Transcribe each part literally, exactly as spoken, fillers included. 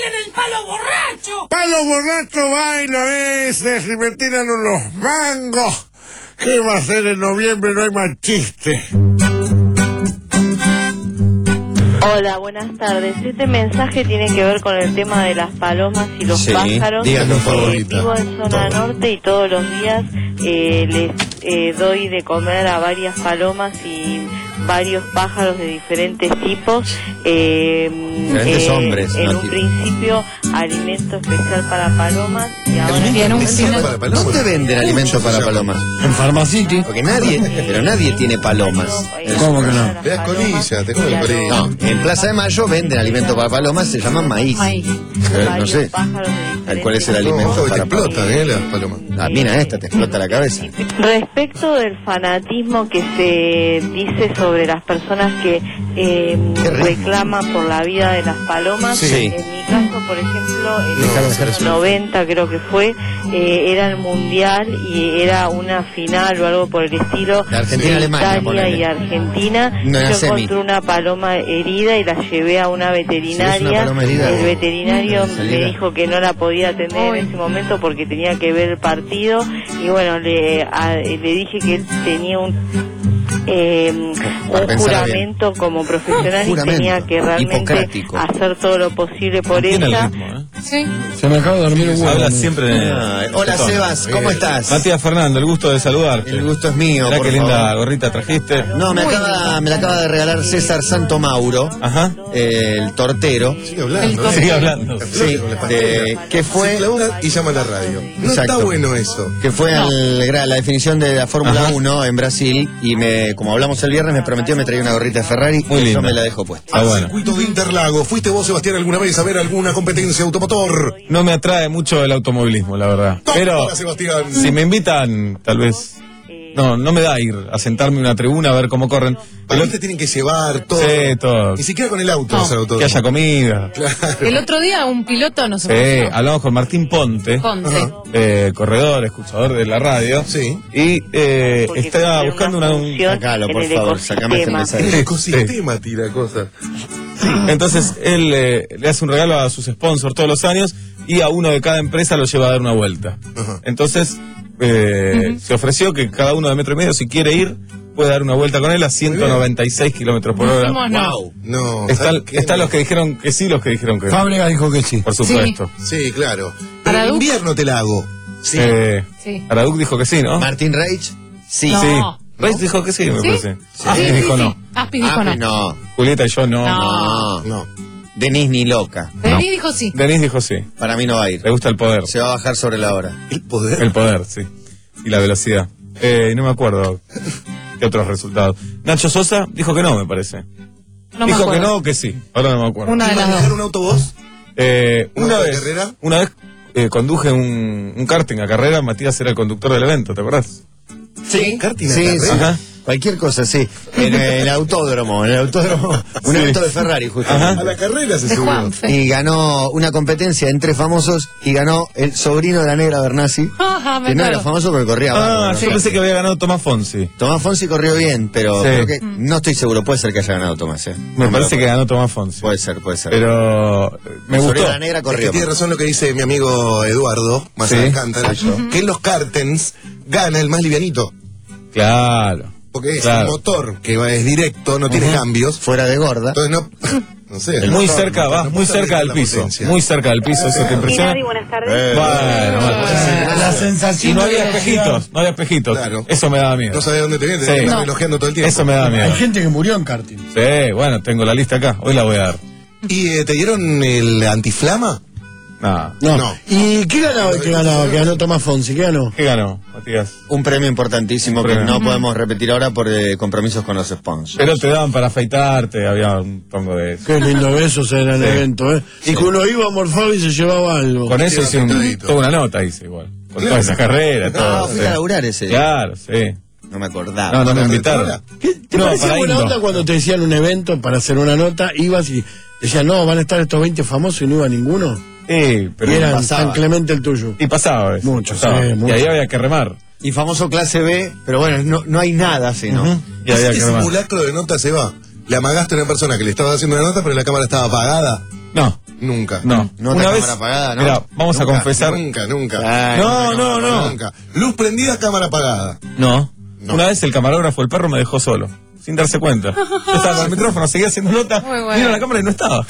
bailen el palo borracho. Palo borracho bailo ese, si me tiran unos mangos. ¿Qué va a ser en noviembre? No hay más chiste. Hola, buenas tardes. Este mensaje tiene que ver con el tema de las palomas y los sí, pájaros. Díganos, eh, vivo en zona norte y todos los días eh, les eh, doy de comer a varias palomas y varios pájaros de diferentes tipos. Eh, diferentes eh, hombres. En no, un tipo. principio, alimento especial para palomas y ahora Bien, un Especial final. para palomas. ¿Dónde venden alimento para palomas? En Pharmacity. Porque nadie, pero nadie tiene palomas. ¿Cómo que no? Le das colilla, te comen colilla. No, en Plaza de Mayo venden alimento para palomas, se llaman maíz. Maíz. Eh, no sé cuál es el alimento No, te para explotan, palomas. eh, las palomas. La mina esta te explota la cabeza. Respecto del fanatismo que se dice sobre las personas que eh, reclaman por la vida de las palomas, Sí. en mi caso, por ejemplo, en Dejaron los hacer su- noventa creo que fue, eh, era el mundial y era una final o algo por el estilo De Argentina-Alemania, Italia ponele. y Argentina. No, en la Yo semi. encontré una paloma herida y la llevé a una veterinaria. Sí, es una paloma herida. El veterinario Salida. me dijo que no la podía atender en ese momento porque tenía que ver el partido y bueno, le, a- le dije que él tenía un eh, Para un pensar juramento como profesional y Juramento. tenía que realmente Hipocrático. hacer todo lo posible por Tiene el ella. ritmo, ¿eh? Sí. Se me acaba de dormir un huevo. Habla amigo. siempre de... Ay, hola Sebas, ¿cómo estás? Matías Fernando, el gusto de saludarte. El gusto es mío, Mirá por qué linda favor. gorrita trajiste. No, me acaba, me la acaba de regalar César Santo Mauro, Ajá. eh, el tortero. Sigue hablando. El Sigue hablando. Sí, de, que Se fue clava y llama a la radio. No Exacto. está bueno eso. que fue No. al gra- la definición de la Fórmula Ajá. uno en Brasil y me, como hablamos el viernes, me prometió me traía una gorrita de Ferrari Muy y yo linda. me la dejo puesta. Está Al bueno. circuito de Interlago. ¿Fuiste vos, Sebastián, alguna vez a ver alguna competencia automotor? No me atrae mucho el automovilismo, la verdad. Toma, Pero Sebastián. si me invitan, tal vez... No, no me da ir a sentarme en una tribuna a ver cómo corren. A mí te tienen que llevar todo. Sí, todo. Ni siquiera con el auto. No. vas al autódromo. Que haya comida. Claro. El otro día un piloto nos Sí, ofreció. hablamos con Martín Ponte, Ponte. Ajá. eh, corredor, escuchador de la radio. Sí. Y eh, Porque estaba tiene buscando una una... un- función Sacalo, en por el favor, sacame este ecosistema. mensaje. El ecosistema tira cosas. Entonces él eh, le hace un regalo a sus sponsors todos los años y a uno de cada empresa lo lleva a dar una vuelta. Ajá. Entonces eh, se ofreció que cada uno de metro y medio, si quiere ir, puede dar una vuelta con él a ciento noventa y seis kilómetros por hora. Dijimos no. Wow. No. Están, ¿sabes qué? están los que dijeron que sí, los que dijeron que no. Fábrega dijo que sí. Por supuesto. Sí, claro. Pero Para en Duc- invierno te la hago. Sí. Eh, Sí. Araduc dijo que sí, ¿no? Martín Reich, sí. No. Sí. Reis dijo que sí, me ¿Sí? parece. Sí, Aspi sí, dijo sí. no. Aspi dijo Ah, no. no. Julieta y yo no. No. No. No. Denise ni loca. Denis dijo sí. Denis dijo sí. Para mí no va a ir. Le gusta el poder. Se va a bajar sobre la hora. El poder. El poder, sí. Y la velocidad. Eh, no me acuerdo qué otros resultados. Nacho Sosa dijo que no, me parece. No me dijo que acuerdo. no o que sí. Ahora no me acuerdo. Una de ¿Y las manejar dos. un autobús? Eh, ¿Una una de vez, carrera? una vez eh, conduje un, un karting a carrera. Matías era el conductor del evento, ¿te acordás? Sí, karting a sí, sí. carrera. Ajá. Cualquier cosa, sí. En el autódromo, en el autódromo, un Sí. evento de Ferrari, justamente. A la carrera se De subió. Juanfe. Y ganó una competencia entre famosos y ganó el sobrino de la negra Bernasi, Ajá, me que no era acuerdo. famoso porque corría Ah, bárbaro. yo pensé que había ganado Tomás Fonsi. Tomás Fonsi corrió bien, pero Sí. creo que no estoy seguro. Puede ser que haya ganado Tomás, ¿eh? Me No parece lo que ganó Tomás Fonsi. Puede ser, puede ser. Pero eh, me el sobrino gustó. de la negra Es que corrió. tiene razón lo que dice mi amigo Eduardo, más Sí. Alcántara, que en los kartens gana el más livianito. Claro. Porque es Claro. un motor que va, es directo, no tiene cambios. Fuera de gorda. Entonces no. No sé. Muy el motor, cerca, no- vas no muy puede cerca perder del la piso. potencia. Muy cerca del piso, eso te impresiona. buenas tardes. Eh, Bueno, bueno. La Y sensación no de había velocidad. espejitos, no había espejitos. Claro. Eso me daba miedo. No sabes dónde te viene, Sí. te estás No. elogiando todo el tiempo. Eso me daba miedo. Hay gente que murió en karting. Sí, bueno, tengo la lista acá. Hoy la voy a dar. ¿Y eh, te dieron el antiflama? Nada. No. No. ¿Y qué ganaba el que ganaba? Que ganó Tomás Fonsi. ¿Qué ganó? ¿Qué ganó, Matías? Un premio importantísimo Un que premio. no podemos repetir ahora por eh, compromisos con los sponsors. Pero te daban para afeitarte, había un tongo de eso. Qué lindo besos en el Sí. evento, ¿eh? Y que uno iba morfado y se llevaba algo. Con eso Queda hice un- afeitadito. toda una nota, hice igual. Con Claro. todas esas carreras, No, todo. fuiste a laburar ese día. Claro, sí. No me acordaba. No, no me ¿Para invitaron. la ¿Qué, ¿Te No, parecía para buena Indo. onda cuando te decían un evento para hacer una nota? Ibas y decían, no, van a estar estos veinte famosos y no iba ninguno. Sí, pero y era pasaba. tan clemente el tuyo. Y pasaba eso. Mucho, pasaba. sí, Y mucho. ahí había que remar. Y famoso clase B, pero bueno, no, no hay nada así, ¿no? Ujú. Y había Ese que remar. simulacro de nota se va. Le amagaste a una persona que le estaba haciendo una nota, pero la cámara estaba apagada. No, Nunca. no. No Una te vez, cámara apagada, ¿no? mirá, vamos a Nunca, confesar. Nunca, nunca. Ay, No, no, no. Nunca. Luz prendida, cámara apagada. No. No. Una vez el camarógrafo, el perro, me dejó solo, sin darse cuenta. Yo estaba con el micrófono, seguía haciendo nota, Muy bueno. vino a la cámara y no estaba.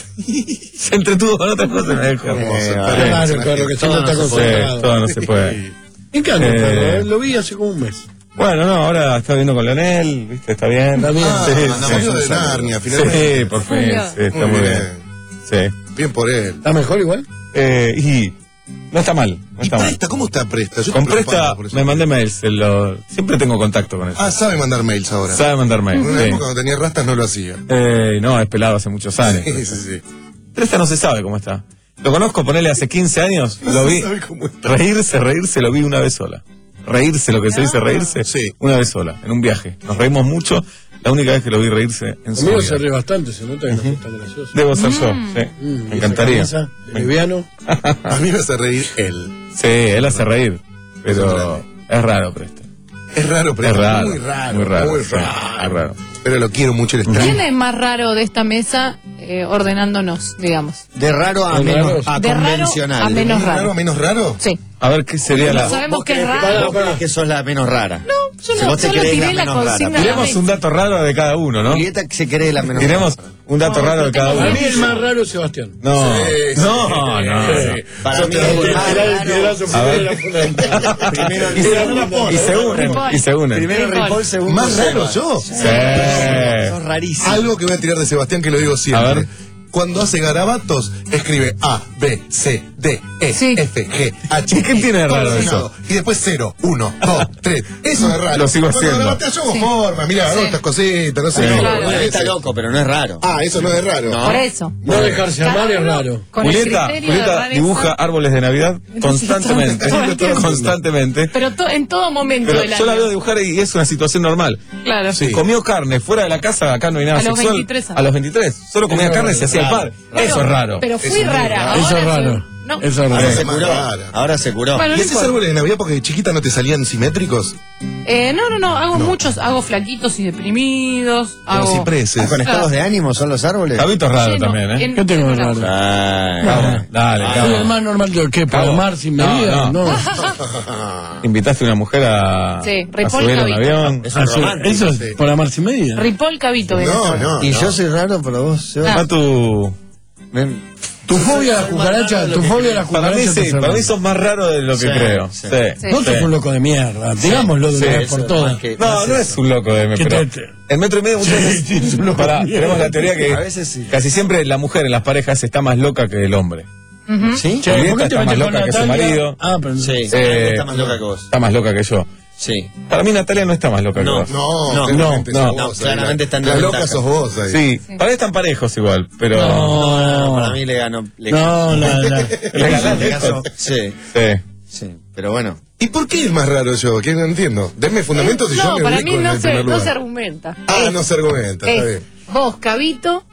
Se entretuvo con otras cosas y me dejó. Hermoso, Eh, pero Claro, es claro, una que gente. todo está Sí, concentrado. todo no se puede. ¿En qué año, Eh, perro? eh? Lo vi hace como un mes. Bueno, no, ahora está viendo con Leonel, ¿viste? Está bien. Está bien. Ah, Sí, mandamos sí, de sí. Narnia, finalmente. Sí, por fin, Julio. sí, está muy bien. Sí. Bien por él. ¿Está mejor igual? Eh, y no está mal, no ¿Y está mal. Presta? ¿Cómo está Presta? Yo Con estoy Presta preocupado por eso. me mandé mails, se lo- siempre tengo contacto con él. Ah, sabe mandar mails ahora. Sabe mandar En mails. una Sí. época cuando tenía rastas no lo hacía. Eh, no, es pelado hace muchos años. Sí, sí, sí. Presta no se sabe cómo está. Lo conozco, ponele hace quince años, lo vi. ¿Sabe cómo está? Reírse, reírse, lo vi una vez sola. Reírse, lo que se dice reírse, Sí. una vez sola, en un viaje. Nos reímos mucho, la única vez que lo vi reírse en su Conmigo vida. se ríe bastante, se nota que no es tan gracioso. Debo ser yo, sí. Mm, Me ¿y esa encantaría. camisa de liviano? A mí me hace reír él. Sí, él hace reír, pero grande. es raro, Presta. Es raro, pero Es raro. muy raro. Muy raro. Muy sí, raro. es raro. Pero lo quiero mucho, el extraño. ¿Quién es más raro de esta mesa eh, ordenándonos, digamos? De raro a De menos raro. a De raro convencional. a menos ¿Menos raro, raro. menos raro? Sí. A ver qué sería la. Sabemos ¿Vos que es crees raro. vos crees que sos la menos rara? No, yo Si no, vos te solo crees tiré la la menos rara. consigna. a la Tiremos mesa. un dato raro de cada uno, ¿no? Julieta se cree la menos Tiremos rara. un dato No, raro de cada tengo uno. Para mí el más raro es Sebastián. No, Sí, sí, no, sí. no. Sí. Para Yo mí te el doy más Tirar el raro. piedrazo A ver. primero era fundamental. Primero Y se, y se unen, y se unen. Primero Ripoll. Ripoll, segundo ¿Más raro Seba. yo? Sí. Sos rarísimo. Algo que voy a tirar de Sebastián que lo digo siempre. A ver. Cuando hace garabatos, escribe A, B, C, D, E, Sí. F, G, H. ¿Y qué tiene de todo raro ordenado. eso? Y después cero, uno, dos, tres. Eso es raro. Lo sigo Cuando haciendo. garabateas yo hago forma, mira, hago Sí. estas cositas, no sé. Sí. no, Claro. no Bueno, es está ese. loco, pero no es raro. Ah, eso no es raro. Por eso. No dejarse amar es raro. Con el Julieta, criterio de Julieta rareza. dibuja árboles de Navidad constantemente. Todo el tiempo. Constantemente. Pero to- en todo momento Pero del yo la año. veo dibujar y es una situación normal. Claro. Sí. Comió carne fuera de la casa, acá no hay nada A los sexual. veintitrés años. A los veintitrés. Solo comía Eso carne y es se hacía el raro. par. Bueno, Eso es raro. Pero fui Eso es muy rara. raro. Ahora Eso es soy- raro. No. Eso es Ahora raro. se Se curó. raro. Ahora se curó. Bueno, ¿Y no esos importa. árboles de Navidad porque de chiquita no te salían simétricos? Eh, no, no, no. Hago muchos. Hago flaquitos y deprimidos. Como Hago. cipreses. ¿Con estados de ánimo son los árboles? Cabito es raro lleno, también, ¿eh? en- ¿Qué tengo de lleno raro? Ay. Cabo, dale, Soy Cabo. el más normal de qué, para Cabo. amar sin No, medida. no. No. Invitaste a una mujer a, Sí, a Ripoll subir a un Cabito. avión. Es un Eso, romántico. eso es sí. por amar sin medida. Ripoll Cabito. ven No, ahora. no. Y no. yo soy raro, pero vos, Seba. Va tu. Ven. Tu fobia a la cucaracha, tu fobia a la Para cucaracha. mí te sí, hace para mí raro. sos más raro de lo que Sí, creo. sí. Sí. Sí. Vos sos Sí. un loco de mierda. Digámoslo de Sí, una vez eso por es todas. más que- No, no es un loco de ¿Qué pero te- el metro y medio muchas veces. Sí, es un loco Pará, de mierda. tenemos la teoría que A veces sí. casi siempre la mujer en las parejas está más loca que el hombre. ¿Sí? Che, Julieta ¿por qué te está más metes loca con que su Natalia? marido. Ah, pero Sí. Eh, Está más loca que vos. Está más loca que yo. Sí. Para mí Natalia no está más loca No. que vos. No, No, claramente no, sos no, vos ahí. claramente está en La desventaja. loca sos vos ahí. Sí, para mí están parejos igual, pero. No, No, para mí le ganó. Le No, la, la. Le ganás le lejos. ganó. Sí, Sí. sí. Pero bueno. ¿Y por qué es más raro yo? Que no entiendo. Denme fundamentos y yo No, me para ubico mí en no el se, primer no lugar. se argumenta. Ah, Es- no se argumenta, está es bien. vos, Cabito.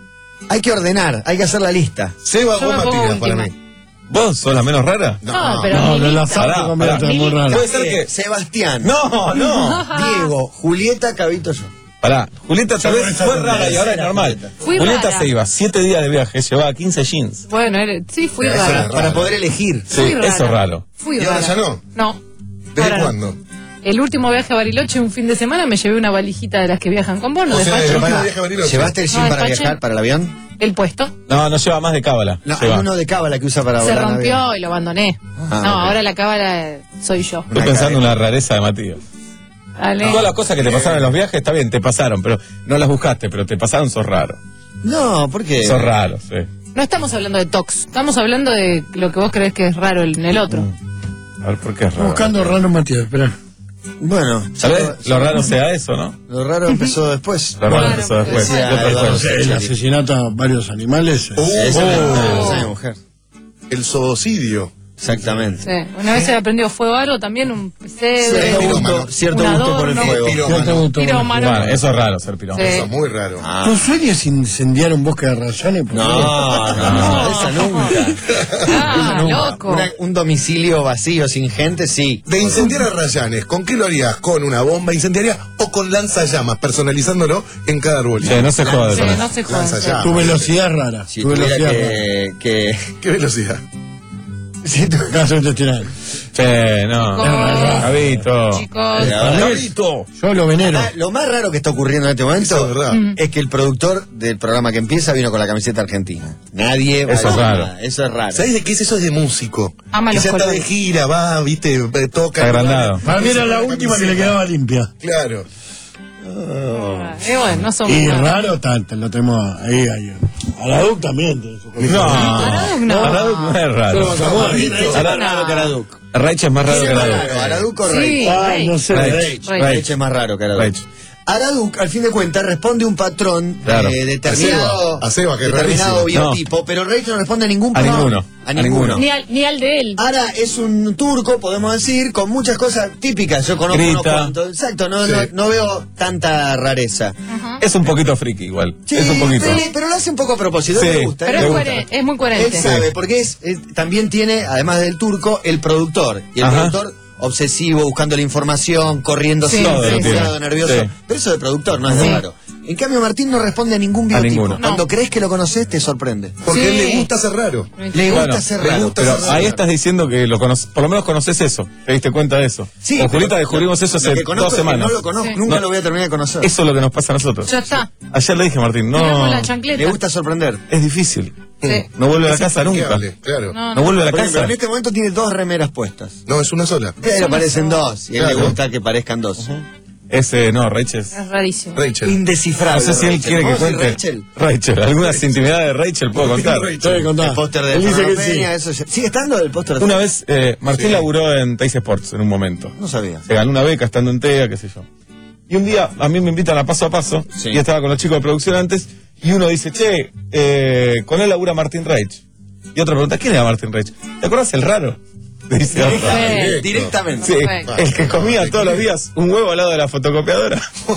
Hay que ordenar, hay que hacer la lista. Seba Yo o me pongo Matías para última. mí. ¿Vos sos la menos rara? No, pero No, mi de la lista. azar Pará, te convierte pará. en muy raro. Puede ser que. Sebastián, No, no. Diego, Julieta, Cabito, yo. Pará, Julieta tal Yo vez esa fue también. rara y ahora es Era normal. Julieta. Fui Julieta rara. se iba siete días de viaje, llevaba quince jeans. Bueno, eres- sí, fui Eso rara. es Para poder elegir. Sí, Fui rara. eso es raro. Fui ¿Y ahora rara. ya no? No. ¿Desde Ahora no. cuándo? El último viaje a Bariloche, un fin de semana, me llevé una valijita de las que viajan con vos, no O sea, despacho. el último Pará, viaje a Bariloche. ¿llevaste el jean No, para despaché. viajar para el avión? El puesto. No, no lleva más de cábala. No, hay lleva. uno de cábala que usa para Se volar en rompió avión. y lo abandoné. Ah, no, ok. ahora la cábala soy yo. Estoy pensando en una rareza de Matías. Dale. Todas las cosas que te pasaron en los viajes, está bien, te pasaron, pero no las buscaste, pero te pasaron, sos raro. No, ¿por qué? Sos raro, sí. No estamos hablando de tox, estamos hablando de lo que vos crees que es raro en el otro. A ver, ¿por qué es raro? Buscando raro Matías, espera. Bueno, Tal vez lo raro sea eso, ¿no? lo raro empezó después. Lo raro Claro, empezó después. sí. Yo Ah, después. O sea, el asesinato a varios animales. Uh, Esa es Oh. la- esa es mi mujer. El zoocidio. Exactamente. Sí. Una vez se le prendió fuego a algo, también un pesebre, Cierto un, gusto, cierto un gusto por el adorno. fuego. Cierto gusto. Pirómano. Bueno, eso es raro, ser pirómano. Sí. Eso es muy raro. Ah. ¿Tu sueño es incendiar un bosque de rayones? ¿Por qué? No, no, no, esa nunca. Ah, Nunca. loco. Una- un domicilio vacío, sin gente, sí. De incendiar a Rayanes, ¿con qué lo harías? ¿Con una bomba incendiaria o con lanzallamas, personalizándolo en cada arbolito? Sí, no se jode. Sí, con eso. no se juega. Lanzallamas. Tu velocidad es rara. Si tu tuviera velocidad es rara. que, que... ¿Qué velocidad? Si tu caso intestinal. Sí, no. Chicos. Gabito. Chicos. Gabito. Yo lo venero. Ah, lo más raro que está ocurriendo en este momento Eso es verdad. es que el productor del programa que empieza vino con la camiseta argentina. Nadie va Eso a es decir raro. nada. Eso es raro. ¿Sabes de qué es eso? Es de músico. Ama que los ya está de colores. gira, va, viste, toca. Agrandado. Para mí era la última que le quedaba limpia. Claro. Ah, y bueno, no somos Y nada. raro, tanto, lo tenemos ahí, ahí. A la D U C también tiene su cosa. No. Araduk no. Araduk no es raro. Ara- raro que Araduk. Raiche es más raro que ¿Quién es más Araduk. raro, Araduk o Sí, Reich? Ay, no sé. Reich. Reich. Reich. Reich es más raro que Araduk. Reich. Araduk, al fin de cuentas, responde un patrón Claro. eh, determinado, A Seba, a Seba, que es determinado rarísimo. biotipo, pero Reich no responde a ningún A patrón. ninguno. A A ninguno. ninguno. Ni al, ni al de él. Ara es un turco, podemos decir, con muchas cosas típicas. Yo conozco unos Grita. cuantos. Exacto, no, Sí. no, no veo tanta rareza. Es un poquito friki igual. Sí, es un poquito. sí, pero lo hace un poco a propósito. Sí, Me gusta. Pero me es, gusta. coherente, es muy Él coherente. sabe, porque es, es- también tiene, además del turco, el productor. Y el Ajá. productor obsesivo, buscando la información, corriendo Sí, siempre, sí, sí. desesperado, nervioso. Sí. Pero eso de productor no es de Sí. raro. En cambio, Martín no responde a ningún A biotipo. ninguno. Cuando No. crees que lo conoces, te sorprende. Porque Sí. a él le gusta ser raro. Le gusta Bueno, ser le raro. gusta Pero ser raro. ahí estás diciendo que lo conoces, por lo menos conoces eso. ¿Te diste cuenta de eso? Sí, Con Julieta pero descubrimos eso lo hace que conozco dos es que semanas. No lo conozco, Sí. nunca No. lo voy a terminar de conocer. Eso es lo que nos pasa a nosotros. Ya está. Ayer le dije a Martín, Tiramos no, la chancleta. Le gusta sorprender. es difícil. Sí. No vuelve a la Es casa nunca. infranqueable, Claro. No, No no. vuelve a la Por ejemplo, casa. en este momento tiene dos remeras puestas. No, es una sola. Pero parecen dos. Y a él le Claro. gusta que parezcan dos. Ese, no, Rachel. es- Es rarísimo. Rachel. Indescifrable. No sé si él Rachel. quiere que ¿Vos decís cuente. Rachel? Rachel, algunas intimidades de Rachel puedo contar. Yo le contaba. El póster de Él dice que sí. Peña, eso ya- ¿Sigue estando el póster de Una vez, eh, Martín Sí. laburó en Teis Sports en un momento. No sabía. Se ganó una beca estando en TEA, qué sé yo. Y un día a mí me invitan a Paso a Paso, Sí. y estaba con los chicos de producción antes, y uno dice, che, eh, con él labura Martín Reich. Y otro pregunta, ¿quién era Martín Reich? ¿Te acuerdas el raro? Dice otro. Sí. Directamente. Sí, Perfecto. el que comía todos los días un huevo al lado de la fotocopiadora.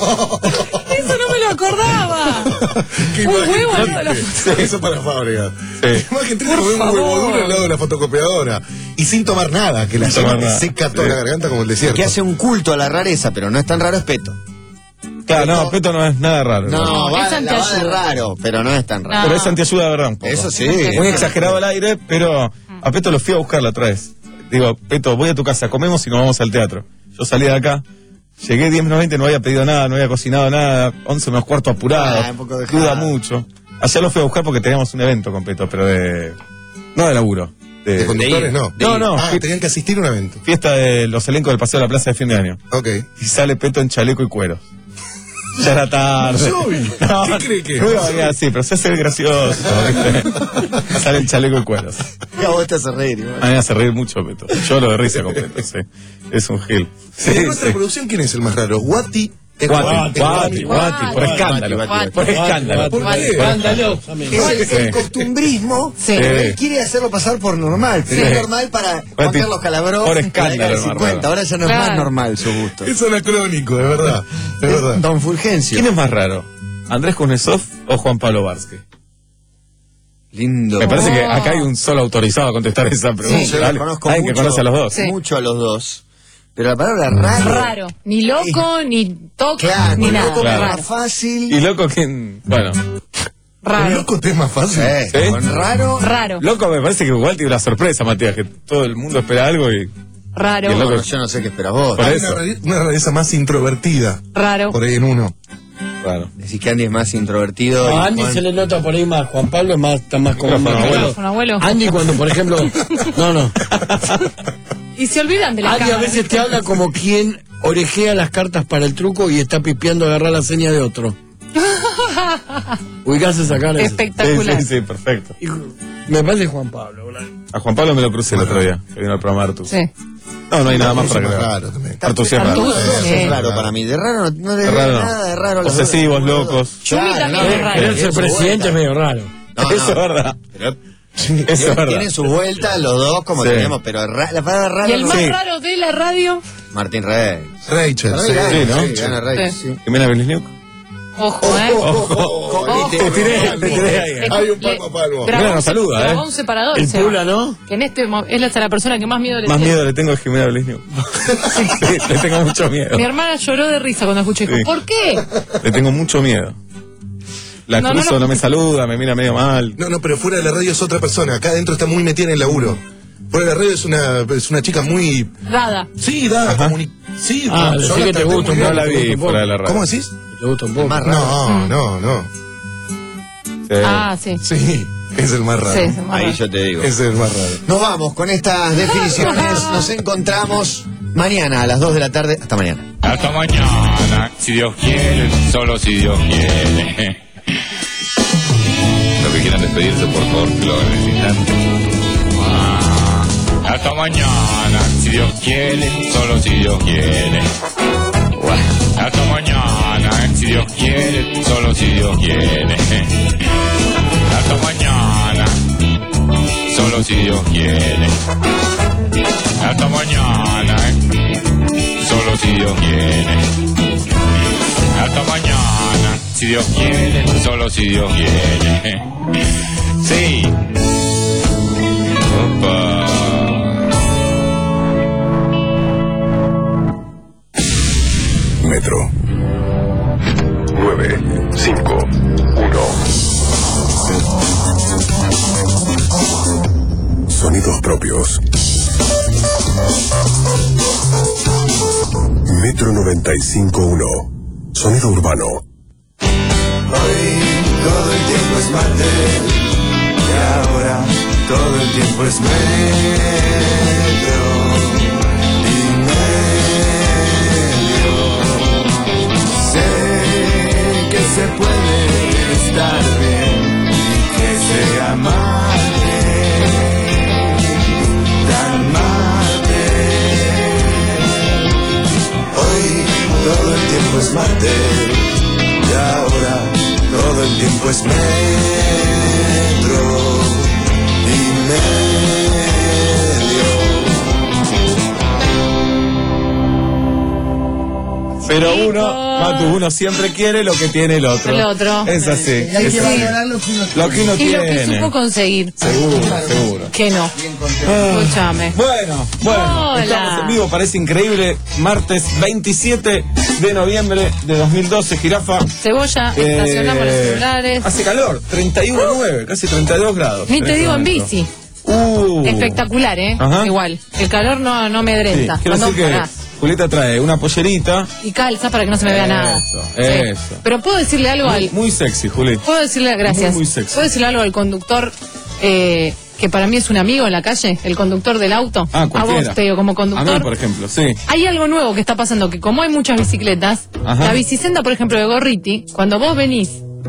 Eso no me lo acordaba. Qué Un imagen huevo al triste. lado de la Eso para fábrica. Sí. Imagen triste comer un huevo duro al lado de la fotocopiadora. Y sin tomar nada, que la Sin tomar llama te nada. seca toda Sí. la garganta como el desierto. Que hace un culto a la rareza, pero no es tan raro, es Peto. Claro, no, Peto no es nada raro. No, No, va, es la va de antiayuda. raro, pero no es tan raro. No. Pero es antiayuda de verdad un poco. Eso sí. Muy exagerado al aire, pero a Peto lo fui a buscar la otra vez. Digo, Peto, voy a tu casa, comemos y nos vamos al teatro. Yo salí de acá, llegué diez menos veinte, no había pedido nada, no había cocinado nada, once menos cuarto apurado, Ah, un poco duda dejado. mucho. Ayer lo fui a buscar porque teníamos un evento con Peto, pero de... no de laburo. De, De conductores, no. No, no. Ah, tenían que asistir a un evento. fiesta de los elencos del Paseo de la Plaza de fin de año. Ok. Y sale Peto en chaleco y cuero. Ya era tarde. Soy. No, ¿Qué cree que es? no iba a venir así, pero se hace el gracioso, ¿viste? Sale el chaleco y cueros. Ya vos te haces reír, igual. A mí me hace reír mucho Peto. Yo lo de risa con Peto, sí. Es un gil. Sí, En nuestra sí. producción, ¿quién es el más raro? Guati. es Guati, Guati. Guati, Guati, por escándalo. Guati. Por escándalo. ¿Por qué? Escandalosamente. Es el, Sí. el costumbrismo. Sí. Él quiere hacerlo pasar por normal. Pero Sí. es normal para Juan Guati, Carlos Calabró. por en la escándalo, década del hermano. cincuenta. Ahora ya no es Claro. más normal su gusto. Es anacrónico, de verdad. De verdad. Don Fulgencio. ¿Quién es más raro? ¿Andrés Kuznetsov o Juan Pablo Varsky? Lindo. Me parece que Oh. acá hay un solo autorizado a contestar esa pregunta. Sí, yo Dale. los conozco Alguien mucho, que conoce a los dos. Sí. Mucho a los dos. Pero la palabra raro. Raro. Ni loco, ni toco, Claro, ni nada. loco, Claro. más Raro. fácil. Y loco, ¿quién? Bueno, ¿El Raro. loco te es más fácil? Eh, ¿Sí? con raro. Raro. loco me parece que igual tiene una sorpresa, Matías, que todo el mundo espera algo y... Raro. Y el loco- Bueno, yo no sé qué esperas vos. Por Hay eso. una, rare- una rareza más introvertida. Raro. Por ahí en uno. Claro. Decís que Andy es más introvertido. y A Andy Juan- se le nota por ahí más. Juan Pablo es más, está más como Micrófono, más abuelo. Micrófono, abuelo. Andy cuando, por ejemplo... No, no. Y se olvidan de la Andy a cámara. veces te habla como quien orejea las cartas para el truco y está pipiando a agarrar la seña de otro. Ubicás esa cara. esa. Sí, Espectacular. sí, sí, perfecto. Hijo, me parece Juan Pablo. boludo. A Juan Pablo me lo crucé el otro día, que vino al programa Artus. Sí. No, no hay nada más Eso para es creer. raro también. Artus sí es raro. Artus, Eso sí. es raro para mí. De raro no, no le Es veo raro, no. nada de raro. a los dos. Obsesivos, locos. Chumi Claro, también no, es raro. Querer ser eso, presidente bueno. es medio raro. No, Eso es no. verdad. Pero Sí. Eso es verdad. Tienen sus vueltas los dos como Sí. teníamos, pero ra- la palabra raro Y el no más sé. raro de la radio. Martín Rey. Rachel. Rey Sí. gana, sí, ¿no? sí, gana Rey, Sí. sí. Jimena Belisniuk. Ojo, ¿eh? Ojo, Te tiré, te tiré ahí. Le- Hay un le- palmo a palmo. grabó Mira, nos un- saluda, grabó ¿eh? un separador. El Seba, Pula, ¿no? Que en este mo- es la persona que más miedo le Más tiene. miedo le tengo a Jimena Belisniuk. Sí, le tengo mucho miedo. Mi hermana lloró de risa cuando escuché. Dijo, Sí. ¿por qué? Le tengo mucho miedo. La No, no, cruzo, no. no me saluda, me mira medio mal. No, no, pero fuera de la radio es otra persona. Acá adentro está muy metida en el laburo. Fuera de la radio es una, es una chica muy... Dada. Sí, da, comuni- Sí, Ah, yo decí la que te traté gusta muy un bien. No la te vi gusta un fuera de poco. la radio. ¿Cómo decís? Te gusta un poco. Más raro. No, no, no. Sí. Ah, sí. Sí, es el más raro. Sí, es el más Ahí raro. yo te digo. Es el más raro. Nos vamos con estas definiciones. Nos encontramos mañana a las dos de la tarde. Hasta mañana. Hasta mañana, si Dios quiere, solo si Dios quiere. Los que quieran despedirse, por favor, que lo hagan en este instante. Ah, hasta mañana, si Dios quiere, solo si Dios quiere. Hasta mañana, si Dios quiere, solo si Dios quiere. Hasta mañana, solo si Dios quiere. Hasta mañana, solo si Dios quiere. Hasta mañana, si Dios quiere, solo si Dios quiere. Sí. Opa. Metro nueve cinco uno. Sonidos propios. Metro noventa y cinco uno. Sonido urbano. Hoy todo el tiempo es martes y ahora todo el tiempo es metro y medio. Sé que se puede estar bien y que sea martes, tan martes. Hoy todo el tiempo es martes y ahora todo el tiempo es metro y medio. Pero uno, Matu, uno siempre quiere lo que tiene el otro. El otro. Es así. Hay es que así. valorar lo que uno Lo que uno Y lo que tiene. supo conseguir. Seguro, seguro. Que no. Ah. Escúchame. Bueno, bueno, Hola. estamos en vivo, parece increíble. Martes veintisiete de noviembre de dos mil doce, Jirafa. Cebolla, Eh, estacionamos los celulares. Hace calor, treinta y uno punto nueve, casi treinta y dos grados. Ni te en digo este en momento. bici. Uh. Espectacular, ¿eh? Ajá. Igual. El calor no, no me Sí, amedrenta. quiero Cuando decir que parás. Julieta trae una pollerita. Y calza para que no se me vea nada. Eso, Sí. eso. Pero puedo decirle algo Muy, al. muy sexy, Juli. Puedo decirle, gracias. Muy, muy sexy. Puedo decirle algo al conductor eh, que para mí es un amigo en la calle, el conductor del auto. Ah, a cualquiera. vos te digo, como A conductor. mí, por ejemplo, sí. Hay algo nuevo que está pasando, que como hay muchas bicicletas, Ajá. la bicisenda, por ejemplo, de Gorriti, cuando vos venís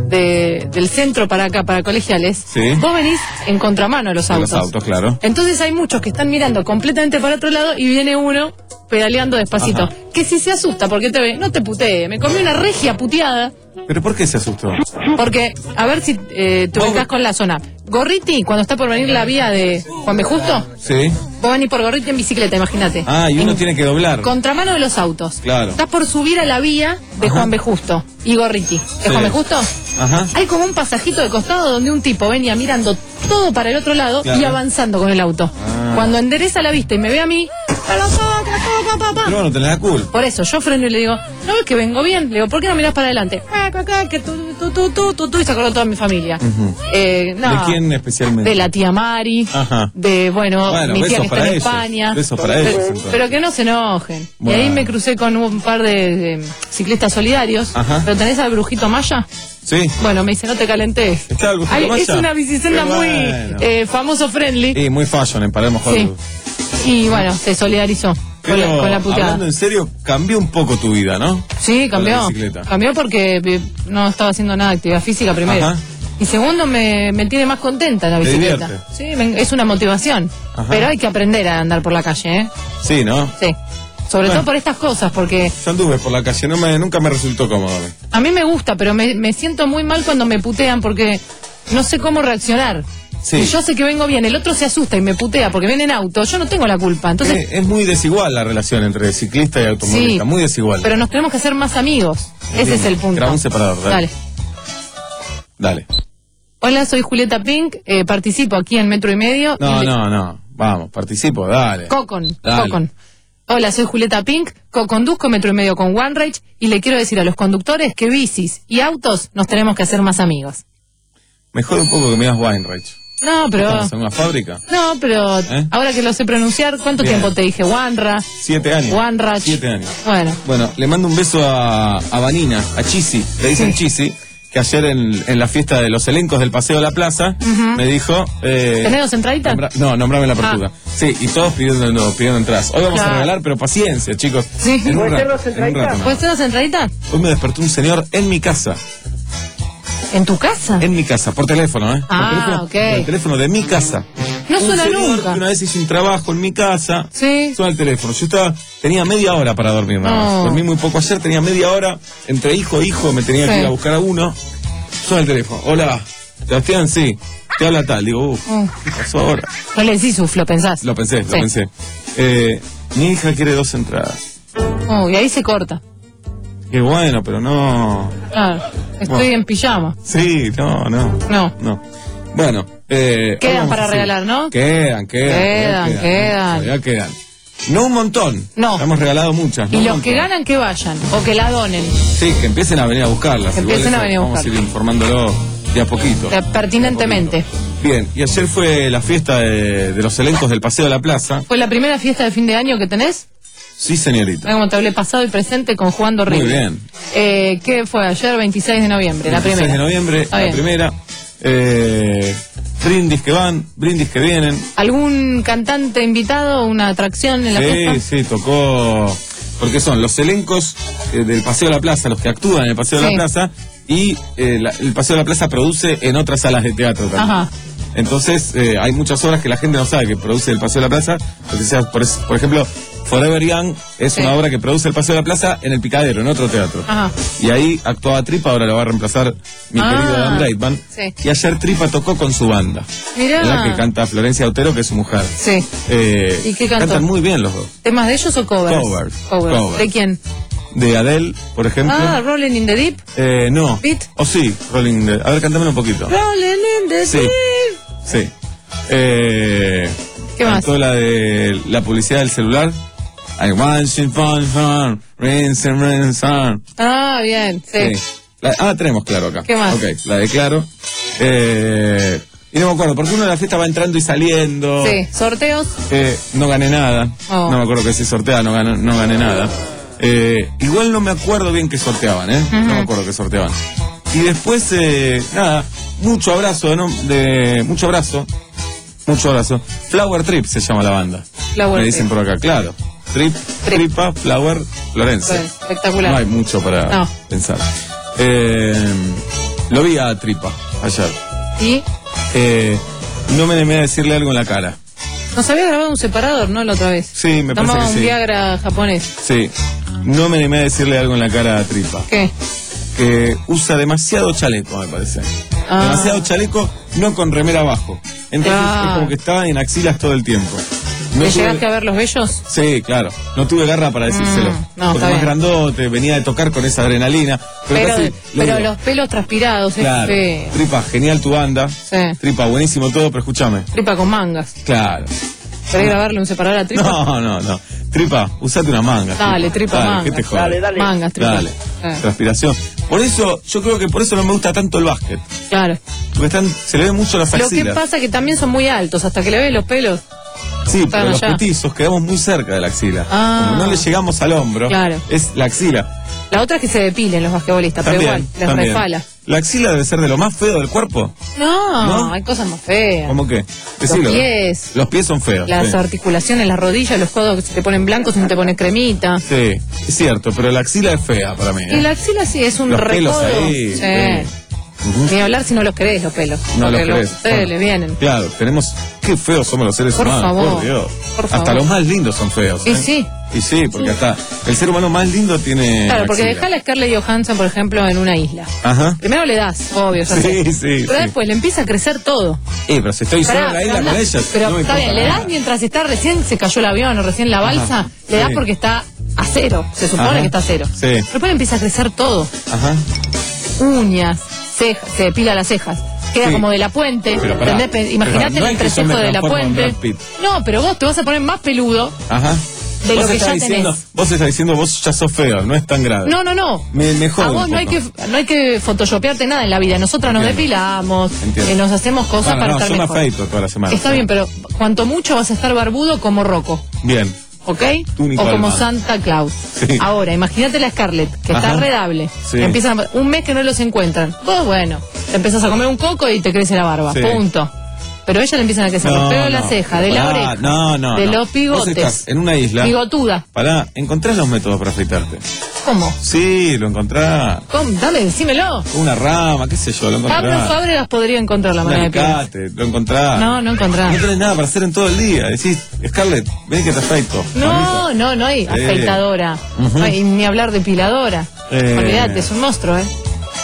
de, del centro para acá, para colegiales, Sí. vos venís en contramano a los De autos. los autos, claro. Entonces hay muchos que están mirando completamente para otro lado y viene uno pedaleando despacito. Ajá. Que si se asusta, porque te ve, no te putee, me comí una regia puteada. ¿Pero por qué se asustó? Porque, a ver si eh, te ubicás con la zona. Gorriti, cuando está por venir la vía de Juan B. Justo, Sí. vos venís por Gorriti en bicicleta, imagínate. Ah, y uno En tiene que doblar. contramano de los autos. Claro. Estás por subir a la vía de Ajá. Juan B. Justo y Gorriti. ¿Es Sí. Juan B. Justo? Ajá. Hay como un pasajito de costado donde un tipo venía mirando todo para el otro lado Claro. y avanzando con el auto. Ah. Cuando endereza la vista y me ve a mí, ¡a la saca, pa, pa, pa! Pero bueno, tenés la culpa. Por eso yo freno y le digo, ¿no ves que vengo bien? Le digo, ¿por qué no mirás para adelante? Ah, acá, acá, que tú, tú, tú, tú, tú, tú, y se acordó toda mi familia. Ujú. eh, no, ¿De quién especialmente? De la tía Mari, Ajá. de, bueno, Bueno, mi tía besos que está para en ellos, España. besos para pero, ellos, entonces. pero que no se enojen. Bueno. Y ahí me crucé con un par de, de ciclistas solidarios. Ajá. ¿Pero tenés al Brujito Maya? Sí. Bueno, me dice, no te calentes. ¿Está el Brujito Ay, Maya? es una bicicenda Qué muy bueno. eh, famoso friendly. Y muy fashion en Palermo Sí. Hollywood. Y bueno, se solidarizó con la, Pero, con la puteada. hablando en serio, cambió un poco tu vida, ¿no? Sí, Con la cambió. bicicleta. Cambió porque eh, no estaba haciendo nada de actividad física primero. Ajá. Y segundo, me, me tiene más contenta la Te bicicleta. divierte. Sí, me- es una motivación. Ajá. Pero hay que aprender a andar por la calle, ¿eh? Sí, ¿no? Sí. Sobre Bueno. todo por estas cosas, porque Yo anduve por la calle, no me, nunca me resultó cómodo. a mí. a mí me gusta, pero me, me siento muy mal cuando me putean porque no sé cómo reaccionar. Sí. Y yo sé que vengo bien, el otro se asusta y me putea porque viene en auto, yo no tengo la culpa. Entonces, Eh, es muy desigual la relación entre ciclista y automovilista, Sí, muy desigual. pero nos tenemos que hacer más amigos. Ese es el punto. Graba un separador, dale. Dale. Dale. Hola, soy Julieta Pink, eh, participo aquí en Metro y Medio. No, y le- no, no. Vamos, participo, dale. Cocon, Dale. Cocon. Hola, soy Julieta Pink, co-conduzco Metro y Medio con One Rage y le quiero decir a los conductores que bicis y autos nos tenemos que hacer más amigos. Mejor un poco que me digas Weinreich. No, pero... ¿Estamos en una fábrica? No, pero ¿Eh? ahora que lo sé pronunciar, ¿cuánto Bien. tiempo te dije? Wanra, Siete años. Wanrach. Siete años. Bueno, Bueno, le mando un beso a, a Vanina, a Chisi, le dicen Chisi, que ayer en, en la fiesta de los elencos del Paseo de la Plaza Ujú. me dijo... Eh, ¿tenés dos entraditas? nombra- no, nombrame la apertura. Sí, y todos pidiendo, no, pidiendo entradas. Hoy vamos Claro. a regalar, pero paciencia, chicos. Sí. En un, ¿Puede ser ra- dos en un rato más. ¿Puedes tener dos entraditas? Hoy me despertó un señor en mi casa. ¿En tu casa? En mi casa, por teléfono, ¿eh? Por Ah, teléfono, ok. por el teléfono de mi casa. No Un suena señor nunca. que una vez hizo un trabajo en mi casa. Sí. Suena el teléfono. Yo estaba, tenía media hora para dormir nada más. No. Dormí muy poco ayer, tenía media hora. Entre hijo e hijo me tenía Sí. que ir a buscar a uno. Suena el teléfono. Hola, Sebastián, sí. Te habla tal. Digo, uff, Mm. ¿qué pasó ahora? No le decís suflo, pensás. Lo pensé, Sí. lo pensé. Eh, mi hija quiere dos entradas. Oh, y ahí se corta. Qué bueno, pero no. Claro, estoy Bueno. en pijama. Sí, no, no. No. No. Bueno, eh, Quedan vamos para a hacer- regalar, ¿no? Quedan, quedan. Quedan, quedan. Todavía quedan. No un montón. No. Hemos regalado muchas. no Y un los montón. que ganan, que vayan. O que la donen. Sí, que empiecen a venir a buscarlas. Que Igual empiecen a eso venir a Vamos a ir buscarlas. informándolo de a poquito. Eh, Pertinentemente. Bien, y ayer fue la fiesta de, de los elencos del Paseo de la Plaza. ¿Fue la primera fiesta de fin de año que tenés? Sí, señorita. Mira cómo te hablé pasado y presente con Juan Muy Dorrego. bien. Eh, ¿Qué fue ayer? veintiséis de noviembre, la veintiséis primera. de noviembre, Está la bien. primera. Eh, brindis que van, brindis que vienen. ¿Algún cantante invitado, una atracción en la Sí, fiesta? sí, tocó. Porque son los elencos eh, del Paseo de la Plaza, los que actúan en el Paseo de Sí. la Plaza, y eh, la- el Paseo de la Plaza produce en otras salas de teatro también. Ajá. Entonces, eh, hay muchas obras que la gente no sabe que produce el Paseo de la Plaza. Porque sea, por, es- por ejemplo, Forever Young es Sí. una obra que produce el Paseo de la Plaza en el Picadero, en otro teatro. Ajá. Y ahí actuaba Tripa, ahora lo va a reemplazar mi Ah, querido Dan Reitman. sí. Y ayer Tripa tocó con su banda, Mirá. en la que canta Florencia Otero, que es su mujer. Sí. Eh, ¿Y qué cantó? Cantan muy bien los dos. ¿Temas de ellos o covers? Covers. Covers. Covers. ¿De quién? De Adele, por ejemplo. Ah, Rolling in the Deep. Eh, no. Beat. O sí, Rolling. the- A ver, cantámelo un poquito. Rolling in the Sí. Deep. Sí. Eh, ¿Qué más? cantó la de la publicidad del celular. I want you fun, fun, rinse and rinse on. Ah, bien, sí. Sí. La- ah, tenemos Claro acá. ¿Qué más? Ok, la de Claro. Eh, y no me acuerdo, porque uno de la fiesta va entrando y saliendo. Sí. ¿Sorteos? Eh, no gané nada. Oh. No me acuerdo que se sortea, no gané, no gané nada. Eh, igual no me acuerdo bien qué sorteaban, ¿eh? No me acuerdo qué sorteaban. Y después, eh, nada, mucho abrazo, ¿no? De, mucho abrazo. Mucho abrazo. Flower Trip se llama la banda. Flower Me dicen Trip. por acá, claro. Trip, Trip. Tripa, Flower, Florencia. Bueno, espectacular. No hay mucho para No. pensar. Eh, lo vi a Tripa ayer. ¿Y? Eh, no me animé a decirle algo en la cara. Nos había grabado un separador, ¿no? La otra vez. Sí, me Tomaba parece que un sí. Viagra japonés. Sí, no me animé a decirle algo en la cara a Tripa. ¿Qué? Que usa demasiado chaleco, me parece. Ah. Demasiado chaleco, no con remera abajo. Entonces Ah. es como que estaba en axilas todo el tiempo. No ¿Le tuve- llegaste a ver los bellos? Sí, claro. No tuve garra para decírselo. Mm, no, Porque está más bien. grandote, venía de tocar con esa adrenalina. Pero, Pero, casi le pero digo, los pelos transpirados, claro, es feo. Tripa, genial tu banda. Sí. Tripa, buenísimo todo, pero escúchame. Tripa con mangas. Claro. ¿Querés grabarle un separador a Tripa? No, no, no. Tripa, usate una manga. Dale, Tripa, Dale, mangas. ¿qué te jode? Dale, dale. Mangas, Tripa. Dale. Eh. Transpiración. Por eso, yo creo que por eso no me gusta tanto el básquet. Claro. Porque están, se le ven mucho las Lo que axilas. pasa que también son muy altos, hasta que le ves los pelos. Sí, están pero los allá. petizos quedamos muy cerca de la axila. Ah. Como no le llegamos al hombro, Claro. es la axila. La otra es que se depilen los basquetbolistas, pero También, igual, les también. resbala. La axila debe ser de lo más feo del cuerpo. No, ¿No? hay cosas más feas. ¿Cómo qué? Los Decilo. pies, Los pies son feos. las sí. articulaciones, las rodillas, los codos que se te ponen blancos y no te pones cremita. Sí, es cierto, pero la axila es fea para mí. ¿eh? Y la axila sí es un Los pelos recodo. ahí, Sí. sí. Ni hablar si no los querés, los pelos. No los porque querés. ustedes Bueno, le vienen. Claro, tenemos. Qué feos somos los seres Por humanos, favor, por Dios. por Hasta favor. los más lindos son feos. Y ¿eh? sí. Y sí, porque hasta el ser humano más lindo tiene. Claro, porque axila. dejá a Scarlett Johansson, por ejemplo, en una isla. Ajá. Primero le das, obvio, ya Sí, sé. sí, Pero sí. después le empieza a crecer todo. Eh, pero si estoy solo Pará, en la isla pero con andá- ellas. Pero no me está bien, importa le das nada. mientras está recién se cayó el avión o recién la balsa, Ajá, le das sí. porque está a cero. Se supone Ajá, que está a cero. sí. Pero después le empieza a crecer todo. Ajá. Uñas, cejas, se depila las cejas. Queda Sí. como de la puente. Pero pará, ¿entendés? Pe- Imagínate pero no el es que yo me entrecejo de la transformo en puente. Brad Pitt. No, pero vos te vas a poner más peludo Ajá. de lo Vos que estás ya diciendo, tenés. vos estás diciendo, vos ya sos feo, no es tan grave. No, no, no. Me, me jode A un vos no hay, poco. que, no hay que photoshopearte nada en la vida. Nosotras nos Entiendo. depilamos, Entiendo. eh, nos hacemos cosas Bueno, para no, estar yo me mejor. afeito toda la semana. Está bien, pero cuanto mucho vas a estar barbudo como Rocco, Bien. ¿ok? Túnico O como alemán. Santa Claus. Sí. Ahora, imagínate la Scarlett, que está Ajá. redable. Sí. Empiezan a- un mes que no los encuentran. Vos, bueno, te empezás a comer un coco y te crece la barba. Sí. Punto. Pero a ella le empiezan a crecer los pelos de la ceja, de la Pará, oreja, no, no, de no. los bigotes. Vos estás en una isla. Bigotuda. Pará, encontrás los métodos para afeitarte. ¿Cómo? Sí, lo encontrás. ¿Cómo? Dale, decímelo. Con una rama, qué sé yo, lo Pablo encontrás. Fábregas podría encontrar la Un manera de pegar. alicate, lo encontrás. No, no encontrás. No tenés nada para hacer en todo el día. Decís, Scarlett, ven que te afeito. No, no, no hay afeitadora. Ujú. No hay ni hablar depiladora. Eh. Olvídate, es un monstruo, ¿eh?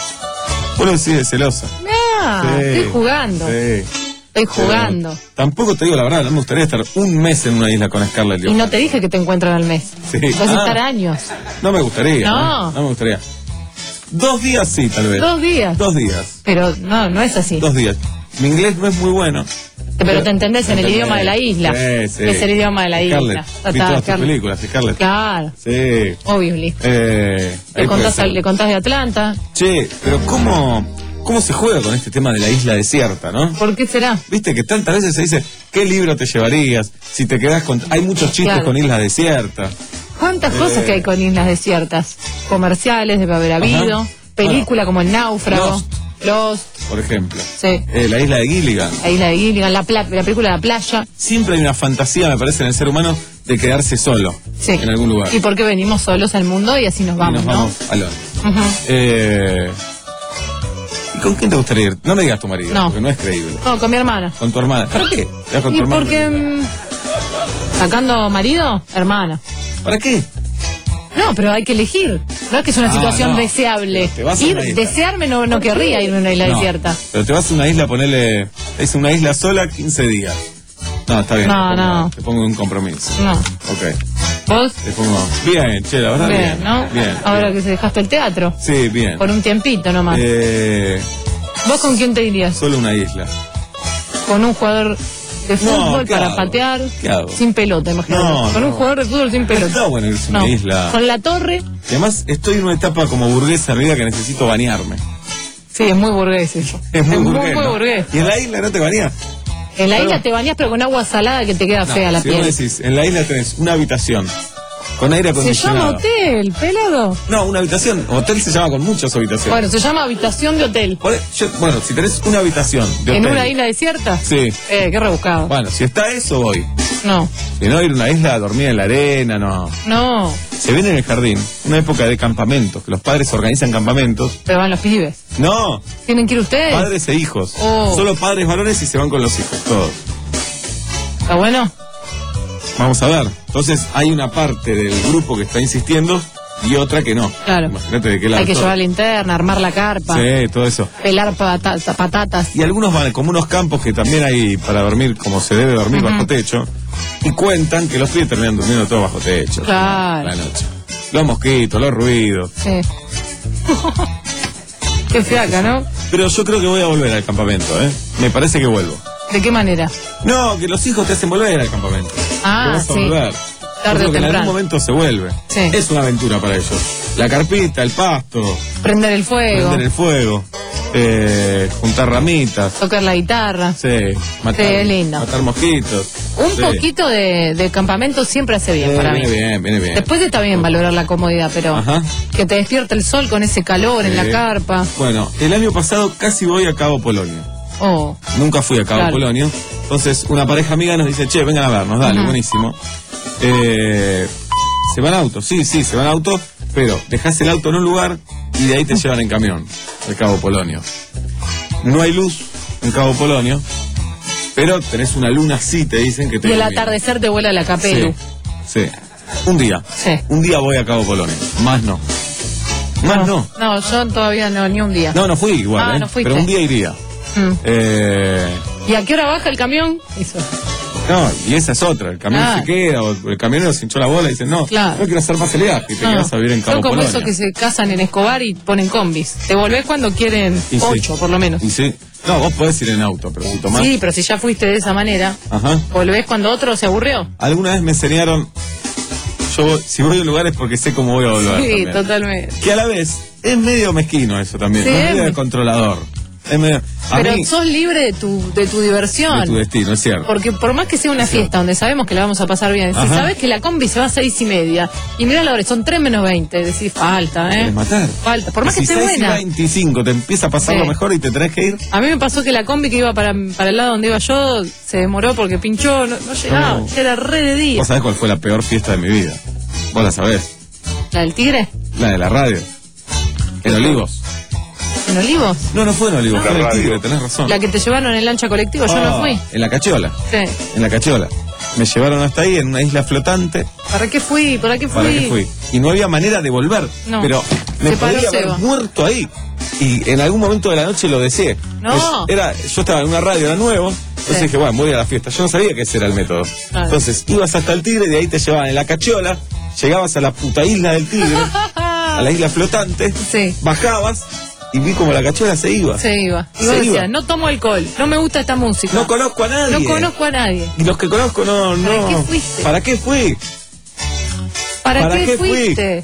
Vos lo decís de celosa. Ah, Sí, estoy jugando. Sí. Estoy jugando. Pero tampoco te digo la verdad, no me gustaría estar un mes en una isla con Scarlett Y Johansson. no te dije que te encuentran al mes. Sí. Vas a Ah. estar años. No me gustaría. No. ¿eh? No me gustaría. Dos días sí, tal vez. Dos días. Dos días. Pero no, no es así. Dos días. Mi inglés no es muy bueno. Pero te entendés en el Entendés. idioma de la isla. Sí, sí. Es el idioma de la isla. Scarlett, Ya vi está, todas tus Scarlett. películas, Scarlett. Claro, Sí. obviously. Eh, Le ahí puede contás, ser. le contás de Atlanta. Che, pero ¿cómo, ¿cómo se juega con este tema de la isla desierta, no? ¿Por qué será? Viste que tantas veces se dice, ¿qué libro te llevarías? Si te quedás con... Hay muchos chistes Claro. con islas desiertas. ¿Cuántas cosas Eh. que hay con islas desiertas? Comerciales debe haber habido. Ajá. Película como El Náufrago. Lost. Lost. Por ejemplo. Sí. Eh, la isla de Gilligan. La isla de Gilligan. La, pla- la película de la playa. Siempre hay una fantasía, me parece, en el ser humano de quedarse solo Sí. en algún lugar. Y porque venimos solos al mundo y así nos Y vamos, nos vamos a Londres. ¿no? Ujú. Eh, ¿Y con quién te gustaría ir? No me digas tu marido, No. porque no es creíble. No, con mi hermana. Con tu hermana. ¿Para qué? ¿Te vas con Y tu hermana? porque... mm, sacando marido, hermana. ¿Para qué? No, pero hay que elegir. No es que es una Ah, situación no. deseable. Te vas a Ir, una isla. desearme no, no querría irme a una isla No, desierta. Pero te vas a una isla, ponele. Es una isla sola, quince días. No, está bien. No, te pongo, no. Te pongo un compromiso. No. Ok. ¿Vos? Te pongo. Bien, che, la verdad. Bien, Bien, ¿no? Bien. Ahora bien. que se dejaste el teatro. Sí, bien. Por un tiempito nomás. Eh, ¿Vos con quién te irías? solo una isla. ¿Con un jugador de fútbol ¿qué para hago? patear? ¿Qué hago? Sin pelota, imagínate. No, Con un no. jugador de fútbol sin Pero pelota. está bueno irse a No. una isla. Con la torre, Y además estoy en una etapa como burguesa en mi vida que necesito bañarme. sí, es muy burgués eso. Es muy burgués. muy, muy ¿no? burgués. Y en la isla no te bañas. En la Pero- isla te bañás pero con agua salada que te queda No, fea la si piel. vos decís, en la isla tenés una habitación con aire Se acondicionado. llama hotel, pelado. No, una habitación. Hotel se llama con muchas habitaciones. Bueno, se llama habitación de hotel. Por e- yo- bueno, si tenés una habitación de ¿En hotel. una isla desierta? Sí. Eh, qué rebuscado. Bueno, si está eso, voy. No, Si no, ir a una isla a dormir en la arena, no. no, Se viene en el jardín una época de campamentos, que los padres organizan campamentos. pero van los pibes. No, ¿Tienen que ir ustedes? padres e hijos. Oh. Solo padres varones y se van con los hijos, todos. ¿Está bueno? Vamos a ver. Entonces hay una parte del grupo que está insistiendo y otra que no. Claro. Imagínate de qué lado. Hay que todo. llevar linterna, armar la carpa, Sí, todo eso. pelar pata- patatas. Y algunos van como unos campos que también hay para dormir como se debe dormir Ujú. bajo techo. Y cuentan que los pibes terminan durmiendo todo bajo techo. Claro. La noche. Los mosquitos, los ruidos. Sí. Qué fiaca, ¿no? Pero yo creo que voy a volver al campamento, ¿eh? Me parece que vuelvo. ¿De qué manera? No, que los hijos te hacen volver al campamento. Ah, Que vas a sí. volver. Tarde Yo creo o que en algún temprano. momento se vuelve. Sí. Es una aventura para ellos. La carpita, el pasto, Prender el fuego, prender el fuego, eh, juntar ramitas, tocar la guitarra. sí, matar, Sí, es lindo. matar mosquitos. Un Sí. poquito de, de campamento siempre hace bien Eh, para mí. viene bien, viene bien. Después está bien valorar la comodidad, pero Ajá. que te despierta el sol con ese calor en la Eh, carpa. Bueno, el año pasado casi voy a Cabo Polonio. Oh, Nunca fui a Cabo Claro. Polonio. Entonces, una pareja amiga nos dice, che, vengan a vernos, dale, Ujú. buenísimo. Eh, se van auto, sí, sí, se van auto, pero dejás el auto en un lugar y de ahí te llevan en camión al Cabo Polonio. no hay luz en Cabo Polonio, pero tenés una luna así, te dicen que te... Y el atardecer te vuela la Capelu. Sí, sí. Un día. Sí. Un día voy a Cabo Polonio, más no. Más no. No, yo todavía no, ni un día. No, no fui igual, Ah, ¿eh? no fuiste. Pero un día iría. Mm. Eh... ¿Y a qué hora baja el camión? Eso. No, y esa es otra. El camión Claro. se queda, o el camionero se hinchó la bola y dice, no, Claro. no quiero hacer más el viaje, y te No. quedas a vivir en Cabo Son como Polonio. esos que se casan en Escobar y ponen combis. Te volvés cuando quieren Y sí. ocho, por lo menos. Y sí. No, vos podés ir en auto, pero si tomás... Sí, pero si ya fuiste de esa manera, Ajá. volvés cuando otro se aburrió. Alguna vez me enseñaron, yo voy- si voy a un lugar es porque sé cómo voy a volver. Sí, también. totalmente. Que a la vez es medio mezquino eso también, Sí, ¿no? es es medio de me- controlador. Es medio, a Pero mí, sos libre de tu, de tu diversión. de tu destino, es cierto. Porque por más que sea una fiesta donde sabemos que la vamos a pasar bien, si Ajá. sabes que la combi se va a seis y media y mirá la hora, son tres menos veinte, decís falta, ¿eh? ¿Querés matar? Falta, por más Y que si esté seis y buena. veinticinco te empieza a pasar Sí. lo mejor y te tenés que ir. A mí me pasó que la combi que iba para, para el lado donde iba yo se demoró porque pinchó, no, no llegaba, No. ya era re de día. Vos sabés cuál fue la peor fiesta de mi vida. Vos la sabés. ¿La del tigre? La de la radio. En Olivos. ¿En Olivos? No, no fue en Olivos, fue en el Tigre, tenés razón. La que te llevaron en lancha colectiva, yo no Ah, fui. En la Cachola. Sí. En la Cachola. Me llevaron hasta ahí, en una isla flotante. ¿Para qué fui? ¿Para qué fui? ¿Para qué fui? Y no había manera de volver. No. Pero me Se paró podría haber Seba. muerto ahí. Y en algún momento de la noche lo deseé. No. Pues era, yo estaba en una radio, era nuevo. Entonces Sí. dije, bueno, voy a la fiesta. Yo no sabía que ese era el método. Claro. Entonces ibas hasta el Tigre, de ahí te llevaban en la Cachola. Llegabas a la puta isla del Tigre, a la isla flotante. Sí. Bajabas y vi como la Cachola se iba. Se iba. Y Se vos decías, iba. no tomo alcohol, no me gusta esta música. No conozco a nadie. No conozco a nadie. Y los que conozco no, no. ¿Para qué fuiste? ¿Para qué fui? ¿Para, ¿Para qué, qué fui? fuiste?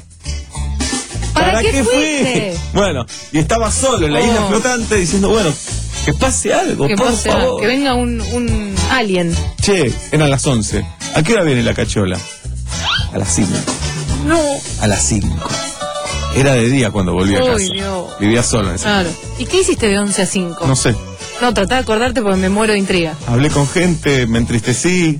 ¿Para, qué, fuiste? Bueno, y estaba solo en la Oh. isla flotante diciendo, bueno, que pase algo, Que, por pase- favor. que venga un, un alien. Che, eran las once. ¿A qué hora viene la Cachola? A las cinco. No. A las cinco. Era de día cuando volví a Uy, casa. Dios. Vivía solo en ese Claro. ¿Y qué hiciste de once a cinco? No sé. No, tratá de acordarte porque me muero de intriga. Hablé con gente, me entristecí,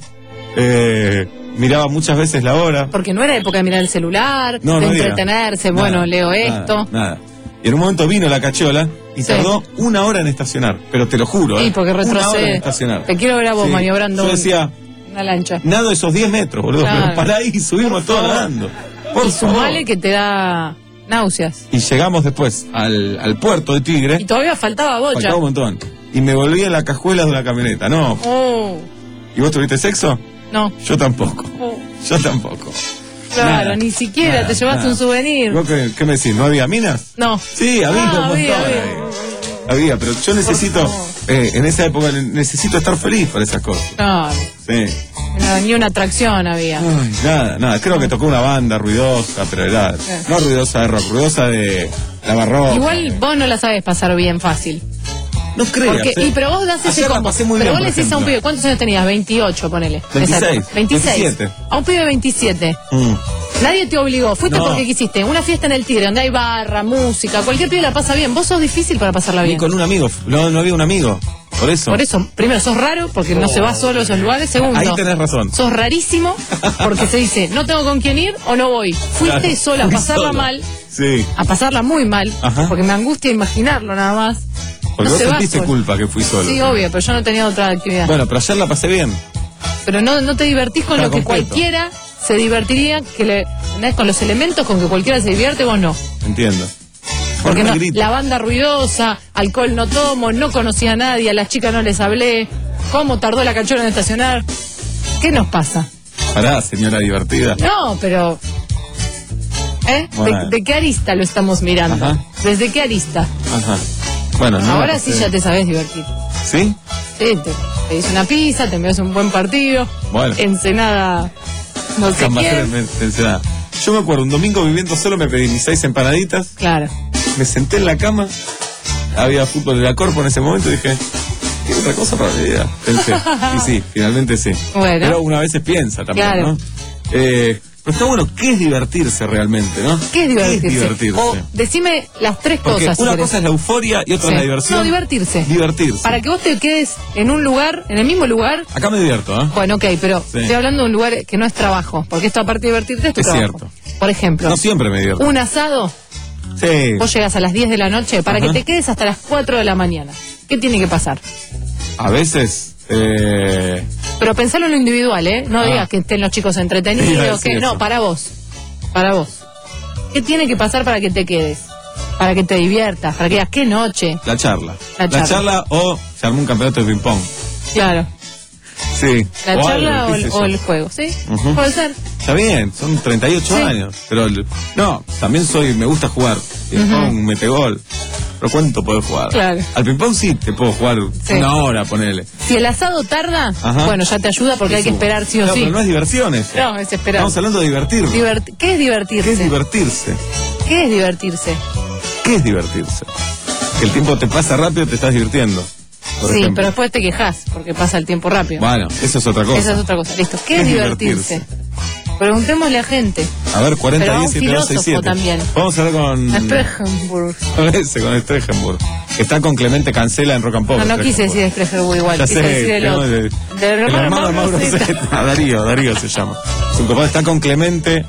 eh, miraba muchas veces la hora. Porque no era época de mirar el celular, No, de no había. entretenerse, Nada, bueno, leo nada, esto. Nada. Y en un momento vino la Cachola y Sí. tardó una hora en estacionar. Pero te lo juro, Sí, ¿eh? porque Una hora en retrocede. estacionar. Te quiero ver a vos Sí. maniobrando Yo un- decía, una lancha. nado esos diez metros, boludo. Claro. Pero pará ahí, subimos todos favor. nadando. Por Y favor. sumale que te da náuseas. Y llegamos después al, al puerto de Tigre. Y todavía faltaba bocha. Faltaba un montón. Y me volví en la cajuela de una camioneta. No. Oh, ¿Y vos tuviste sexo? no. Yo tampoco. Oh, Yo tampoco. claro, Nada, ni siquiera nada, te llevaste nada. un souvenir. ¿Vos qué, qué me decís? ¿No había minas? No. Sí, había Ah, un montón. había, había. ahí. Había, pero yo necesito, eh, en esa época ne- necesito estar feliz por esas cosas. No, Sí. no, ni una atracción había. Ay, nada, nada. Creo que tocó una banda ruidosa, pero era. No ruidosa de rock, ruidosa de la barroca. Igual vos no la sabes pasar bien fácil. No creas. Porque, eh. y pero vos das ese Ayer la combo. pasé muy Pero bien, vos le por decís a un ejemplo. pibe, ¿cuántos años tenías? veintiocho, ponele. veintiséis, Exacto. veintiséis. veintisiete. A un pibe de veintisiete. Mm. Nadie te obligó, fuiste No. porque quisiste. Una fiesta en el Tigre, donde hay barra, música, cualquier pibe la pasa bien. Vos sos difícil para pasarla Ni bien. con un amigo. No, no había un amigo. Por eso. Por eso, primero, sos raro porque no se va solo a esos lugares. Segundo, Ahí tenés razón. sos rarísimo porque se dice, no tengo con quién ir o no voy. Fuiste Claro, sola a fui pasarla solo. mal, Sí. a pasarla muy mal, Ajá. porque me angustia imaginarlo nada más. Porque no vos se va sentiste solo. culpa que fui solo. Sí, obvio, pero yo no tenía otra actividad. Bueno, pero ayer la pasé bien. Pero no, no te divertís con Está lo que completo. cualquiera se divertiría, que le, ¿entendés? Con los elementos con que cualquiera se divierte, vos no. Entiendo. Porque Por no, grito. la banda ruidosa, alcohol no tomo, no conocía a nadie, a las chicas no les hablé, cómo tardó la Cachola en estacionar. ¿Qué nos pasa? Pará, señora divertida. No, pero... ¿Eh? Bueno. ¿De, de qué arista lo estamos mirando? Ajá. ¿Desde qué arista? Ajá. Bueno, no. Ahora la sí pasé ya bien. te sabes divertir. ¿Sí? Sí, te pedís una pizza, te envías un buen partido, Bueno. Ensenada, no sé Cambaceres quién. me- me enseñaba. Yo me acuerdo, un domingo viviendo solo me pedí mis seis empanaditas, Claro. me senté en la cama, había fútbol de la Corpo en ese momento y dije, ¿qué otra cosa para mi vida? Pensé. Y sí, finalmente sí. Bueno. Pero una vez se piensa también, Claro. ¿no? Eh, pero está bueno, ¿qué es divertirse realmente, no? ¿Qué es divertirse? divertirse? O decime las tres Porque cosas. si una querés. cosa es la euforia y otra Sí. es la diversión. No, divertirse. Divertirse. Para que vos te quedes en un lugar, en el mismo lugar. Acá me divierto, ¿eh? Bueno, ok, pero Sí. estoy hablando de un lugar que no es trabajo, porque esto aparte de divertirte es tu Es trabajo. cierto. Por ejemplo, No siempre me divierto. un asado, Sí. vos llegas a las diez de la noche para Ajá. que te quedes hasta las cuatro de la mañana. ¿Qué tiene que pasar? A veces... Eh... Pero pensalo en lo individual, ¿eh? No Ah. digas que estén los chicos Iba a entretenidos, decir que no, eso. para vos. Para vos. ¿Qué tiene que pasar para que te quedes? Para que te diviertas, para que digas, qué noche. La charla. La La charla. charla o se armó un campeonato de ping-pong. Claro. Sí. La o charla algo, o, qué el, sé o yo. el juego, ¿sí? Ujú. Puede ser. Está bien, son treinta y ocho Sí. años. Pero el- no, también soy, me gusta jugar. Ping-pong, metegol. Pero ¿cuánto puedo jugar? Claro. Al ping-pong sí te puedo jugar Sí. una hora, ponele. Si el asado tarda, Ajá. bueno, ya te ayuda porque hay que esperar sí o no, sí. pero no es diversión eso. No, es esperar. Estamos hablando de divertirnos. Diverti- ¿Qué es divertirse? ¿Qué es divertirse? ¿Qué es divertirse? ¿Qué es divertirse? Que el tiempo te pasa rápido, te estás divirtiendo. Por Sí, ejemplo. pero después te quejas porque pasa el tiempo rápido. Bueno, eso es otra cosa. Esa es otra cosa. Listo. ¿Qué, ¿Qué es es divertirse? Preguntémosle a gente. A ver, cuarenta, Pero a un diez, siete, dos, seis, filósofo siete. también. Vamos a hablar con... A Spregenburg. Con ese, con Stregenburg. Que está con Clemente Cancela en Rock and Pop. No, no quise Stregenburg. decir Spregenburg igual. Ya Quise sé, decir el tenemos otro. de- Del el hermano de Mauro Zeta. Zeta. Darío, Darío se llama. Su papá está con Clemente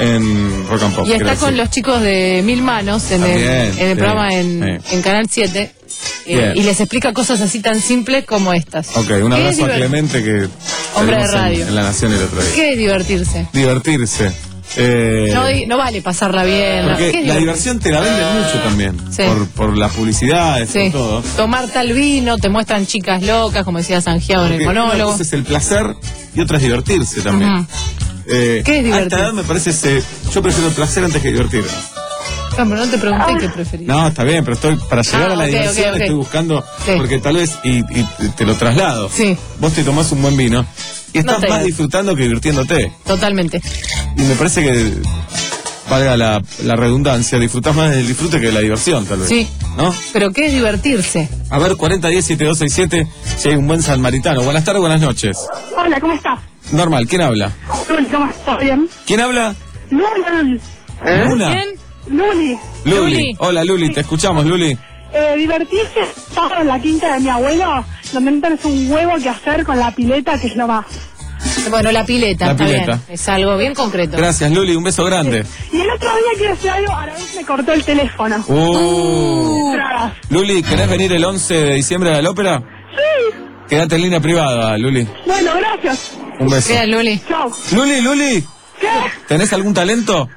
en Rock and Pop. Y está gracias. con los chicos de Mil Manos en También, el, en el sí, programa en, sí. en Canal siete. eh, Bien. y les explica cosas así tan simples como estas. Ok, un ¿Qué abrazo es a divert- Clemente que... Hombre de tenemos en- radio. En, La Nación el otro día. ¿Qué es divertirse? Divertirse. Eh, No, di- no vale pasarla bien. ¿no? porque ¿Qué es la divertirse? diversión te la venden mucho también. Sí. Por, por las publicidades, Sí. por todo. Tomar tal vino, te muestran chicas locas, como decía Sangiao en el Porque una monólogo. cosa es el placer y otra es divertirse también. Ujú. Eh, ¿Qué es A divertirse? esta edad me parece ese, yo prefiero el placer antes que divertirme. No, pero no te pregunté qué preferís. No, está bien, pero estoy para llegar Ah, a la ok, diversión ok, ok. estoy buscando, Sí. porque tal vez, y, y te lo traslado. Sí. Vos te tomás un buen vino y No estás te más digas. disfrutando que divirtiéndote. Totalmente. Y me parece que, valga la, la redundancia, disfrutás más del disfrute que de la diversión, tal vez. Sí. ¿No? ¿Pero qué es divertirse? A ver, cuarenta, diez, setenta y dos, sesenta y siete, si hay un buen samaritano. Buenas tardes, buenas noches. Hola, ¿cómo estás? Normal, ¿quién habla? Luli, ¿cómo estás? ¿Bien? ¿Quién habla? Luli. Luna. ¿Quién? Luli. Luli. Luli. Hola, Luli, te escuchamos, Luli. Eh, divertirse estaba en la quinta de mi abuelo, donde no tenés un huevo que hacer con la pileta, que es lo más. Bueno, la pileta, La está pileta. bien. Es algo bien concreto. Gracias, Luli, un beso grande. Y el otro día quiero decir algo, a la vez me cortó el teléfono. Uh. Tragas. Luli, ¿querés venir el once de diciembre a la ópera? Sí. Quédate en línea privada, Luli. Bueno, gracias. Un beso. Bien, Luli. Chao. Luli, Luli, ¿Qué? ¿tenés algún talento?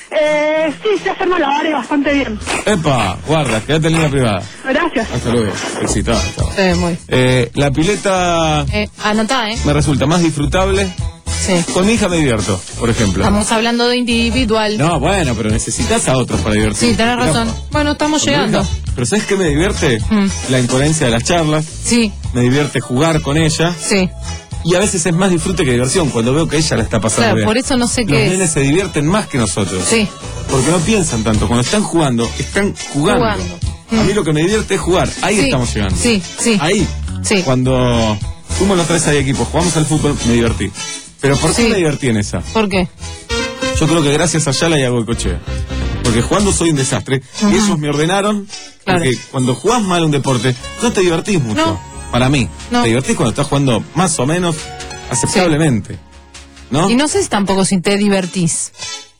Eh, sí, sé hacer malabares bastante bien. Epa, guarda, quédate en línea privada. Gracias. Hasta luego. Éxito. chao. Sí, muy. Eh, la pileta Eh, anotá, ¿eh? me resulta más disfrutable. Sí. Con mi hija me divierto, por ejemplo. Estamos hablando de individual. No, bueno, pero necesitas a otros para divertirte. Sí, tenés razón. No, Bueno, estamos con mi llegando. hija- Pero ¿sabes qué me divierte? Mm. La incoherencia de las charlas. Sí, Me divierte jugar con ella. sí. Y a veces es más disfrute que diversión cuando veo que ella la está pasando Claro, bien. por eso no sé Los qué nenes es. se divierten más que nosotros. Sí, Porque no piensan tanto. Cuando están jugando, están jugando. Jugando. A mí lo que me divierte es jugar. Ahí Sí, estamos llegando. sí, sí. Ahí. Sí. Cuando fuimos los tres ahí equipos, jugamos al fútbol, me divertí. Pero ¿por qué Sí. me divertí en esa? ¿por qué? Yo creo que gracias a Yala y a Goicochea. Porque jugando soy un desastre. Ajá. Y ellos me ordenaron. Claro. Porque cuando jugás mal un deporte, no te divertís mucho. No. Para mí. No. Te divertís cuando estás jugando más o menos aceptablemente. ¿No? Y no sé si tampoco si te divertís.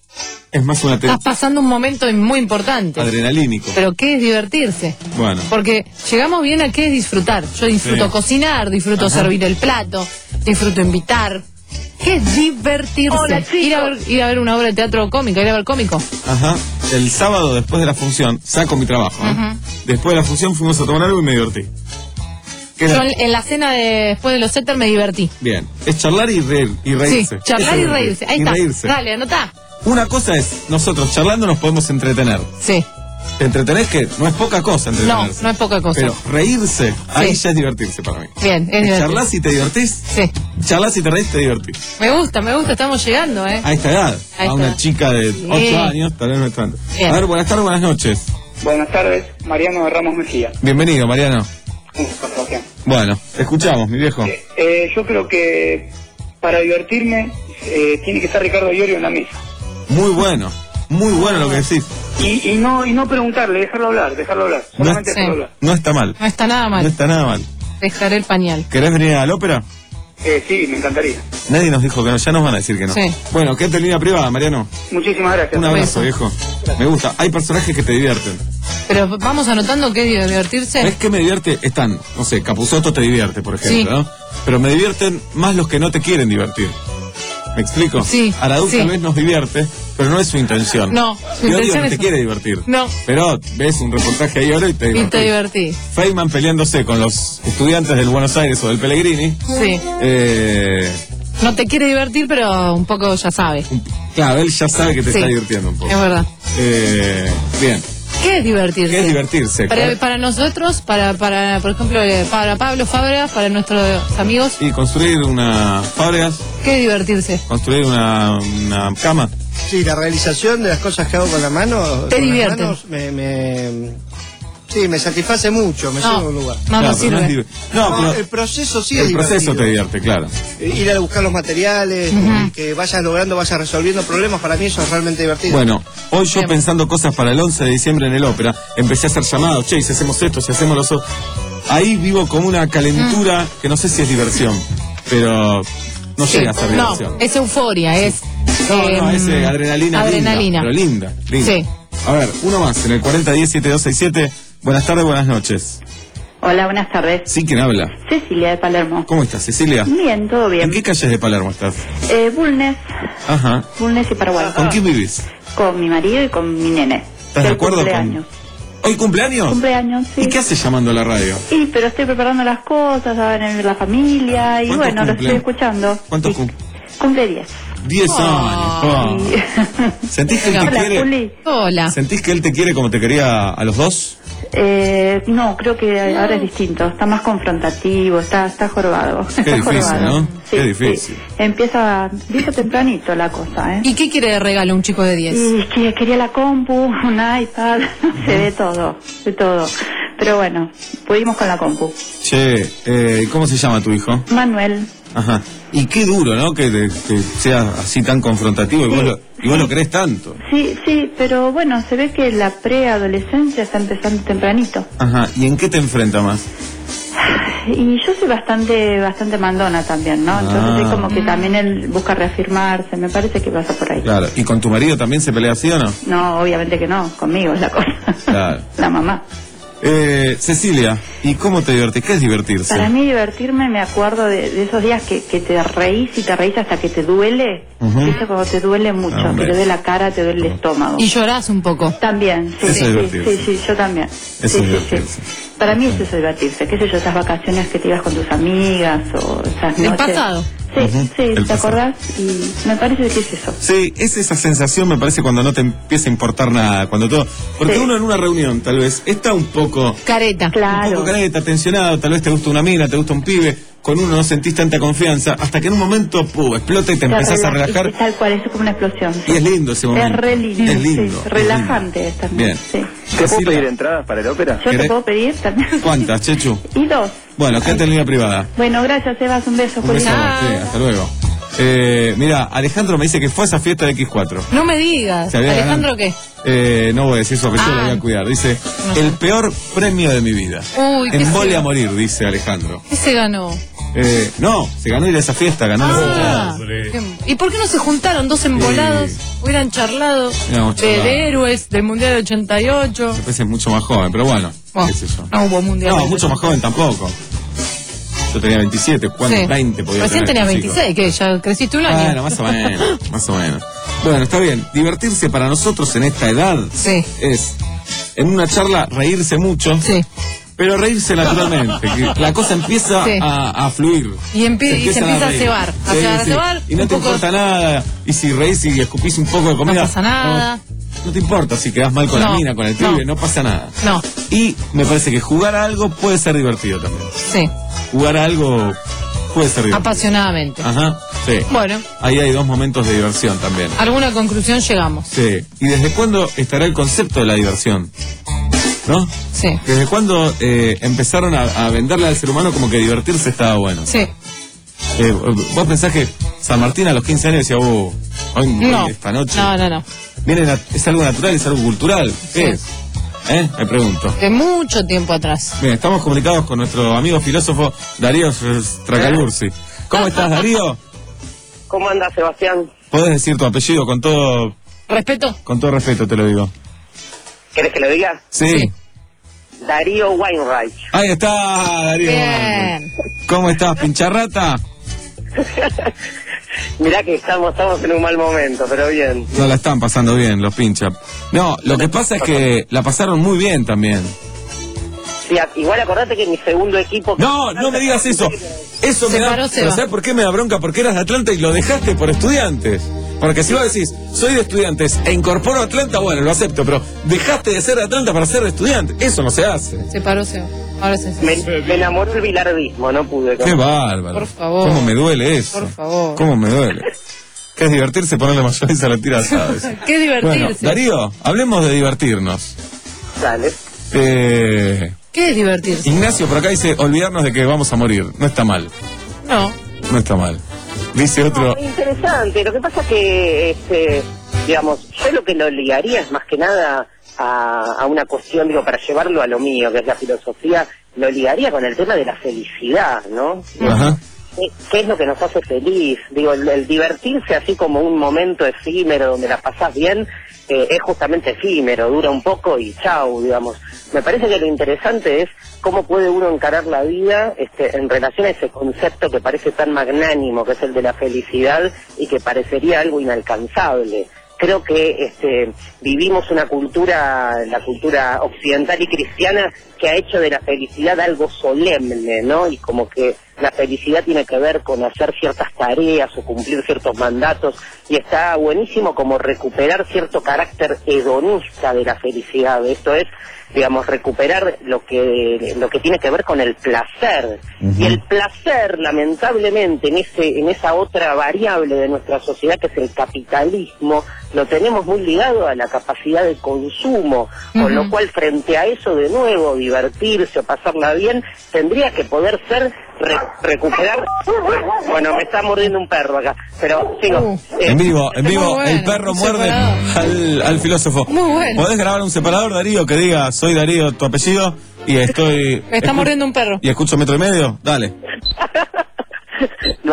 Es más una te- Estás pasando un momento muy importante. adrenalínico. Pero ¿qué es divertirse? Bueno. Porque llegamos bien a qué es disfrutar. Yo disfruto Sí. cocinar, disfruto Ajá. servir el plato, disfruto invitar. ¿Qué es divertirse? Hola, chicos. ir, a ver, ir a ver una obra de teatro cómico, ir a ver cómico. Ajá. El sábado después de la función, saco mi trabajo. ¿eh? Ajá. Después de la función fuimos a tomar algo y me divertí. ¿Qué Yo era? en en la cena de, después de los setters me divertí. Bien. Es charlar y, reír, y reírse. Sí, charlar Eso y es reírse. Ahí y está. reírse. Dale, anotá. Una cosa es, nosotros charlando nos podemos entretener. Sí. Te entretenés que no es poca cosa No, entretenerse. no es poca cosa. Pero reírse, ahí Sí. ya es divertirse para mí. Bien, es divertido. Charlas y te divertís. Sí. Charlas y te reís, te divertís. Me gusta, me gusta, estamos llegando, ¿eh? A esta edad. Ahí a una está. chica de Sí. ocho años, tal vez no es tanto. Bien. A ver, buenas tardes, buenas noches. Buenas tardes, Mariano de Ramos Mejía. Bienvenido, Mariano. ¿Cómo estás, Sebastián? Bueno, te escuchamos, mi viejo. Eh, yo creo que para divertirme eh, tiene que estar Ricardo Iorio en la mesa. Muy bueno, muy bueno lo que decís. Y, y no y no preguntarle, dejarlo hablar, dejarlo hablar. No, Solamente es- dejarlo hablar. no está mal. No está nada No mal. está nada mal. Dejaré el pañal. ¿Querés venir a la ópera? Eh, sí, me encantaría. Nadie nos dijo que no, ya nos van a decir que no. Sí. Bueno, quédate en línea privada, Mariano. Muchísimas gracias. Un abrazo, viejo. Me gusta. Hay personajes que te divierten. Pero vamos anotando qué es divertirse. ¿Ves qué me divierte? Están, no sé, Capusotto te divierte, por ejemplo, Sí. ¿no? Pero me divierten más los que no te quieren divertir. ¿Me explico? Sí, Aradu sí. tal vez nos divierte, pero no es su intención. No, su Fiodio intención no es- te quiere divertir. No. Pero ves un reportaje ahí ahora y te Y divertís. te divertí. Feynman peleándose con los estudiantes del Buenos Aires o del Pellegrini. Sí. Eh, No te quiere divertir, pero un poco ya sabe. claro, él ya sabe que te Sí. está divirtiendo un poco. Es verdad. Eh, bien. ¿Qué es divertirse? ¿Qué es divertirse? Para, Claro. para nosotros, para, para, por ejemplo, eh, para Pablo Fábregas, para nuestros amigos, Y construir una fábricas, ¿qué es divertirse? construir una, una cama. Sí, la realización de las cosas que hago con la mano. Te con las divierte. manos, me, me, sí, me satisface mucho, me No, lleva a un lugar. no, no Claro, pero sirve. es div- no, No, pero el proceso sí el es proceso te divertido. divierte, claro. Ir a buscar los materiales, y que vayas logrando, vayas resolviendo problemas, para mí eso es realmente divertido. Bueno, hoy yo Bien. pensando cosas para el once de diciembre en el ópera, empecé a hacer llamados, che, y si hacemos esto, si hacemos los otros. Ahí vivo como una calentura que no sé si es diversión, pero no Sí. llega a ser No, diversión. es euforia, es... No, no, em, es eh, adrenalina, adrenalina. linda, pero linda, linda. Sí. A ver, uno más, en el cuarenta diez siete dos seis siete. Buenas tardes, buenas noches. Hola, buenas tardes. ¿Sí, quién habla? Cecilia de Palermo. ¿Cómo estás, Cecilia? Bien, todo ¿En bien. qué calles de Palermo estás? Eh, Bulnes, Ajá. Bulnes y Paraguay. ¿Con quién vivís? Con mi marido y con mi nene. ¿Estás de Del acuerdo cumpleaños. con...? ¿Hoy cumpleaños? Cumpleaños, sí. ¿Y qué haces llamando a la radio? Y, pero estoy preparando las cosas, saben, en la familia, y ¿Cuántos bueno, lo cumplen? estoy escuchando. ¿Cuántos cum- Cumple diez. Diez años. pa. ¿Sentís que él te Hola, quiere? Juli. Hola. ¿Sentís que él te quiere como te quería a los dos? Eh, no, creo que ahora es distinto, está más confrontativo, está, está jorobado. Qué está difícil, jorobado. ¿no? Sí, Qué difícil. sí. Empieza, empieza tempranito la cosa, ¿eh? ¿Y qué quiere de regalo un chico de diez? Y que quería la compu, un iPad, no sé, de todo, de todo. Pero bueno, pudimos con la compu. Che, eh, ¿cómo se llama tu hijo? Manuel, Ajá. Y qué duro, ¿no? Que, de- que sea así tan confrontativo y vos, Sí. lo, y vos lo querés tanto. sí, sí, pero bueno, se ve que la preadolescencia está empezando tempranito. Ajá. ¿Y en qué te enfrenta más? Y yo soy bastante, bastante mandona también, ¿no? Entonces Ah. es como que también él busca reafirmarse, me parece que pasa por ahí. Claro. ¿Y con tu marido también se pelea así o no? No, obviamente que no, conmigo es la cosa. Claro. La mamá. Eh, Cecilia, ¿y cómo te divertís? ¿Qué es divertirse? Para mí divertirme, me acuerdo de, de esos días que, que te reís y te reís hasta que te duele. Ujú. ¿Viste? Cuando te duele mucho, Ah, hombre. te duele la cara, te duele el estómago. Y llorás un poco. También, sí, Eso sí, es sí, divertirse. sí, sí, yo también. Eso sí, es sí, divertirse. sí. Para mí eso es divertirse, qué sé yo, esas vacaciones que te ibas con tus amigas o esas El noches. pasado. Sí, Ujú, sí, el ¿te pasado. acordás? Y me parece que es eso. Sí, es esa sensación, me parece, cuando no te empieza a importar nada, cuando todo... Porque Sí. uno en una reunión, tal vez, está un poco... Careta. Un Claro. poco careta, tensionado, tal vez te gusta una mina, te gusta un pibe, con uno no sentís tanta confianza, hasta que en un momento, ¡pum!, explota y te empezás a rela- relajar. es tal cual, es como una explosión. sí. Y es lindo ese momento. Es re lindo, Es lindo, sí, es relajante lindo. también. Bien. Sí. ¿Te puedo pedir entradas para el ópera? Yo te ¿Querés? puedo pedir también. ¿Cuántas, Chechu? Y dos. Bueno, quédate en línea privada. Bueno, gracias, Evas, un beso, Un Juli. beso. Sí, hasta luego. Eh, mira, Alejandro me dice que fue a esa fiesta de equis cuatro. No me digas. Se había ¿Alejandro ganado. qué? Eh, no voy a decir su apellido, Ah. lo voy a cuidar. Dice, el peor premio de mi vida. Uy, ¿qué Embole se- a morir, dice Alejandro. ¿Qué se ganó? Eh, no, se ganó ir a esa fiesta, ganó las Ah, entradas. ¿y por qué no se juntaron dos embolados? Hubieran charlado Hubiéramos de, charlado. de héroes del Mundial de ochenta y ocho. Me parece mucho más joven, pero bueno, Oh, qué sé yo. no hubo Mundial. No, de mucho más joven tampoco. Yo tenía veintisiete, ¿cuánto? Sí. veinte podía Recién tener. tenías chico. veintiséis, que ya creciste un año. Bueno, más o menos, más o menos. Bueno, está bien. Divertirse para nosotros en esta edad Sí. es, en una charla, reírse mucho, Sí. pero reírse naturalmente. Que la cosa empieza Sí. a, a fluir. Y, empie- y se empiezan empieza a reír. cebar. A Sí, cebar, a sí. cebar. Y no un te poco- importa nada. Y si reís y escupís un poco de comida. No pasa nada. No, no te importa si quedás mal con la No, mina, con el no. pibe, no pasa nada. No, Y me parece que jugar a algo puede ser divertido también. sí. Jugar a algo puede ser divertido. Apasionadamente. Ajá, sí. Bueno, Ahí hay dos momentos de diversión también. a alguna conclusión llegamos. Sí. ¿Y desde cuándo estará el concepto de la diversión? ¿No? Sí. ¿Desde cuándo eh, empezaron a, a venderle al ser humano como que divertirse estaba bueno? Sí. Eh, ¿Vos pensás que San Martín a los quince años decía, oh, hoy, No. hoy, esta noche? No, no, no. Viene nat- ¿Es algo natural? ¿Es algo cultural? ¿Qué Sí. es? ¿Eh? Me pregunto. De mucho tiempo atrás. Bien, estamos comunicados con nuestro amigo filósofo Darío Stracalursi. ¿Cómo estás, Darío? ¿Cómo anda, Sebastián? ¿Podés decir tu apellido con todo, ¿Respeto? con todo respeto, te lo digo? ¿Querés que lo diga? Sí. Darío Weinreich. Ahí está, Darío. Bien. ¿Cómo estás, pincharrata? Mirá que estamos, estamos en un mal momento, pero bien. No la están pasando bien, los pinchas. No, lo que pasa es que la pasaron muy bien también. Sí, igual acordate que mi segundo equipo... No, no me digas eso. Eso me da... Pero ¿sabes por qué me da bronca? Porque eras de Atlanta y lo dejaste por Estudiantes. Porque si vos decís, soy de Estudiantes e incorporo a Atlanta, bueno, lo acepto, pero dejaste de ser de Atlanta para ser de Estudiantes. Eso no se hace. Se paró, se ahora se me, me enamoró el bilardismo, no pude. Qué bárbaro. Por favor. ¿Cómo me duele eso? Por favor. ¿Cómo me duele? ¿Qué es divertirse ponerle mayonesa a la tira asada? Qué divertirse. Bueno, Darío, hablemos de divertirnos. Dale. Eh... ¿Qué es divertirse? Ignacio por acá dice, olvidarnos de que vamos a morir. No está mal. No. No está mal. Dice otro... No, interesante. Lo que pasa es que, este, digamos, yo lo que lo ligaría es más que nada a, a una cuestión, digo, para llevarlo a lo mío, que es la filosofía, lo ligaría con el tema de la felicidad, ¿no? Ajá. ¿Qué, qué es lo que nos hace feliz? Digo, el, el divertirse así como un momento efímero donde la pasás bien, eh, es justamente efímero, dura un poco y chau, digamos. Me parece que lo interesante es cómo puede uno encarar la vida este, en relación a ese concepto que parece tan magnánimo, que es el de la felicidad y que parecería algo inalcanzable. Creo que este, vivimos una cultura, la cultura occidental y cristiana, que ha hecho de la felicidad algo solemne, ¿no? Y como que la felicidad tiene que ver con hacer ciertas tareas o cumplir ciertos mandatos, y está buenísimo como recuperar cierto carácter hedonista de la felicidad. Esto es, digamos, recuperar lo que lo que tiene que ver con el placer. Uh-huh. Y el placer, lamentablemente, en ese en esa otra variable de nuestra sociedad, que es el capitalismo, lo tenemos muy ligado a la capacidad de consumo, uh-huh. Con lo cual, frente a eso, de nuevo, divertirse o pasarla bien, tendría que poder ser re recuperar... Bueno, me está mordiendo un perro acá, pero sigo. Uh, eh, en vivo, en vivo, bueno, el perro muerde al, al filósofo. Muy bueno. ¿Podés grabar un separador, Darío, que diga, soy Darío, tu apellido, y estoy... Me está mordiendo un perro. ¿Y escucho metro y medio? Dale. No,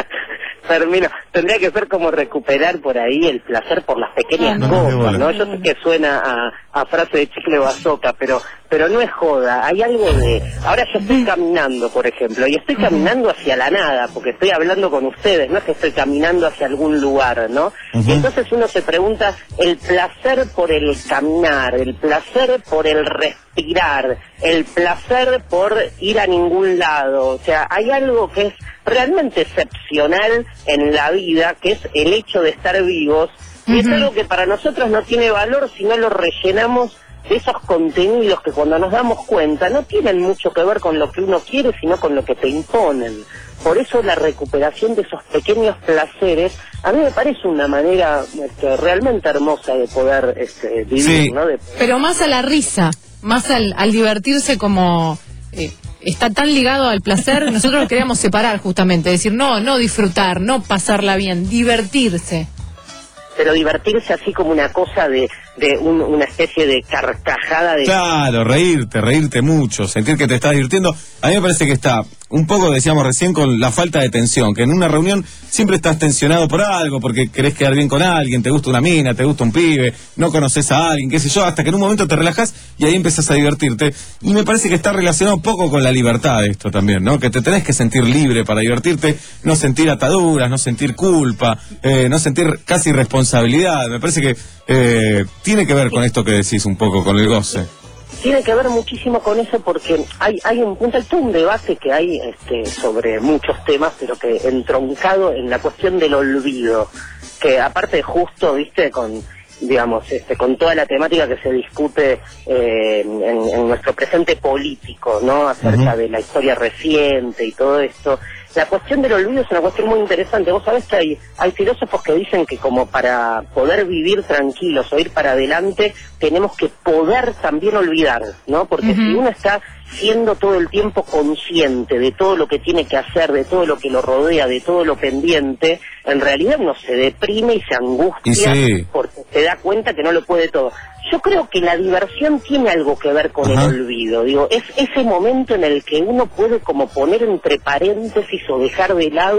termino. Tendría que ser como recuperar por ahí el placer por las pequeñas ah, no, cosas, ¿no? Yo sé que suena a, a frase de chicle bazooka, pero pero no es joda. Hay algo de... Ahora yo estoy caminando, por ejemplo, y estoy caminando hacia la nada, porque estoy hablando con ustedes, no es que estoy caminando hacia algún lugar, ¿no? Uh-huh. Y entonces uno se pregunta, el placer por el caminar, el placer por el respirar, el placer por ir a ningún lado. O sea, hay algo que es realmente excepcional en la vida, que es el hecho de estar vivos, y uh-huh. Es algo que para nosotros no tiene valor si no lo rellenamos de esos contenidos que, cuando nos damos cuenta, no tienen mucho que ver con lo que uno quiere, sino con lo que te imponen. Por eso la recuperación de esos pequeños placeres a mí me parece una manera este, realmente hermosa de poder este, vivir, sí. ¿No? De... Pero más a la risa, más al, al divertirse, como eh, está tan ligado al placer, nosotros lo queríamos separar justamente, decir, no, no disfrutar, no pasarla bien, divertirse. Pero divertirse así como una cosa de, de un, una especie de carcajada de... Claro, reírte, reírte mucho, sentir que te estás divirtiendo. A mí me parece que está un poco, decíamos recién, con la falta de tensión, que en una reunión siempre estás tensionado por algo, porque querés quedar bien con alguien, te gusta una mina, te gusta un pibe, no conoces a alguien, qué sé yo, hasta que en un momento te relajás y ahí empezás a divertirte. Y me parece que está relacionado un poco con la libertad de esto también, ¿no? Que te tenés que sentir libre para divertirte, no sentir ataduras, no sentir culpa, eh, no sentir casi responsabilidad. Me parece que eh, tiene que ver con esto que decís un poco, con el goce. Tiene que ver muchísimo con eso, porque hay hay un punto, hay todo un debate que hay este, sobre muchos temas, pero que entroncado en la cuestión del olvido, que aparte justo, viste, con digamos, este, con toda la temática que se discute eh, en, en nuestro presente político, ¿no? Acerca uh-huh. de la historia reciente y todo esto. La cuestión del olvido es una cuestión muy interesante. Vos sabés que hay, hay filósofos que dicen que como para poder vivir tranquilos o ir para adelante, tenemos que poder también olvidar, ¿no? Porque uh-huh. si uno está siendo todo el tiempo consciente de todo lo que tiene que hacer, de todo lo que lo rodea, de todo lo pendiente, en realidad uno se deprime y se angustia y sí. porque se da cuenta que no lo puede todo. Yo creo que la diversión tiene algo que ver con Ajá. el olvido, digo, es ese momento en el que uno puede como poner entre paréntesis o dejar de lado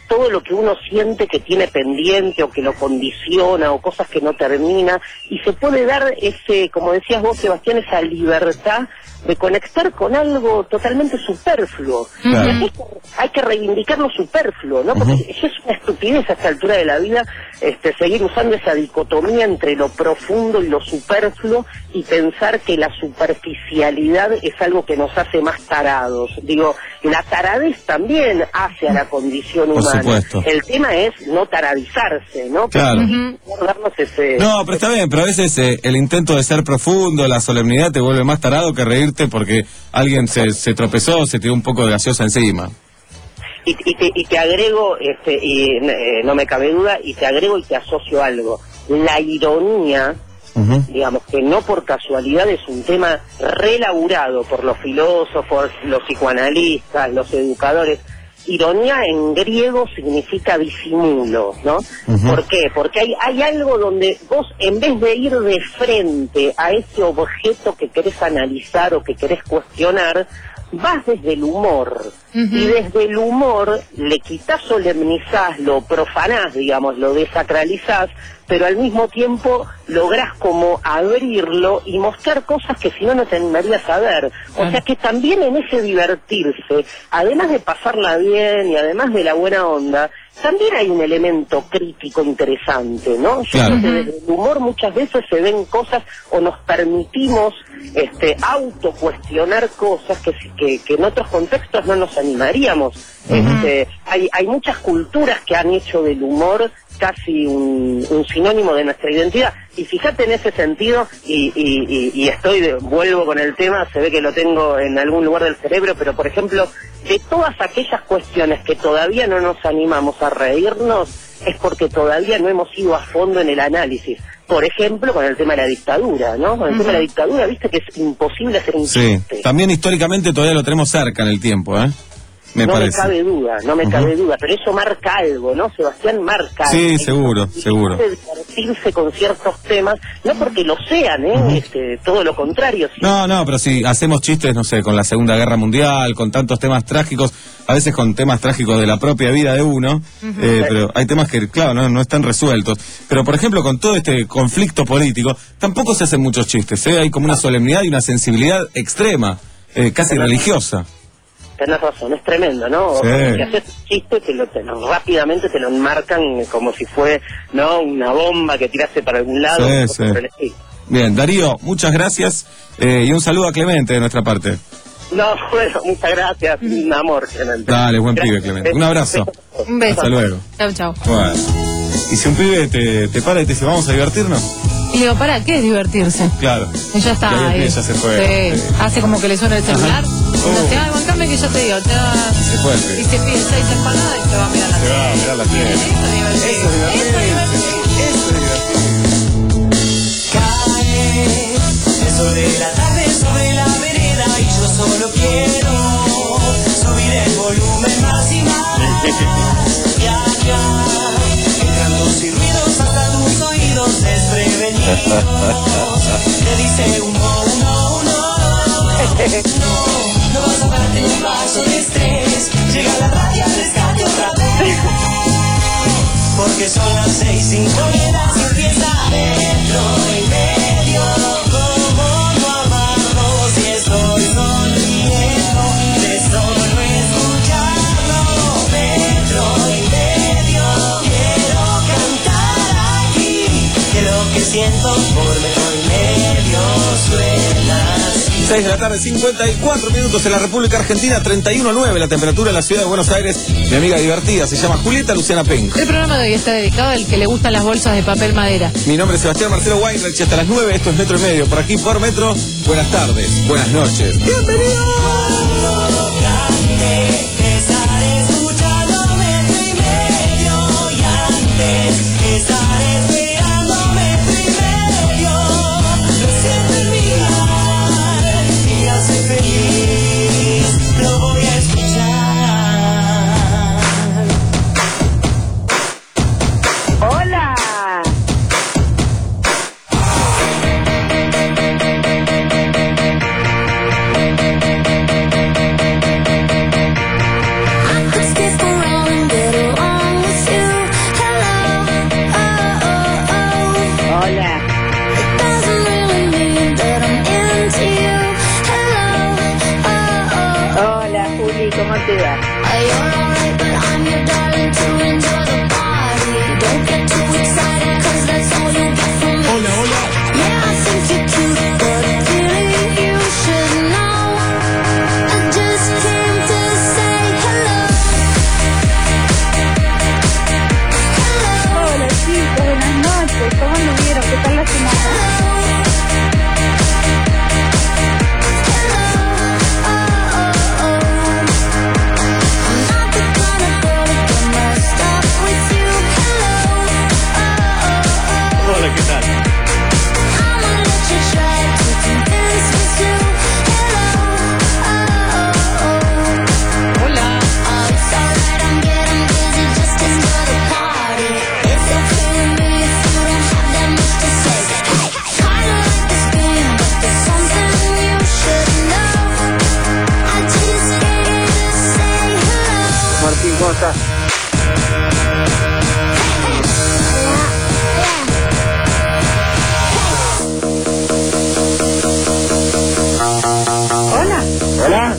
todo lo que uno siente que tiene pendiente o que lo condiciona o cosas que no termina, y se puede dar ese, como decías vos, Sebastián, esa libertad de conectar con algo totalmente superfluo. Claro. Y hay, que, hay que reivindicar lo superfluo, ¿no? Porque uh-huh. eso es una estupidez a esta altura de la vida, este, seguir usando esa dicotomía entre lo profundo y lo superfluo y pensar que la superficialidad es algo que nos hace más tarados. Digo, la taradez también hace a la condición Por humana. supuesto. El tema es no taradizarse, ¿no? Claro. Uh-huh. Darnos ese... No, pero está bien, pero a veces eh, el intento de ser profundo, la solemnidad te vuelve más tarado que reírte porque alguien se, se tropezó, se tiró un poco de gaseosa encima. Y, y, te, y te agrego, este, y eh, no me cabe duda, y te agrego y te asocio algo. La ironía, uh-huh. digamos que no por casualidad es un tema relaburado por los filósofos, los psicoanalistas, los educadores. Ironía en griego significa disimulo, ¿no? Uh-huh. ¿Por qué? Porque hay, hay algo donde vos, en vez de ir de frente a ese objeto que querés analizar o que querés cuestionar, vas desde el humor. Uh-huh. Y desde el humor le quitas, solemnizás, lo profanás, digamos, lo desacralizás, pero al mismo tiempo lográs como abrirlo y mostrar cosas que si no no te animarías a ver. O uh-huh. sea que también en ese divertirse, además de pasarla bien y además de la buena onda, también hay un elemento crítico interesante, ¿no? Yo claro. creo que desde el humor muchas veces se ven cosas o nos permitimos este, autocuestionar cosas que, que, que en otros contextos no nos animaríamos. Uh-huh. Este, hay, hay muchas culturas que han hecho del humor casi un, un sinónimo de nuestra identidad. Y fíjate en ese sentido, y, y, y, y estoy, de, vuelvo con el tema, se ve que lo tengo en algún lugar del cerebro, pero por ejemplo, de todas aquellas cuestiones que todavía no nos animamos a reírnos, es porque todavía no hemos ido a fondo en el análisis. Por ejemplo, con el tema de la dictadura, ¿no? Con el uh-huh. tema de la dictadura, viste que es imposible hacer un sí. chiste. También históricamente todavía lo tenemos cerca en el tiempo, ¿eh? Me no parece. me cabe duda, no me uh-huh. cabe duda, pero eso marca algo, ¿no, Sebastián? Marca sí, algo. Sí, seguro, y seguro. De divertirse con ciertos temas, no porque lo sean, ¿eh? Uh-huh. Este, todo lo contrario. Sí. No, no, pero si hacemos chistes, no sé, con la Segunda Guerra Mundial, con tantos temas trágicos, a veces con temas trágicos de la propia vida de uno, uh-huh. eh, sí. pero hay temas que, claro, no, no están resueltos. Pero, por ejemplo, con todo este conflicto político, tampoco se hacen muchos chistes, ¿eh? Hay como una solemnidad y una sensibilidad extrema, eh, casi religiosa. Tenés razón, es tremendo, ¿no? Sí. Si haces chiste, te lo, te lo, rápidamente te lo enmarcan como si fue, ¿no? Una bomba que tiraste para algún lado. Sí, sí. Bien, Darío, muchas gracias eh, y un saludo a Clemente de nuestra parte. No, bueno, muchas gracias, un amor, Clemente. Dale, buen gracias. pibe, Clemente. Un abrazo. Un beso. Hasta luego. Chau, chau. Bueno. ¿Y si un pibe te, te para y te dice, vamos a divertirnos? Y digo, ¿para qué es divertirse? Claro. Y ya está. Y ahí el pibe ya se fue. Sí. Sí. Hace como que le suena el celular. Oh. No te va a bancame que ya te digo. Te va... Se fue el pibe. Y se pide seis empanadas y se va a mirar la tele. Se va a mirar la tele. Eso es divertido. Eso es divertido. Eso es divertido. Cae el sol de la tarde sobre la vereda y yo solo quiero subir el volumen más y más. Y acá, entrando sin ruidos hasta tus oídos desprevenidos, te dice uno, uno, uno. No, no vas a darte un paso de estrés. Llega la radio al rescate otra vez. Porque son las seis, cinco horas y empieza dentro y medio. Como no amarnos y estoy sonriendo de solo escucharlo. Dentro y medio quiero cantar aquí, que lo que siento por metro y medio suena así. seis de la tarde, cincuenta y cuatro minutos en la República Argentina, treinta y uno punto nueve la temperatura en la ciudad de Buenos Aires. Mi amiga divertida se llama Julieta Luciana Pink. El programa de hoy está dedicado al que le gustan las bolsas de papel madera. Mi nombre es Sebastián Marcelo Weinreich y hasta las nueve, esto es Metro y Medio. Por aquí, por Metro, buenas tardes, buenas noches. ¡Bienvenidos! queda. Hola, hola. Hola chicos, buenas noches. ¿Cómo anduvieron? ¿Qué tal la semana? Hola, ¿qué tal? Hola. Martín, ¿cómo estás? Hola. Hola.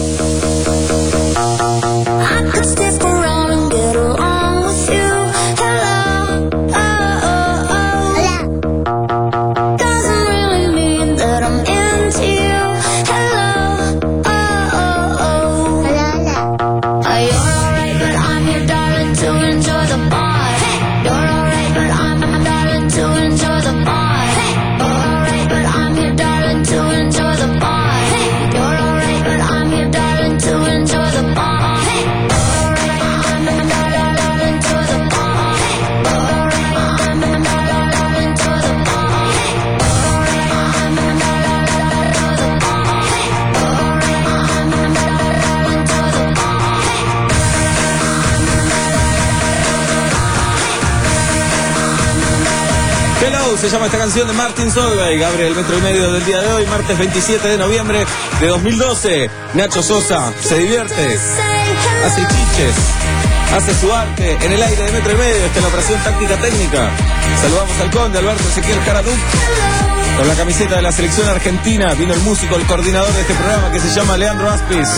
Hello, se llama esta canción de Martin Solveig. Abre el metro y medio del día de hoy, martes veintisiete de noviembre de dos mil doce. Nacho Sosa se divierte, hace chiches, hace su arte en el aire de metro y medio. Está en la operación táctica técnica. Saludamos al conde Alberto Ezequiel Jaraduc. Con la camiseta de la selección argentina vino el músico, el coordinador de este programa, que se llama Leandro Aspis.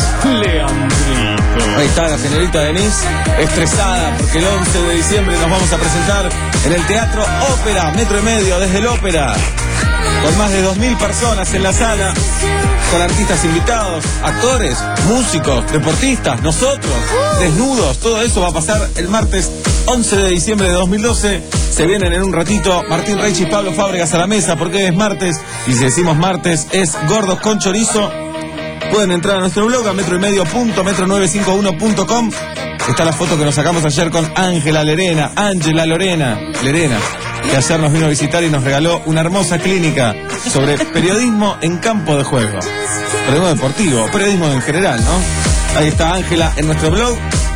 Leandrito. Ahí está la señorita Denise, estresada porque el once de diciembre nos vamos a presentar en el Teatro Ópera, metro y medio, desde el Ópera, con más de dos mil personas en la sala, con artistas invitados, actores, músicos, deportistas, nosotros, desnudos. Todo eso va a pasar el martes once de diciembre de dos mil doce. Se vienen en un ratito Martín Reich y Pablo Fábregas a la mesa, porque es martes, y si decimos martes es Gordos con Chorizo. Pueden entrar a nuestro blog a metro y medio punto metro nueve cinco uno punto com. Está la foto que nos sacamos ayer con Ángela Lerena, Ángela Lorena, Lerena, que ayer nos vino a visitar y nos regaló una hermosa clínica sobre periodismo en campo de juego. Periodismo deportivo, periodismo en general, ¿no? Ahí está Ángela en nuestro blog.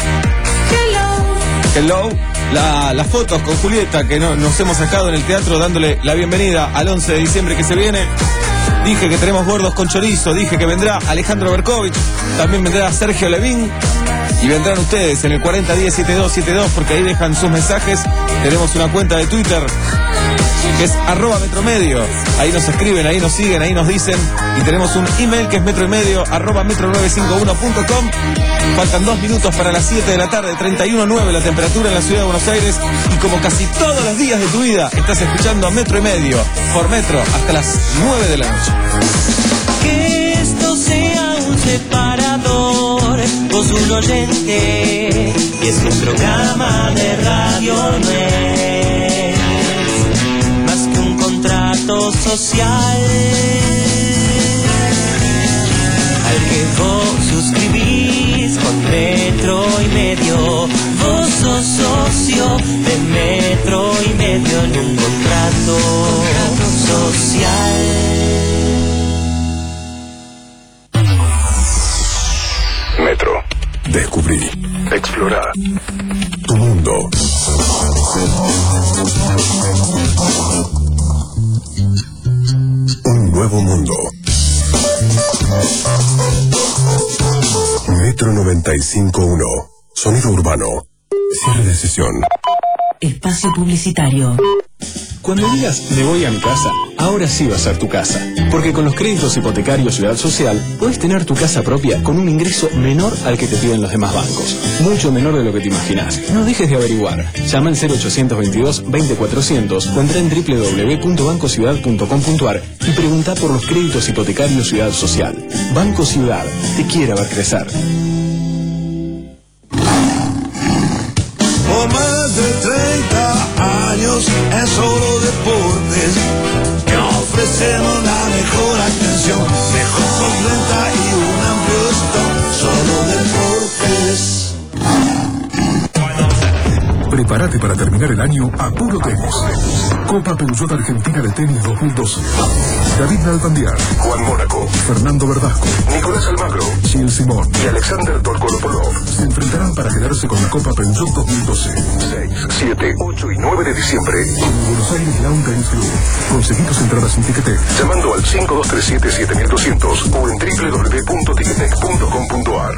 Hello. La, las fotos con Julieta que no, nos hemos sacado en el teatro dándole la bienvenida al once de diciembre que se viene. Dije que tenemos Gordos con Chorizo, dije que vendrá Alejandro Berkovich, también vendrá Sergio Levín, y vendrán ustedes en el cuarenta diez setenta y dos setenta y dos, porque ahí dejan sus mensajes. Tenemos una cuenta de Twitter que es arroba metromedio. Ahí nos escriben, ahí nos siguen, ahí nos dicen. Y tenemos un email que es metroymedio arroba metro nueve cinco uno punto com. Faltan dos minutos para las siete de la tarde, treinta y uno punto nueve la temperatura en la ciudad de Buenos Aires. Y como casi todos los días de tu vida, estás escuchando a Metro y Medio por Metro hasta las nueve de la noche. Que esto sea un separador, vos un oyente, y es un programa de radio, no es más que un contrato social al que vos suscribís con Metro y Medio. Vos sos socio de Metro y Medio en un contrato social. Metro. Descubrí. Explora. Tu mundo. Un nuevo mundo. Metro noventa y cinco punto uno. Sonido urbano. Cierre de sesión. Espacio publicitario. Cuando digas me voy a mi casa, ahora sí va a ser tu casa. Porque con los créditos hipotecarios Ciudad Social, podés tener tu casa propia con un ingreso menor al que te piden los demás bancos. Mucho menor de lo que te imaginás. No dejes de averiguar. Llama al cero ochocientos veintidós veinte cuatrocientos o entra en doble u doble u doble u punto banco ciudad punto com punto ar y pregunta por los créditos hipotecarios Ciudad Social. Banco Ciudad, te quiere ver crecer. Por más de treinta años en Solo Deportes, que ofrecemos la mejor atención, mejor solventa y un amplio stock. Solo Deportes. Prepárate para terminar el año a puro tenis. Copa Peugeot Argentina de Tenis dos mil doce. David Nalbandián, Juan Mónaco, Fernando Verdasco, Nicolás Almagro, Gil Simón y Alexander Dolgopolov se enfrentarán para quedarse con la Copa Peugeot dos mil doce. seis, siete, ocho y nueve de diciembre en Buenos Aires Lawn Tennis Club. Conseguí tus entradas sin Ticketek llamando al cinco dos tres siete siete mil doscientos o en doble u doble u doble u punto ticketek punto com punto ar.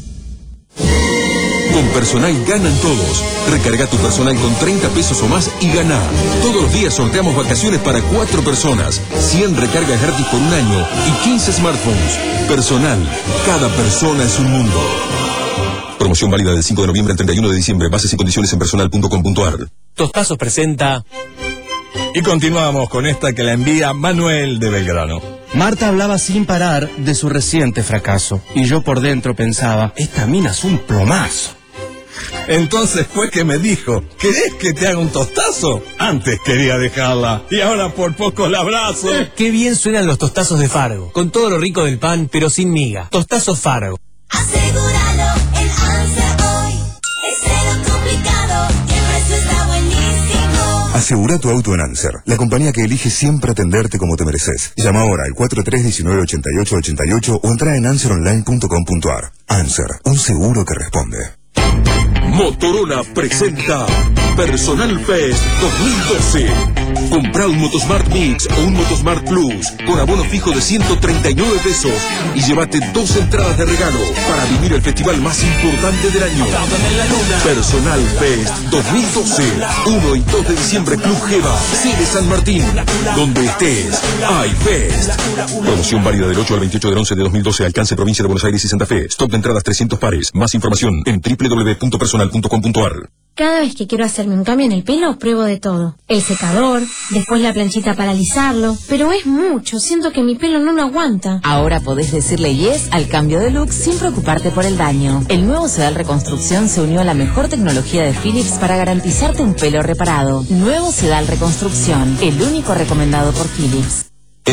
Con Personal ganan todos. Recarga tu Personal con treinta pesos o más y gana. Todos los días sorteamos vacaciones para cuatro personas, cien recargas gratis por un año y quince smartphones. Personal, cada persona es un mundo. Promoción válida del cinco de noviembre al treinta y uno de diciembre. Bases y condiciones en personal punto com punto ar. Tostazos presenta... Y continuamos con esta que la envía Manuel de Belgrano. Marta hablaba sin parar de su reciente fracaso y yo por dentro pensaba, esta mina es un plomazo. Entonces fue que me dijo, ¿querés que te haga un tostazo? Antes quería dejarla y ahora por poco la abrazo. Qué bien suenan los tostazos de Fargo, con todo lo rico del pan, pero sin miga. Tostazos Fargo. Asegúralo en Anser hoy. Es cero complicado y el precio está buenísimo. Asegura tu auto en Anser, la compañía que elige siempre atenderte como te mereces. Llama ahora al cuatro tres uno nueve ocho ocho ocho ocho o entra en anser online punto com punto ar. Anser, un seguro que responde. Motorola presenta Personal Fest dos mil doce. Compra un Motosmart Mix o un Motosmart Plus con abono fijo de ciento treinta y nueve pesos y llévate dos entradas de regalo para vivir el festival más importante del año. Personal Fest dos mil doce. uno y dos de diciembre, Club Geva, sede San Martín. Donde estés, hay Fest. Promoción válida del ocho al veintiocho del once de dos mil doce. Alcance provincia de Buenos Aires y Santa Fe. Stock de entradas trescientos pares. Más información en doble u doble u doble u punto personal punto com punto ar. Cada vez que quiero hacerme un cambio en el pelo, pruebo de todo. El secador, después la planchita para alisarlo. Pero es mucho, siento que mi pelo no lo aguanta. Ahora podés decirle yes al cambio de look sin preocuparte por el daño. El nuevo Sedal Reconstrucción se unió a la mejor tecnología de Philips para garantizarte un pelo reparado. Nuevo Sedal Reconstrucción, el único recomendado por Philips.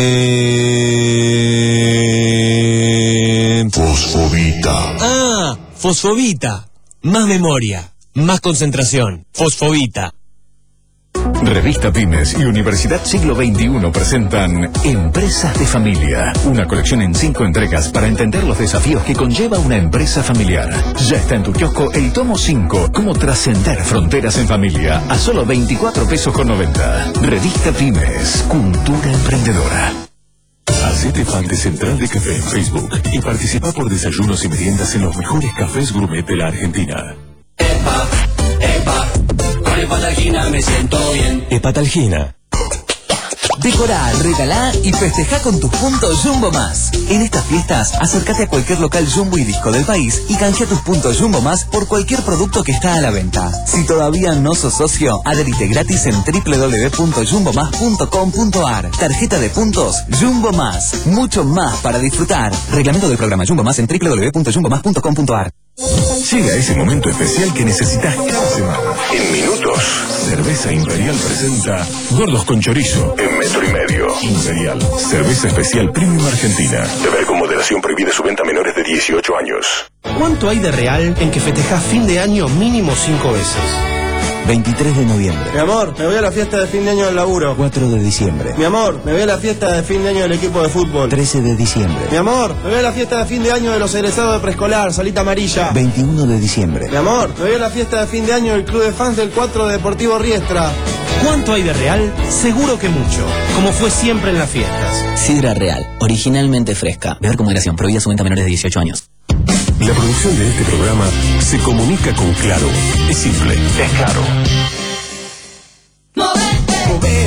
Eh... Fosfovita. Ah, Fosfovita. Más memoria, más concentración. Fosfovita. Revista Pymes y Universidad Siglo veintiuno presentan Empresas de Familia, una colección en cinco entregas para entender los desafíos que conlleva una empresa familiar. Ya está en tu kiosco el tomo cinco, Cómo trascender fronteras en familia, a solo veinticuatro pesos con noventa. Revista Pymes, cultura emprendedora. Hacete fan de Central de Café en Facebook y participa por desayunos y meriendas en los mejores cafés gourmet de la Argentina. Epa, epa, con Hepatalgina me siento bien. Hepatalgina. Decorá, regalá y festejá con tus puntos Jumbo Más. En estas fiestas, acércate a cualquier local Jumbo y Disco del país y canjea tus puntos Jumbo Más por cualquier producto que está a la venta. Si todavía no sos socio, adherite gratis en doble u doble u doble u punto jumbo más punto com punto ar. Tarjeta de puntos Jumbo Más. Mucho más para disfrutar. Reglamento del programa Jumbo Más en doble u doble u doble u punto jumbo más punto com punto ar. Llega ese momento especial que necesitas cada semana. En minutos, Cerveza Imperial presenta Gordos con Chorizo en metro y medio. Imperial, cerveza especial premium argentina. Beber con moderación, prohibida su venta a menores de dieciocho años. ¿Cuánto hay de real en que festejás fin de año mínimo cinco veces? veintitrés de noviembre. Mi amor, me voy a la fiesta de fin de año del laburo. cuatro de diciembre. Mi amor, me voy a la fiesta de fin de año del equipo de fútbol. trece de diciembre. Mi amor, me voy a la fiesta de fin de año de los egresados de preescolar, Salita Amarilla. veintiuno de diciembre. Mi amor, me voy a la fiesta de fin de año del club de fans del cuatro de Deportivo Riestra. ¿Cuánto hay de real? Seguro que mucho, como fue siempre en las fiestas. Sidra Real, originalmente fresca. Beber con moderación, prohibida su venta a menores de dieciocho años. La producción de este programa se comunica con Claro. Es simple, es claro. Movete, movete,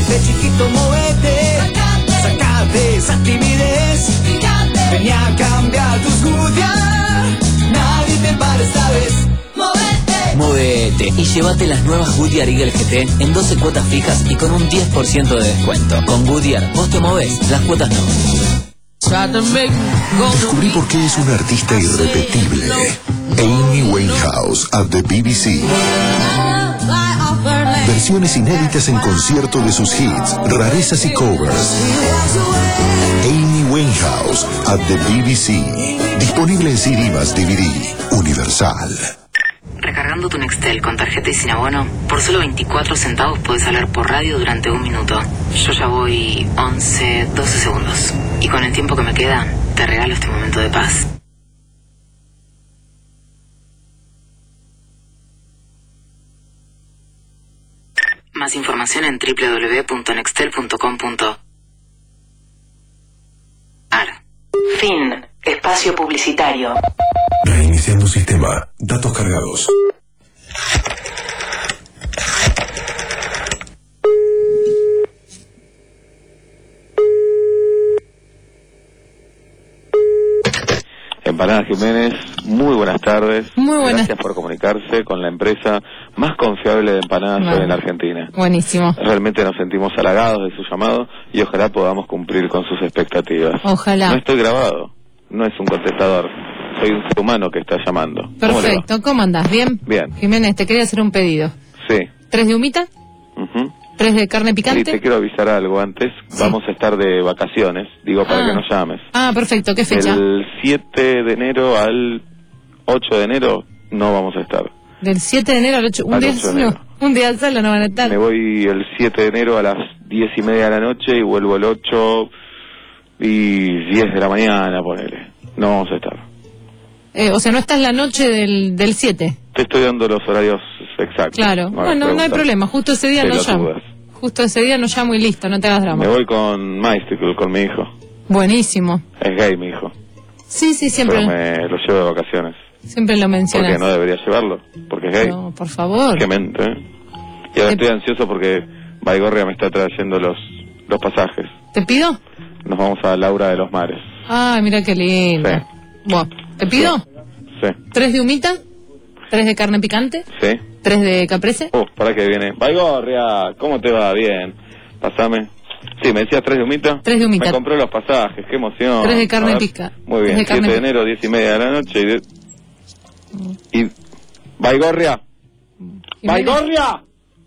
poquito, movete. Sacate esa timidez. Vení a cambiar tus Goodyear. Nadie te para esta vez. Movete. Movete y llévate las nuevas Goodyear Eagle G T en doce cuotas fijas y con un diez por ciento de descuento. Con Goodyear, vos te movés, las cuotas no. Descubrí por qué es una artista irrepetible. Amy Winehouse at the B B C. Versiones inéditas en concierto de sus hits, rarezas y covers. Amy Winehouse at the B B C. Disponible en C D más D V D. Universal. Recargando tu Nextel con tarjeta y sin abono, por solo veinticuatro centavos puedes hablar por radio durante un minuto. Yo ya voy once, doce segundos. Y con el tiempo que me queda, te regalo este momento de paz. Más información en doble u doble u doble u punto nextel punto com punto a r. Fin. Espacio publicitario. Reiniciando sistema. Datos cargados. Empanadas Jiménez, muy buenas tardes. Muy buenas. Gracias por comunicarse con la empresa más confiable de empanadas Bueno. hoy en la Argentina. Buenísimo. Realmente nos sentimos halagados de su llamado y ojalá podamos cumplir con sus expectativas. Ojalá. No estoy grabado, no es un contestador, soy un ser humano que está llamando. ¿Cómo le va? Perfecto. ¿Cómo andás? ¿Bien? Bien. Jiménez, te quería hacer un pedido. Sí. ¿Tres de humita? Ujú. ¿Tres de carne Sí, picante? te quiero avisar algo antes. Vamos a estar de vacaciones, digo, para Ah. que nos llames. Ah, perfecto. ¿Qué fecha? Del siete de enero al ocho de enero no vamos a estar. Del siete de enero al ocho. Un Al día ocho de solo. enero. Un día solo no van a estar. Me voy el siete de enero a las diez y media de la noche y vuelvo el ocho y diez de la mañana, ponele. No vamos a estar. Eh, o sea, no estás la noche del, del siete. Te estoy dando los horarios exactos. Claro. No hagas Bueno, no hay preguntas problema. Justo ese día no llamo. pelotudas. Justo ese día no llamo y listo. No te hagas drama. Me voy con Mystical, con mi hijo. Buenísimo. Es gay mi hijo. Sí, sí, siempre, Pero me lo llevo de vacaciones. siempre lo ¿Por mencionas. qué no debería llevarlo? Porque es gay. No, por favor. Qué mente, ¿eh? Y ahora estoy ansioso porque Baigorria me está trayendo los, los pasajes. ¿Te pido? Nos vamos a Laura de los Mares. Ay, mira qué lindo. Sí. Bueno, ¿te pido? Sí. ¿Tres de humita? ¿Tres de carne picante? ¿Sí? ¿Tres de caprese? Uh, para que viene. Baigorria, ¿cómo te va? Bien. Pasame. Sí, me decías tres de humita. Tres de humita. Me compré los pasajes, qué emoción. Tres de carne A ver. pica. Muy Tres bien, de carne siete de pica. enero, diez y media de la noche y... De... y... Baigorria. ¡Baigorria!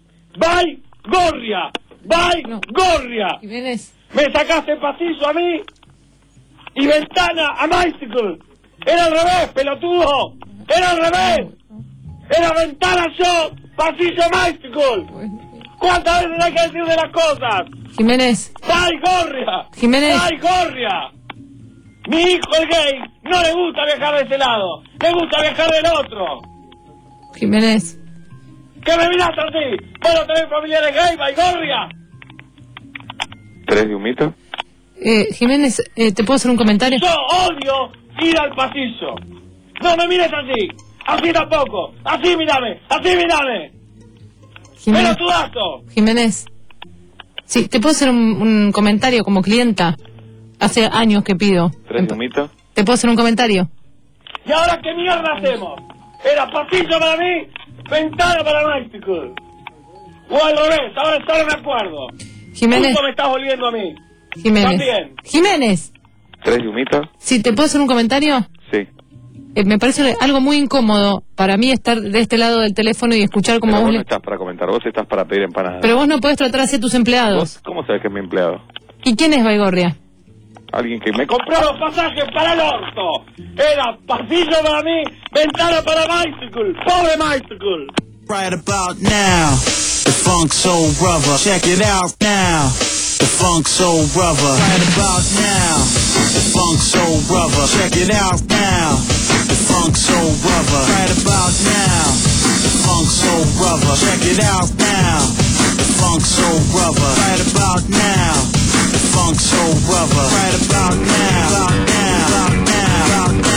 ¡Baigorria! ¡Baigorria! Jiménez. Me sacaste pasillo a mí y ventana a Mystical. Era al revés, pelotudo. Era al revés. Era ventana yo, pasillo Mystical. ¿Cuántas veces hay que decir de las cosas? Jiménez. ¡Baigorria! Jiménez. ¡Baigorria! Mi hijo el gay no le gusta viajar de ese lado. Le gusta viajar del otro. Jiménez. ¿Qué me miras así? ¿Vos no tenés familiares gay, Baigorria? ¿Tres de humita? Eh, Jiménez, eh, ¿te puedo hacer un comentario? Yo odio ir al pasillo. No me mires así. Así tampoco. Así mírame. Así mírame. Jiménez. ¡Pelotudazo! Jiménez. Sí, ¿te puedo hacer un, un comentario como clienta? Hace años que pido. ¿Tres de humita? ¿Te puedo hacer un comentario? ¿Y ahora qué mierda hacemos? ¿Era pasillo para mí? ¿Ventana para Mystical? O al revés, ahora solo me acuerdo. Jiménez. Justo me estás volviendo a mí. Jiménez. También. Jiménez. ¿Tres de humita? Sí, ¿te puedo hacer un comentario? Sí. Eh, me parece algo muy incómodo para mí estar de este lado del teléfono y escuchar como Pero vos vos le... no estás para comentar, vos estás para pedir empanadas. Pero vos no podés tratar así a tus empleados. ¿Vos cómo sabes que es mi empleado? ¿Y quién es Baigorria? Alguien que me Compré los pasajes para el orto. Era pasillo para mí, ventana para Mystical. Pobre Mystical. Right about now, the Funk Soul Brother. Check it out now, the Funk Soul Brother. Right about now, the Funk Soul Brother. Check it out now, the Funk Soul Brother. Right about now, the Funk Soul Brother. Check it out now, the Funk Soul Brother. Right about now, the Funk Soul Brother. Right about now, about now, about now, about now.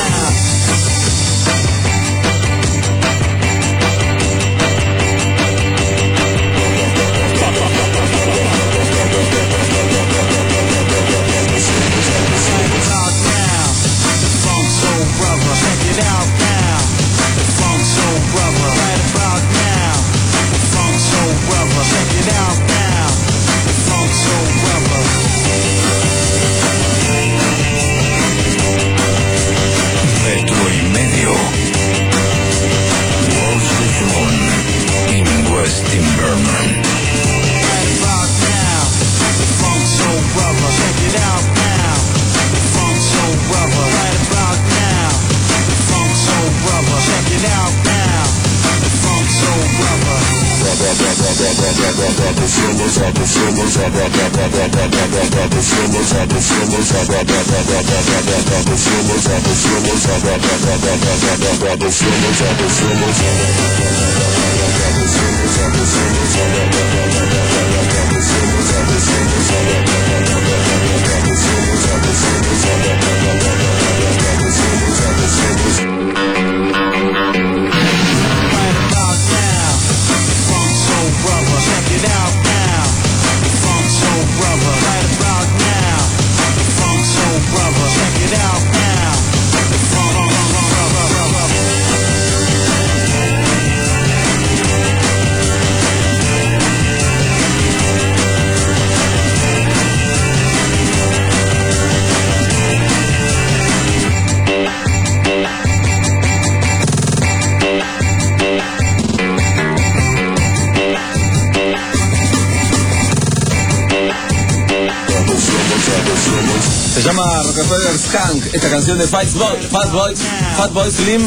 Se llama Rockefeller Skunk, esta canción de Fat Boy, Fat Boy, Fat Boy Slim,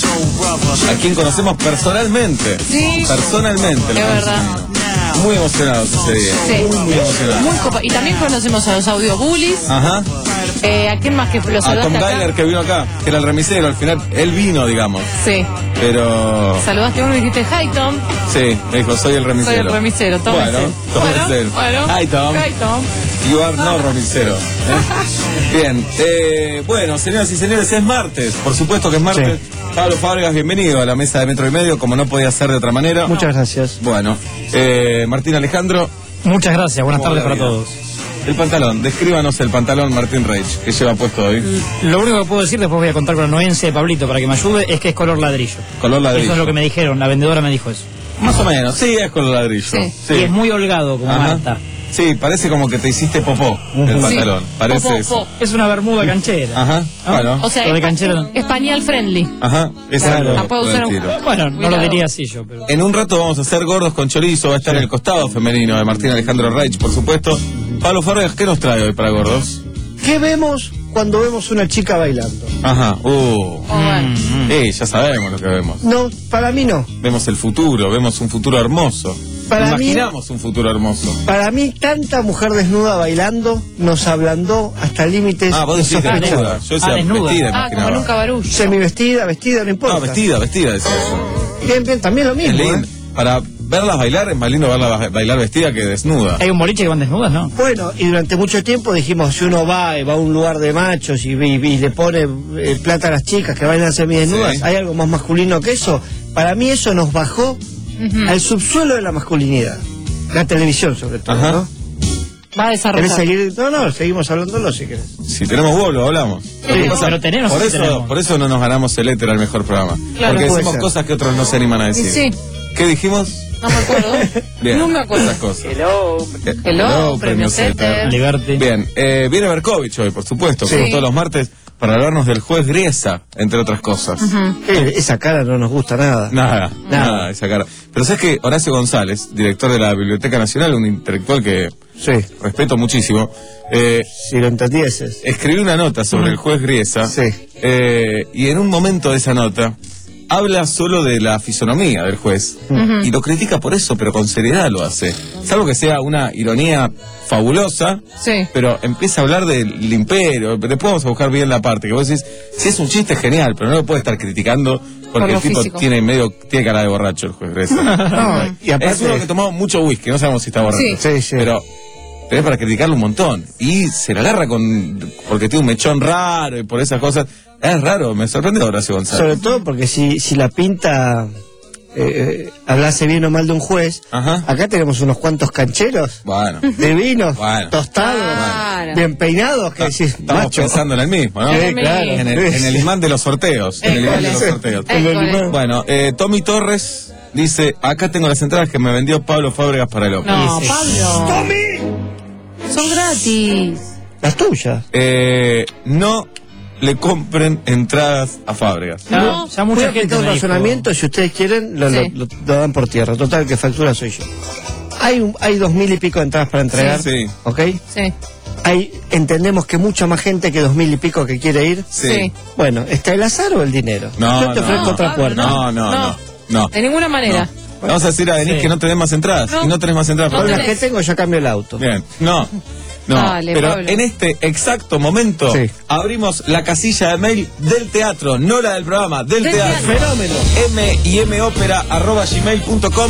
a quien conocemos personalmente. Sí. Personalmente. Es verdad. Muy emocionados ese día. Sí. Muy, muy emocionados. Muy copa. Y también conocemos a los Audio Bullies. Ajá. Eh, ¿A quién más que los A Tom saludaste acá? Geiler, que vino acá, que era el remisero. Al final, él vino, digamos. Sí. Pero... Saludaste a uno y dijiste, hi Tom. Sí, me dijo, soy el remisero. Soy el remisero, Tom. Bueno, tómese. Bueno, bueno. Hi Tom. Hi Tom. You are no remisero. ¿Eh? Bien, eh, bueno, señoras y señores, es martes. Por supuesto que es martes. Sí. Pablo Fábregas, bienvenido a la mesa de Metro y Medio, como no podía ser de otra manera. Muchas gracias. Bueno, eh, Martín Alejandro. Muchas gracias, buenas tardes para todos. El pantalón, descríbanos el pantalón Martín Reich, que lleva puesto hoy. Lo único que puedo decir, después voy a contar con la anuencia de Pablito para que me ayude, es que es color ladrillo. Color ladrillo. Eso es lo que me dijeron, la vendedora me dijo eso. Más o menos, sí, es color ladrillo. Sí. Sí. Y es muy holgado, como Ajá. Marta. Sí, parece como que te hiciste popó el pantalón. Sí. Parece Popó, eso. popó. Es una bermuda canchera. Ajá, ¿no? bueno. O sea, Lo de es canchero. español friendly. Ajá, exacto. La puedo usar un- Bueno, no lo Cuidado. diría así yo, pero... En un rato vamos a hacer gordos con chorizo, va a estar el costado femenino de Martín Alejandro Reich, por supuesto. Pablo Fábregas, ¿qué nos trae hoy para gordos? ¿Qué vemos cuando vemos una chica bailando? Ajá, uh. Mm. Eh, ya sabemos lo que vemos. No, para mí no. Vemos el futuro, vemos un futuro hermoso. Para mí- Imaginamos un futuro hermoso. Para mí, tanta mujer desnuda bailando nos ablandó hasta límites Ah, vos decís insospechados. desnuda. Yo decía Ah, desnuda. vestida, Ah, como imaginaba. en un cabarullo. Semivestida, vestida, no importa. No, vestida, vestida, decía yo. Bien, bien, también lo Es mismo. lindo. ¿eh? Para verlas bailar es más lindo verlas ba- bailar vestida que desnuda. Hay un boliche que van desnudas, ¿no? Bueno, y durante mucho tiempo dijimos, si uno va y va a un lugar de machos y, y- y le pone eh, plata a las chicas que bailan semidesnudas, Sí. ¿hay algo más masculino que eso? Para mí eso nos bajó al subsuelo de la masculinidad. La televisión, sobre todo, Ajá. ¿no? Va a ¿Querés desarrollar. seguir? No, no, seguimos hablándolo si querés. Si tenemos huevo, lo hablamos. Lo que pasa- pero tenemos, por, sí eso, tenemos. por eso no nos ganamos el éter al mejor programa. Claro, Porque puede decimos ser. cosas que otros no se animan a Y decir. sí, ¿Qué dijimos? no me acuerdo. Bien, No me acuerdo. esas cosas. Hello. Eh, Hello, premio Zeter. Liberty. Bien, eh, viene Berkovich hoy, por supuesto, Sí. como todos los martes, para hablarnos del juez Griesa, entre otras cosas. Eh, esa cara no nos gusta nada. Nada, nada, esa cara. Pero sabes que Horacio González, director de la Biblioteca Nacional, un intelectual que Sí, respeto muchísimo, eh, si lo entendieses. escribió una nota sobre el juez Griesa, Sí. eh, y en un momento de esa nota habla solo de la fisonomía del juez Ujú. y lo critica por eso, pero con seriedad lo hace. Salvo que sea una ironía fabulosa, Sí. pero empieza a hablar del imperio. Después vamos a buscar bien la parte que vos decís, si es un chiste genial, pero no lo puedes estar criticando porque Por el lo tipo físico. tiene medio tiene cara de borracho el juez Griesa. No, y aparte- Es uno que tomó mucho whisky, no sabemos si está borracho. Sí. Sí, sí. Pero pero es para criticarlo un montón. Y se la agarra con porque tiene un mechón raro y por esas cosas. Es raro, me sorprende Horacio González. Sobre todo porque si, si la pinta eh, eh, hablase bien o mal de un juez, Ajá. acá tenemos unos cuantos cancheros Bueno, divinos, Bueno. tostados, Claro. bien peinados, que decís, estamos macho. pensando en el mismo, ¿no? Sí, claro. En el, en el imán de los sorteos. En el imán de los École. sorteos. École. Bueno, eh, Tommy Torres dice, acá tengo las entradas que me vendió Pablo Fábregas para el Ópera. No, Pablo. ¡Tommy! Son gratis. Las tuyas. Eh, no le compren entradas a Fábregas. Ya, No, ya Voy mucha a gente aplicar un me dijo- razonamiento, si ustedes quieren, lo, Sí. lo- lo- lo dan por tierra. Total, que factura soy yo. Hay, un- hay dos mil y pico de entradas para entregar, Sí. ¿ok? Sí. Hay, entendemos que mucha más gente que dos mil y pico que quiere ir. Sí. Sí. Bueno, ¿está el azar o el dinero? No, yo te no, ofrezco no, otra Pablo, puerta. No, no, no. No. no. De ninguna manera. Vamos a decir a Denis Sí. que no tenés más entradas. No. Y no tenés más entradas. No para Con tenés. las que tengo ya cambio el auto. Bien, no. No, Dale, pero Pablo. en este exacto momento Sí. abrimos la casilla de mail del teatro, no la del programa, del, Del teatro. teatro. Fenómeno. m i m opera arroba gmail punto com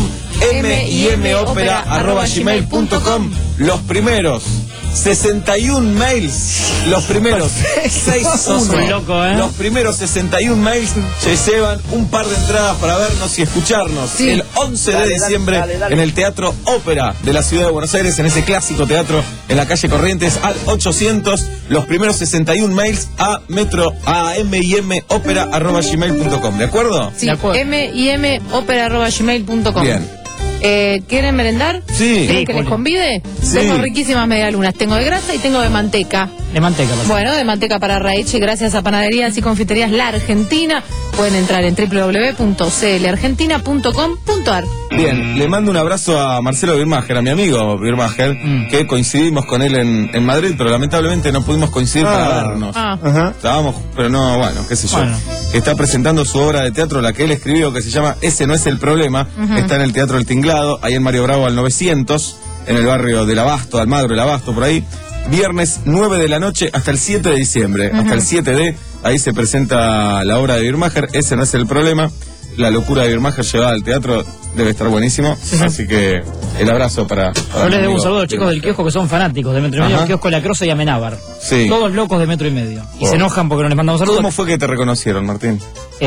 m i m opera arroba gmail punto com. Los primeros sesenta y un mails, los primeros seis Sos un loco, ¿eh? los primeros sesenta y un mails se llevan un par de entradas para vernos y escucharnos Sí. el once de Dale, diciembre dale, dale. en el Teatro Ópera de la Ciudad de Buenos Aires, en ese clásico teatro en la calle Corrientes al ochocientos. Los primeros sesenta y un mails a metro a m i m opera arroba gmail punto com. ¿De acuerdo? Sí, De acuerdo. m i m opera arroba gmail punto com. Bien. Eh, ¿Quieren merendar? Sí. ¿Quieren Sí, que les Juli. convide? Sí. Tengo riquísimas medialunas. Tengo de grasa y tengo de manteca. De manteca, por favor. Bueno, de manteca para Raiche, gracias a Panaderías y Confiterías La Argentina. Pueden entrar en w w w punto c l argentina punto com punto a r. Bien, le mando un abrazo a Marcelo Birmacher, a mi amigo Birmacher, Mm. que coincidimos con él en, en Madrid, pero lamentablemente no pudimos coincidir Ah. para vernos. Ah. Ajá. Estábamos, pero no, bueno, qué sé yo. Bueno. Está presentando su obra de teatro, la que él escribió, que se llama Ese no es el problema. Ujú. Está en el Teatro El Tinglado, ahí en Mario Bravo al novecientos, en el barrio del Abasto, Almagro, el Abasto, por ahí. Viernes nueve de la noche hasta el siete de diciembre. Ujú. Hasta el siete de, ahí se presenta la obra de Birmacher. Ese no es el problema. La locura de Birmacher llevada al teatro debe estar buenísimo. Así que el abrazo para. para Yo mi les debo un amigo saludo a los chicos del kiosco que son fanáticos de Metro y Medio, Ajá. el kiosco La Croce y Amenábar. Sí. Todos locos de Metro y Medio. Y Oh. se enojan porque no les mandamos saludos. ¿Cómo fue que te reconocieron, Martín?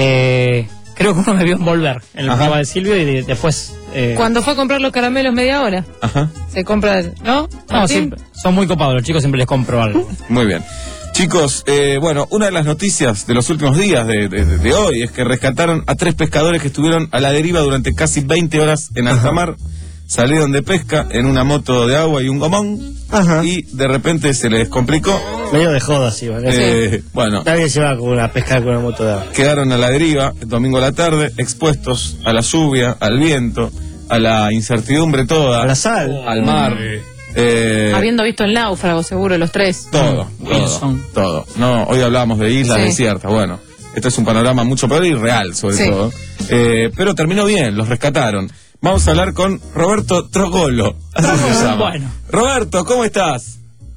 Eh, creo que uno me vio envolver en el Ajá. programa de Silvio y de- después... eh, Cuando fue a comprar los caramelos media hora, Ajá. se compra, ¿no? No, Martín? siempre, son muy copados los chicos, siempre les compro algo. Muy bien. Chicos, eh, bueno, una de las noticias de los últimos días de, de- de hoy es que rescataron a tres pescadores que estuvieron a la deriva durante casi veinte horas en alta mar. Salieron de pesca en una moto de agua y un gomón. Ajá. Y de repente se les complicó. Medio de joda, sí, ¿vale? Eh, bueno, Nadie se va con una pescar con una moto de agua. quedaron a la deriva el domingo a la tarde, expuestos a la lluvia, al viento, a la incertidumbre toda. A la sal. Al mar. Eh, Habiendo visto el náufrago, seguro, los tres. Todo, todo, Wilson. todo. No, hoy hablábamos de islas Sí. desiertas. Bueno, esto es un panorama mucho peor y real, sobre Sí. todo. Eh, pero terminó bien, los rescataron. Vamos a hablar con Roberto Trogolo. Así se llama. Bueno. Roberto, ¿cómo estás?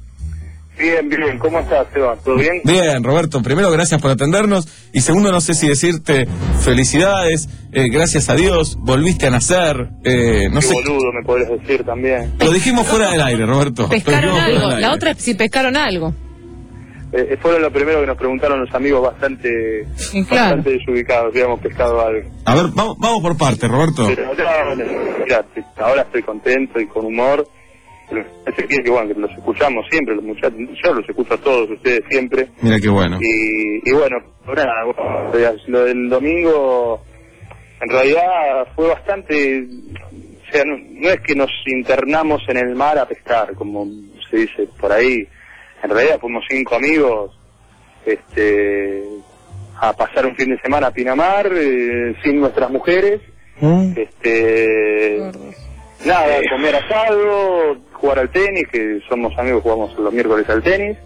Bien, bien. ¿Cómo estás, Seba? ¿Todo bien? Bien, Roberto, primero gracias por atendernos y segundo no sé si decirte felicidades, eh, gracias a Dios, volviste a nacer, eh, no Qué sé, boludo me podés decir también. lo dijimos fuera del aire, Roberto. Pescaron Lo dijimos fuera algo. del La aire. otra es si pescaron algo. Eh, fueron lo primero que nos preguntaron los amigos bastante, Sí, claro. bastante desubicados, si habíamos pescado algo. A ver, vamos, vamos por parte, Roberto. Pero ahora, mirá, ahora estoy contento y con humor. Ese que, que bueno, que los escuchamos siempre, los muchachos, yo los escucho a todos ustedes siempre. Mira qué bueno. Y, y bueno, nada, bueno, lo del domingo en realidad fue bastante, o sea, no, no es que nos internamos en el mar a pescar, como se dice por ahí. En realidad fuimos cinco amigos este a pasar un fin de semana a Pinamar, eh, sin nuestras mujeres. Este nada, comer asado, jugar al tenis, que somos amigos, jugamos los miércoles al tenis.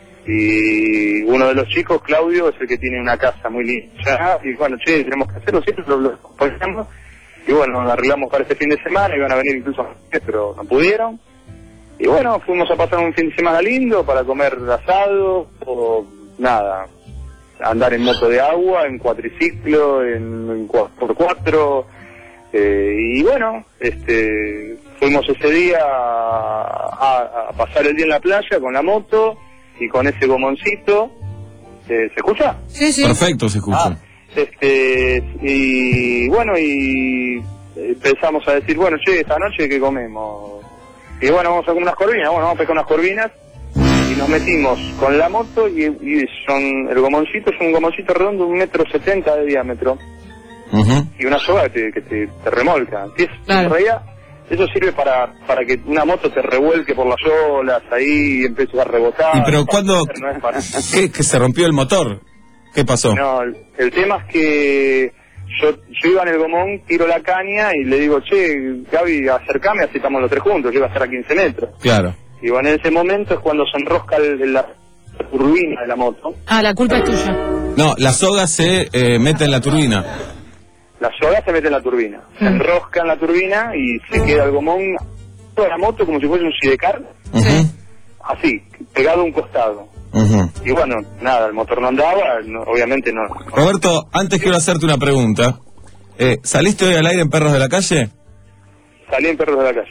Y uno de los chicos, Claudio, es el que tiene una casa muy linda. Y bueno, che, tenemos que hacerlo, siempre lo, lo acompañamos. Y bueno, nos arreglamos para este fin de semana, iban a venir incluso, pero no pudieron. Y bueno, fuimos a pasar un fin de semana lindo para comer asado, o nada, andar en moto de agua, en cuatriciclo, en, en cuatro por cuatro. Eh, y bueno, este, fuimos ese día a, a pasar el día en la playa con la moto y con ese gomoncito. Eh, ¿Se escucha? Sí, sí. Perfecto, se escucha. Ah, este, y bueno, y empezamos a decir, bueno, che, esta noche ¿qué comemos? Y bueno, vamos a comer unas corvinas, bueno, vamos a pescar unas corvinas. Y nos metimos con la moto y, y son, el gomoncito es un gomoncito redondo de un metro setenta de diámetro. Ujú. Y una soga que te, que te, te remolca. Y es- Claro. En realidad, eso sirve para, para que una moto te revuelque por las olas, ahí y empieces a rebotar. ¿Y pero cuándo, No es para- qué, que se rompió el motor? ¿Qué pasó? No, el, el tema es que yo, yo iba en el gomón, tiro la caña y le digo, che, Gaby, acercame, así estamos los tres juntos, yo iba a estar a quince metros. Claro. Y bueno, en ese momento es cuando se enrosca el- la turbina de la moto. Ah, la culpa es tuya. No, la soga se eh, mete en la turbina. La La soga se mete en la turbina, se enrosca en la turbina y se queda el gomón toda la moto como si fuese un sidecar, Ujú, así, pegado a un costado. ujú. Y bueno, nada, el motor no andaba, no- obviamente no. Roberto, antes quiero hacerte una pregunta. Eh, ¿Saliste hoy al aire en Perros de la Calle? Salí en Perros de la Calle.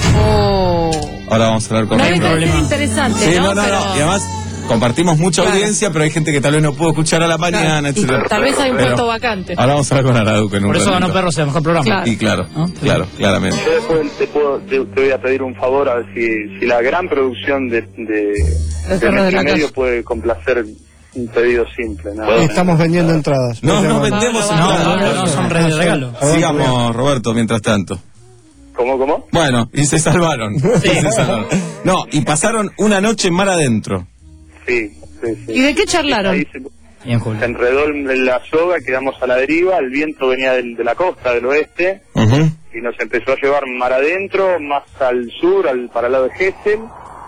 Oh. Ahora vamos a hablar con No él. deja de ser interesante, Sí, ¿no? no, no, Pero- no. Y además compartimos mucha Claro. audiencia, pero hay gente que tal vez no pudo escuchar a la mañana, Y etcétera. tal vez hay un Pero puesto vacante. ahora vamos a hablar con Araduco en un Por eso ratito. ganó Perros el mejor programa. Claro. Y claro, claro, claramente. Yo después te, puedo, te, te voy a pedir un favor a ver si, si la gran producción de, de, de Perros de nuestro la medio Calle. puede complacer un pedido simple. ¿no? Estamos vendiendo entradas. No, no vendemos No, entradas. no, no, son re- regalo. Sigamos, Roberto, mientras tanto. ¿Cómo, cómo? Bueno, y se salvaron. Y se salvaron. No, y pasaron una noche en mar adentro. Sí, sí, sí. ¿Y de qué charlaron? Ahí se, Bien, Julio. se enredó en la soga, quedamos a la deriva, el viento venía del- de la costa, del oeste, Ujú. y nos empezó a llevar mar adentro, más al sur, al para el lado de Gesell,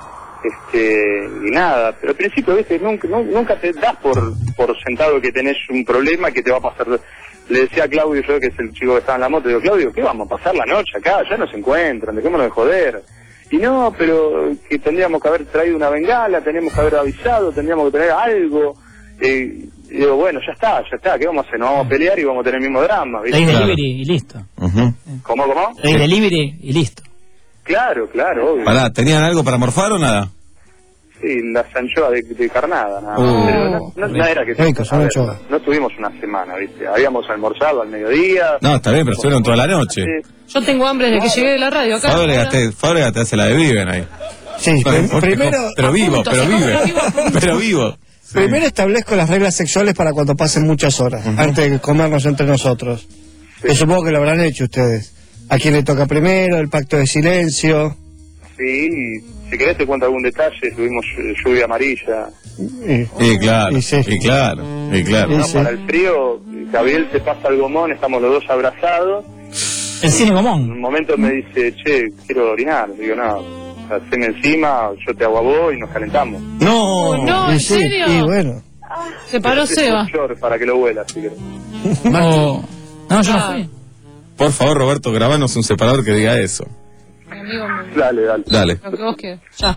este, y nada, pero al principio, viste, nunca, nu- nunca te das por, por sentado que tenés un problema que te va a pasar. Le decía a Claudio, yo que es el chico que estaba en la moto, digo, Claudio, ¿qué vamos a pasar la noche acá? Ya nos encuentran, dejémonos de joder. Y no, pero que tendríamos que haber traído una bengala, tendríamos que haber avisado, tendríamos que tener algo. Eh, y digo, bueno, ya está, ya está, ¿qué vamos a hacer? Nos vamos a pelear y vamos a tener el mismo drama, ¿viste? Ley delivery y listo. Ujú. ¿Cómo, cómo? Ley delivery y listo. Claro, claro, obvio. Pará, ¿tenían algo para morfar o nada? Sí, las anchoas de, de carnada, nada Uh. más. Pero no, no, no era que... Rico, son a ver, anchoas. no tuvimos una semana, ¿viste? Habíamos almorzado al mediodía. No, está bien, pero estuvieron toda la noche. Sí. Yo tengo hambre desde que llegué de la radio acá. Fábregas te, Fábregas te hace la de Viven ahí. Sí, prim- Pero- primero, Pero vivo, punto, pero se come, vive. pero vivo, punto. Pero vivo. Sí. primero establezco las reglas sexuales para cuando pasen muchas horas, antes de comernos entre nosotros. Que supongo que lo habrán hecho ustedes. ¿A quién le toca primero? El pacto de silencio. Sí, y si querés te cuento algún detalle, tuvimos eh, lluvia amarilla. Y, Y claro, Y sí. y claro, y claro. No, sí. para el frío, Gabriel se pasa el gomón, estamos los dos abrazados. El cine En Gomón. un momento me dice, che, quiero orinar. Digo, no, haceme encima, yo te hago a vos y nos calentamos. No, No, y ¿en sí, serio? y bueno. Se paró Ese Seba. es un short para que lo huela, si querés. No, no, yo no Ah. fui. por favor, Roberto, grabanos un separador que diga eso. Mi amigo, me- Dale, dale. Dale. lo que vos quieras. Ya.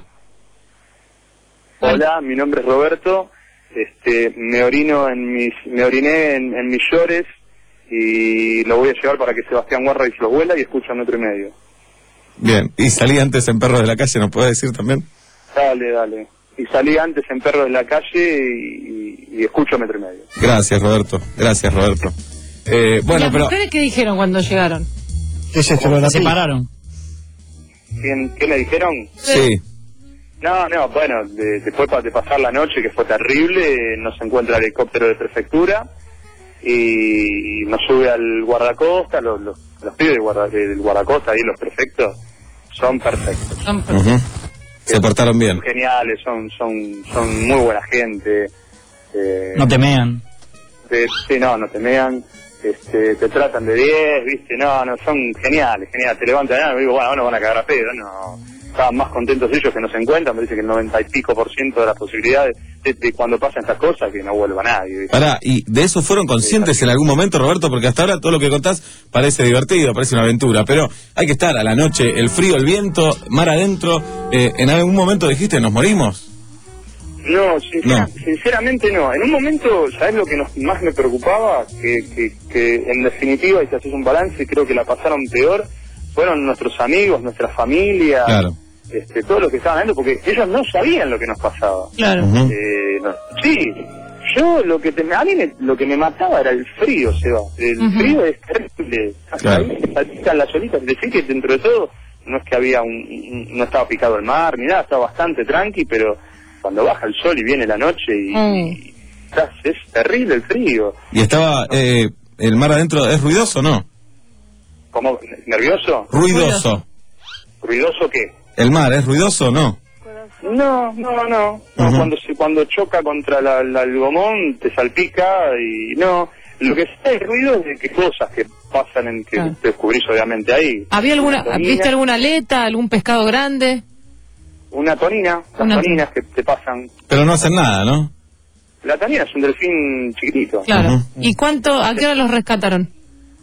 Hola, mi nombre es Roberto. Este, me orino en mis, me oriné en, en mis llores y lo voy a llevar para que Sebastián Guarra y se lo huela y escucha metro y medio. Bien, y salí antes en Perros de la Calle, ¿nos puede decir también? Dale, dale. Y salí antes en Perro de la Calle y, y, y escucho metro y medio. Gracias, Roberto. Gracias, Roberto. Eh, ¿Y bueno, las pero... mujeres qué dijeron cuando llegaron? ¿Qué es esto? Se separaron. ¿Quién- ¿Qué me dijeron? Sí. No, no, bueno, de- después pa- de pasar la noche, que fue terrible, nos encuentra el helicóptero de prefectura y nos sube al guardacosta, los, los, los pibes del, guarda, del guardacosta ahí, los prefectos, son perfectos. Son Ujú. Se portaron bien. Son geniales, son, son, son muy buena gente. Eh, No temean. te- sí, no, no te mean, este, te tratan de diez, viste, no, no, son geniales, geniales, te levantan, ah, digo, bueno, no van a cagar a pedo, no, estaban más contentos ellos que nos encuentran, me dice que el noventa y pico por ciento de las posibilidades de, de cuando pasan estas cosas que no vuelva nadie, ¿viste? Pará, ¿y de eso fueron conscientes en algún momento, Roberto? Porque hasta ahora todo lo que contás parece divertido, parece una aventura, pero hay que estar a la noche, el frío, el viento, mar adentro. Eh, ¿En algún momento dijiste, nos morimos? No, sincera- No. sinceramente no. En un momento, ¿sabes lo que nos, más me preocupaba? Que, que, que en definitiva, y si haces un balance, creo que la pasaron peor, fueron nuestros amigos, nuestra familia, Claro. este, todos los que estaban adentro, porque ellos no sabían lo que nos pasaba. Claro. Ujú. Eh, no- sí, yo lo que te, a mí me- lo que me mataba era el frío, Seba. El Ujú. frío es terrible. Claro. Ahí salpican las olitas. Decir que dentro de todo no es que había un, un- no estaba picado el mar ni nada, estaba bastante tranqui, pero cuando baja el sol y viene la noche y, Mm. y estás- es terrible el frío. ¿Y estaba eh, el mar adentro, es ruidoso o no? ¿Cómo? ¿Nervioso? Ruidoso. ¿Ruidoso qué? ¿El mar es ruidoso o no? No, no, no. No, Ujú. cuando se, cuando choca contra la, la- el gomón te salpica y no. Lo que está el ruido es de que cosas que pasan en que Claro. te descubrís obviamente ahí. ¿Había alguna, Una tonina, viste alguna aleta, algún pescado grande? Una tonina, las Una- toninas que te pasan. Pero no hacen nada, ¿no? La tonina es un delfín chiquitito. Claro. Ujú. ¿Y cuánto, a qué hora los rescataron?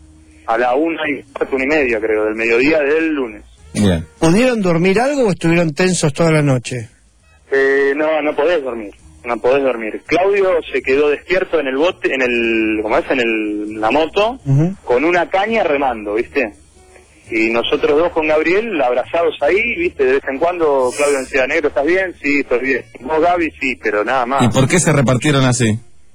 a la una y cuarto, una y media, creo, del mediodía del lunes. Bien. ¿Pudieron dormir algo o estuvieron tensos toda la noche? Eh, no, no podés dormir, no podés dormir. Claudio se quedó despierto en el bote, en el, ¿cómo es? En el, la moto, Uh-huh. con una caña remando, ¿viste? Y nosotros dos con Gabriel abrazados ahí, ¿viste? De vez en cuando Claudio decía, negro, ¿estás bien? Sí, estoy bien. Vos, Gaby, sí, pero nada más. ¿Y por qué se repartieron así?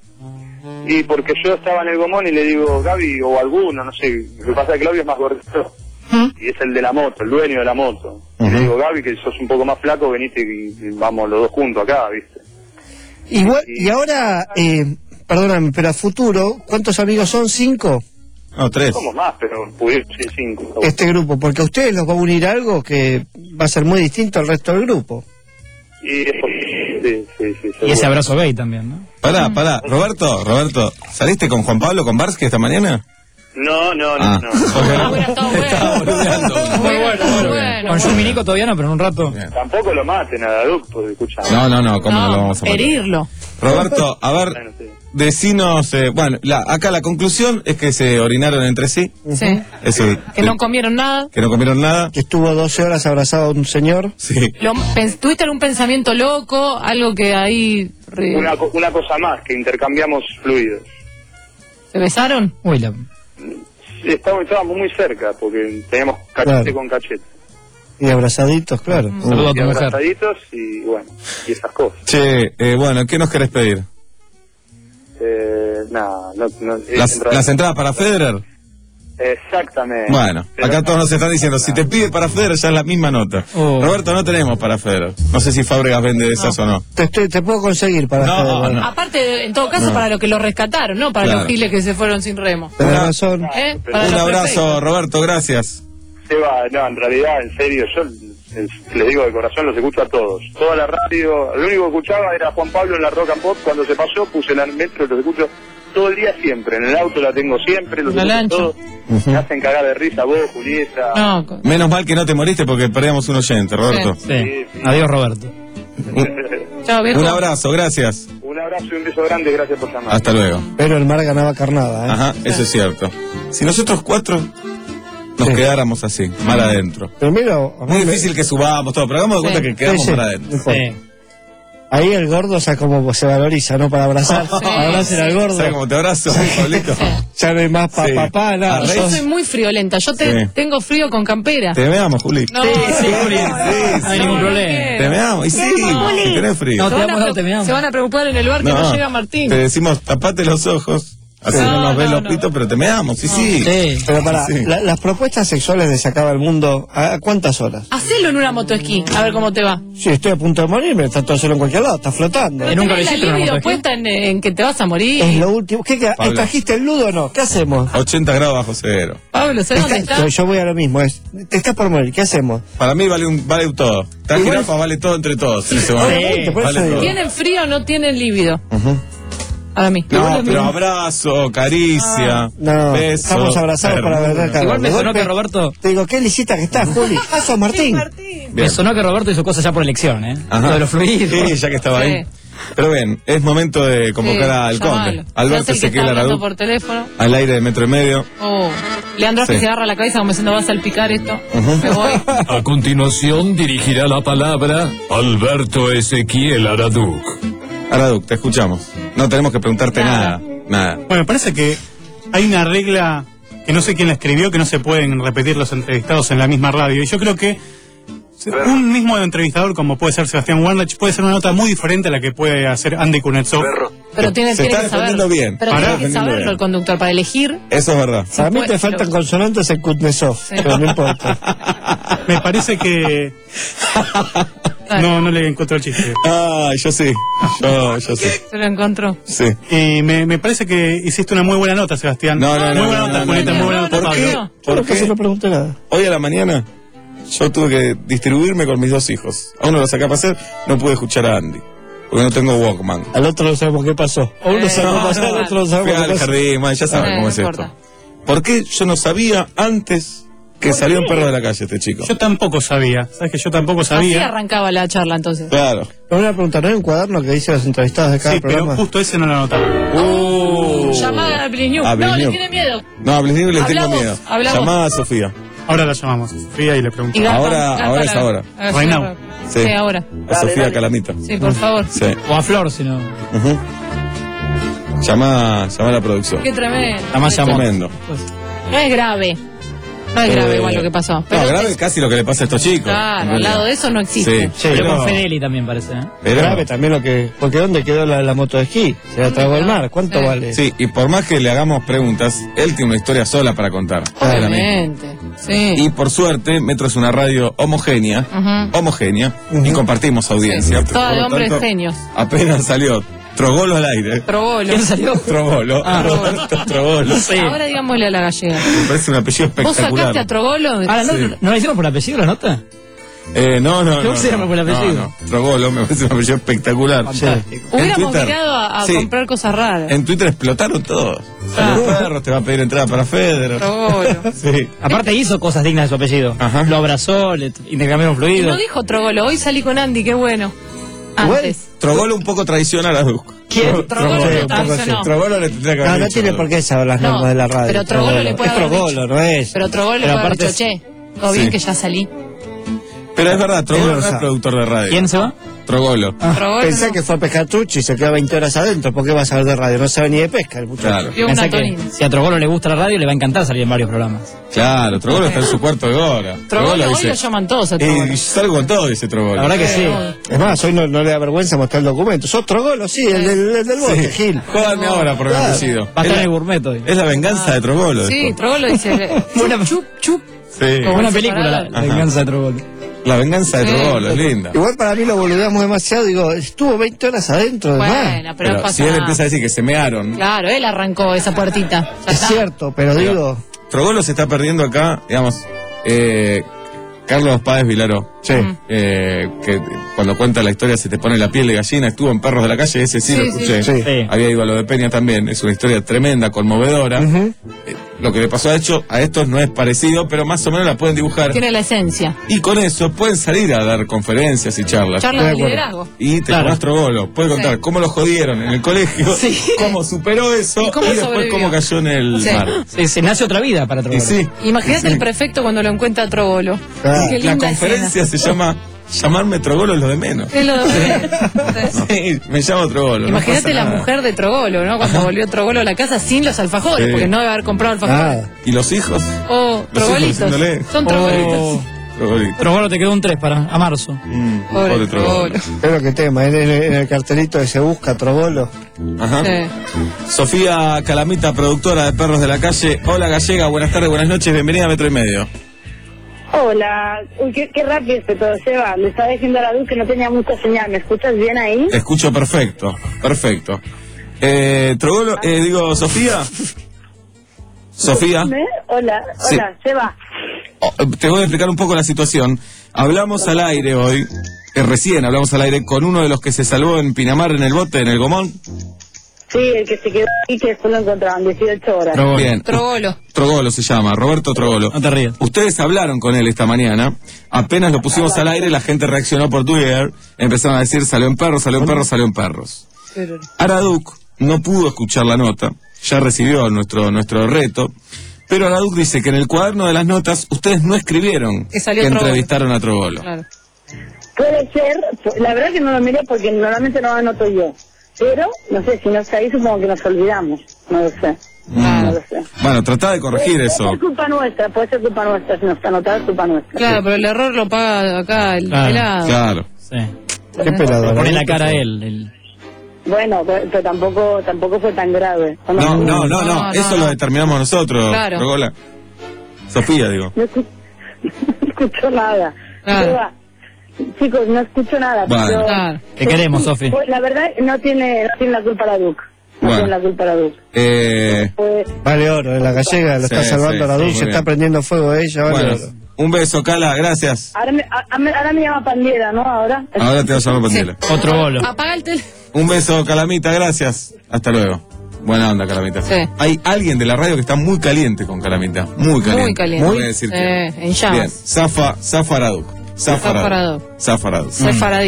Y porque yo estaba en el gomón y le digo, Gaby, o alguno, no sé, lo que pasa es que Claudio es más gordito, y es el de la moto, el dueño de la moto. Y le digo, Gaby, que sos un poco más flaco, venite y, y vamos los dos juntos acá, ¿viste? Igual, y ahora, eh, perdóname, pero a futuro, ¿cuántos amigos son? ¿Cinco? No, tres. Somos más, pero pudieron ser cinco. Este grupo, porque a ustedes los va a unir algo que va a ser muy distinto al resto del grupo. Y eso, sí, sí, sí. Y ese abrazo gay también, ¿no? Pará, pará. Roberto, Roberto, ¿saliste con Juan Pablo, con Barsky esta mañana? No, no, no, Ah. no. Estaba boludeando. Muy bueno, muy bueno. Con Jun Minico todavía no, pero en un rato. Tampoco lo maten a Daduk, pues escucha. No, no, no, ¿cómo no, lo vamos a matar? Herirlo. Roberto, a ver, decinos, eh, bueno, la, acá la conclusión es que se orinaron entre sí. Sí. Eso, Que no comieron nada. que no comieron nada. Que estuvo doce horas abrazado a un señor. Sí. Lo, pens- ¿Tuviste algún pensamiento loco? Algo que ahí... re- Una, co- una cosa más, que intercambiamos fluidos. ¿Se besaron? Uy, la... Estábamos, estábamos muy cerca, porque teníamos cachete Claro. con cachete. Y abrazaditos, claro. Saludo a Y tu mujer. abrazaditos y bueno, y esas cosas. Che, eh, bueno, ¿qué nos querés pedir? Eh, nada, no, no, eh, ¿Las, en realidad- las entradas para Federer? Exactamente. Bueno, Pero acá no, todos nos están diciendo, si te pide para Federer ya es la misma nota. Oh. Roberto, no tenemos para Federer. No sé si Fábregas vende esas o no. Te, estoy- te puedo conseguir para No, Federer. no. Aparte, en todo caso, No. para los que lo rescataron, ¿no? Para Claro. los giles que se fueron sin remo. Tenés Una- razón. ¿Eh? Para Un los abrazo, perfectos. Roberto, gracias. Seba, no, en realidad, en serio, yo eh, les digo de corazón, los escucho a todos. Toda la radio, lo único que escuchaba era Juan Pablo en la Rock and Pop. Cuando se pasó, puse la metro, los escucho todo el día siempre. En el auto la tengo siempre, los La escucho lancha. todos. Me hacen cagar de risa vos, Julieta. No, co- Menos mal que no te moriste porque perdíamos un oyente, Roberto. Sí. Adiós, Roberto. chao, viejo. Un abrazo, gracias. Un abrazo y un beso grande, gracias por llamar. Hasta luego. Pero el mar ganaba carnada, ¿eh? Ajá, eso es cierto. Si nosotros cuatro nos Sí. quedáramos así, mar adentro. Pero mira, a mí Muy me- difícil que subamos todo, pero hagamos de cuenta Sí. que quedamos Sí, sí. mar adentro. No importa. Ahí el gordo, o sea, como se valoriza, ¿no? Para abrazar. Sí. Abracen al gordo. ¿Sabes cómo te abrazo, Pablito? Ya no hay más pa, Sí. pa, pa, nada. Arre. Yo Sos- soy muy friolenta. Yo te, Sí. tengo frío con campera. Te veamos, Juli. No, Sí, sí, Juli. Sí, No hay ningún problema. Te veamos. Y sí, si tenés frío. No, se, te van vamos a a dar, te pre- meamos. se van a preocupar en el bar que no, llega Martín. Te decimos, tapate los ojos, así No, no, nos ves no, los no. pitos, pero te meamos. Sí, sí. Sí. Pero para, Sí. la- las propuestas sexuales de Se acaba el mundo, ¿a cuántas horas? Hacelo en una motoesquí, a ver cómo te va. Sí, estoy a punto de morirme, está todo solo en cualquier lado, está flotando. ¿Y nunca lo Tenés la hiciste en una libido motoesquí? puesta en, en que te vas a morir. Es lo último. ¿Qué, qué, Pablo. ¿Trajiste el nudo o no? ¿Qué hacemos? ochenta grados bajo cero. Pablo, ¿sabes dónde Está- está? yo, yo voy a lo mismo, es, te estás por morir, ¿qué hacemos? Para mí vale un, vale un todo. Esta Igual- jirafa vale todo entre todos en ese momento. Obviamente, por eso Vale digo. todo. ¿Tienen frío o no tienen líbido? Ujú. Para mí. No, pero abrazo, caricia, No, beso. estamos abrazados para ternura. verdad, Igual me de sonó golpe, que Roberto... Te digo, qué lisita que estás, Juli. Ah, sos Martín. Me sonó que Roberto hizo cosas ya por elección, ¿eh? Ajá. Lo de los fluidos. Sí, ya que estaba Sí. ahí. Pero bien, es momento de convocar Sí, al llamalo. conde. Se hace Alberto el que está Ezequiel hablando Aradú, por teléfono. al aire de metro y medio. Oh. Leandro Sí. que se agarra la cabeza como diciendo va a salpicar esto. Ujú. Me voy. A continuación dirigirá la palabra Alberto Ezequiel Araduc. Araduc, te escuchamos. No tenemos que preguntarte Nada. nada. Nada. Bueno, me parece que hay una regla que no sé quién la escribió, que no se pueden repetir los entrevistados en la misma radio. Y yo creo que un mismo entrevistador, como puede ser Sebastián Warnach, puede ser una nota muy diferente a la que puede hacer Andy Kuznetsov. Pero tiene, Se tiene está que saberlo. defendiendo bien. Pero Se está tiene que defendiendo saberlo bien. el conductor para elegir. Eso es verdad. Para mí puede- te faltan pero- consonantes en Kuznetsov, pero no importa. Me parece que... No, no le encontró el chiste. Ah, yo sí. Yo, yo sí. Se lo encontró. Sí. Y me, me parece que hiciste una muy buena nota, Sebastián. No, no, muy no, buena no, nota, no, Julieta, no, muy buena no. nota, ¿Por qué? Pablo. Yo ¿Por casi qué? no pregunté nada. Hoy a la mañana yo tuve que distribuirme con mis dos hijos. A uno lo saqué a pasear, no pude escuchar a Andy. Porque no tengo Walkman. Al otro no sabemos qué pasó. A uno Eh, sabemos no, pasar, no, al otro no Fui sabemos al qué pasó. jardín, man, ya saben Eh, cómo no es importa. esto. ¿Por qué yo no sabía antes que salió un perro de la calle este chico? Yo tampoco sabía. ¿Sabes que yo tampoco Así sabía? arrancaba la charla entonces. Claro. Pero una pregunta, ¿no hay un cuaderno que dice los entrevistados de cada Sí, pero programa? justo ese no lo anotaba. Uh, Llamada a Bliñuk. A No, le Bliñuk. tiene miedo. No, a Bliñuk le tengo Hablamos, miedo. hablamos. Llamada a Sofía. Ahora la llamamos. Sofía y le preguntamos. Y Gata, Ahora, Gata ahora es la- ahora. a ver, Right sí, now. Sí, Sí. ahora. A Dale, Sofía dale. Calamita. Sí, por favor. Sí. O a Flor, si no. Ujú. Llama, llama a la producción. Qué tremendo. Además llamó. Tremendo. No es grave. No es grave Eh, igual lo que pasó. No, Pero grave es casi lo que le pasa a estos chicos. Claro, en al lado realidad. de eso no existe. Sí, Pero con Fedeli también parece, ¿eh? pero- Grave también lo que... Porque ¿dónde quedó la, la moto de esquí? Se la tragó el mar. ¿Cuánto Sí. vale? Sí, y por más que le hagamos preguntas, él tiene una historia sola para contar. Obviamente. Sí. Y por suerte, Metro es una radio homogénea, Ujú. homogénea, y compartimos audiencia. Toda Por de lo hombres tanto, genios. Apenas salió Trogolo al aire. Trogolo. ¿Quién salió? Trogolo. Ah, Roberto Trogolo. Ahora digámosle a la gallega. Me parece un apellido ¿Vos sacaste a espectacular. Trogolo? Ahora, ¿no, Sí. ¿no la hicieron por apellido la nota? Eh, no, no, ¿Qué no. se llama no, por el apellido? no, no. Trogolo me parece un apellido espectacular. Fantástico. En Hubiéramos Twitter- mirado a, a sí. comprar cosas raras. En Twitter explotaron todos. Ah. Los perros, te va a pedir entrada para Federer. Trogolo. Sí. Aparte hizo cosas dignas de su apellido. Lo abrazó, le intercambiaron Y fluidos. no dijo Trogolo. Hoy salí con Andy, qué bueno. Antes. Trogolo un poco traiciona a la Duc. ¿Quién? Trogolo Sí, le un poco así. traicionó. Trogolo le tendría que No, haber no dicho tiene algo. por qué saber las No, normas de la radio. pero Trogolo le puede Es haber Trogolo, dicho. no es. Pero Trogolo le Pero puede haber aparte dicho, che, todo bien Sí. que ya salí. Pero es verdad, Trogolo Es no es verdad. productor de radio. ¿Quién se va? Trogolo. Trogolo Pensé no. que fue a pescar trucha y se quedó veinte horas adentro. ¿Por qué va a saber de radio? No sabe ni de pesca el muchacho. Claro. Vio Pensá una que tonina. si a Trogolo le gusta la radio, le va a encantar salir en varios programas. Claro, Trogolo está en su cuarto de hora. Trogolo hoy dice, lo llaman todos a Trogolo. y salgo con todo, dice Trogolo. La verdad que sí. Es más, hoy no, no le da vergüenza mostrar el documento. ¿Sos Trogolo? Sí, el del, el del bote, Gil. Jódanme ahora por mi Claro. apellido. Va a Es estar en el la, gourmet hoy. es la venganza de Trogolo. Sí, después. Trogolo dice, Buena, chup, chup. Sí. Como buena separado. película, la, la Ajá. venganza de Trogolo. La venganza de Sí. Trogolo, es linda. Igual para mí lo boludeamos demasiado. Digo, estuvo veinte horas adentro de mar. Bueno, pero, no Pero pasa si él nada. empieza a decir que se mearon, Claro, él arrancó esa puertita. Ya Es está. cierto, pero Pero- digo... Trogolo se está perdiendo acá, digamos, eh, Carlos Páez Vilaró. Sí. Eh, que cuando cuenta la historia se te pone la piel de gallina, estuvo en Perros de la Calle, ese sí, Sí, lo escuché. sí. Sí. Había ido a lo de Peña también, es una historia tremenda, conmovedora. Ujú. Eh, lo que le pasó a hecho a estos no es parecido, pero más o menos la pueden dibujar. Tiene la esencia. Y con eso pueden salir a dar conferencias y charlas. Charla de acuerdo. liderazgo. Y te Claro. tomás Trogolo. Puede contar Sí. cómo lo jodieron en el colegio, Sí. cómo superó eso Y y, cómo después sobrevivió. cómo cayó en el Sí. mar. Sí, se nace otra vida para Y Trogolo. sí, Imagínate el prefecto cuando lo encuentra a Trogolo. Ah. Qué la linda conferencia escena. se llama Llamarme Trogolo es lo de menos. Es lo de- Sí, me llamo Trogolo. no Imagínate pasa la nada. mujer de Trogolo, ¿no? Cuando volvió Trogolo a la casa sin los alfajores, Sí. porque no debe haber comprado alfajores. Nada. ¿Y los hijos? Oh, Los trogolitos. hijos diciéndole. Son trogolitos. Trogolito. Trogolo te quedó un tres para a marzo. Mm, Pobre pobre Trogolo. Trogolo. Es lo que tema, en el, en el cartelito de se busca Trogolo. Ajá. Sí. Sofía Calamita, productora de Perros de la Calle. Hola Gallega, buenas tardes, buenas noches, bienvenida a Metro y Medio. Hola, uy, qué, qué rápido este todo, Seba. Le estaba diciendo a la luz que no tenía mucha señal. ¿Me escuchas bien ahí? Te escucho perfecto, perfecto. Eh, Trogolo, eh, digo, Sofía. Sofía, ¿Eh? Hola, Sí. hola, Seba. oh, te voy a explicar un poco la situación. Hablamos al aire hoy, eh, recién hablamos al aire con uno de los que se salvó en Pinamar en el bote, en el Gomón. Sí, el que se quedó ahí, que después lo encontraban dieciocho horas. Trogolo. Bien. Trogolo. Trogolo se llama, Roberto Trogolo. No te rías. Ustedes hablaron con él esta mañana, apenas lo pusimos al aire, la gente reaccionó por Twitter, empezaron a decir salió en perros, salió en perros, salió en perros. Araduc no pudo escuchar la nota, ya recibió nuestro, nuestro reto, pero Araduc dice que en el cuaderno de las notas ustedes no escribieron Que salió que Trogolo. entrevistaron a Trogolo. Claro. Puede ser, la verdad que no lo miré porque normalmente no lo anoto yo. Pero, no sé, si no está ahí supongo que nos olvidamos. No lo sé. Mm. No lo sé. Bueno, tratá de corregir Puede eso. ser culpa nuestra, puede ser culpa nuestra. Si no está anotado es culpa nuestra. Claro, pero el error lo paga acá el Claro. pelado. Claro. Sí. Qué pelado. Le pone ¿eh? la cara a él. el- Bueno, pero, pero tampoco tampoco fue tan grave. No, no, no, no, No, no, eso no. lo determinamos nosotros, Claro. Trogola. Sofía, digo. No escu- no escucho nada. Claro. Seba, chicos, no escucho nada. Bueno. pero- Claro. Te queremos, Sofi. Pues, la verdad, no tiene, no tiene la culpa la Duc. No Bueno. tiene la culpa la Duc. Eh, Pues, Vale oro, la gallega lo Sí, está salvando sí, a la sí, dulce, muy está bien. prendiendo fuego ella, vale bueno, oro. un beso, Cala, gracias. ahora me, a- a- ahora me llama Pandiera, ¿no? Ahora. Ahora te vas a llamar Pandela. Otro bolo. Apaga el teléfono. Un beso, Calamita, gracias. Hasta luego. Buena onda, Calamita. Sí. Hay alguien de la radio que está muy caliente con Calamita. Muy caliente. Muy caliente. No voy a decir Sí, que. en llamas. Bien, Zafa, Zafaraduk. Zafaraduk. Zafaraduk. Zafaraduk. Sefaradik.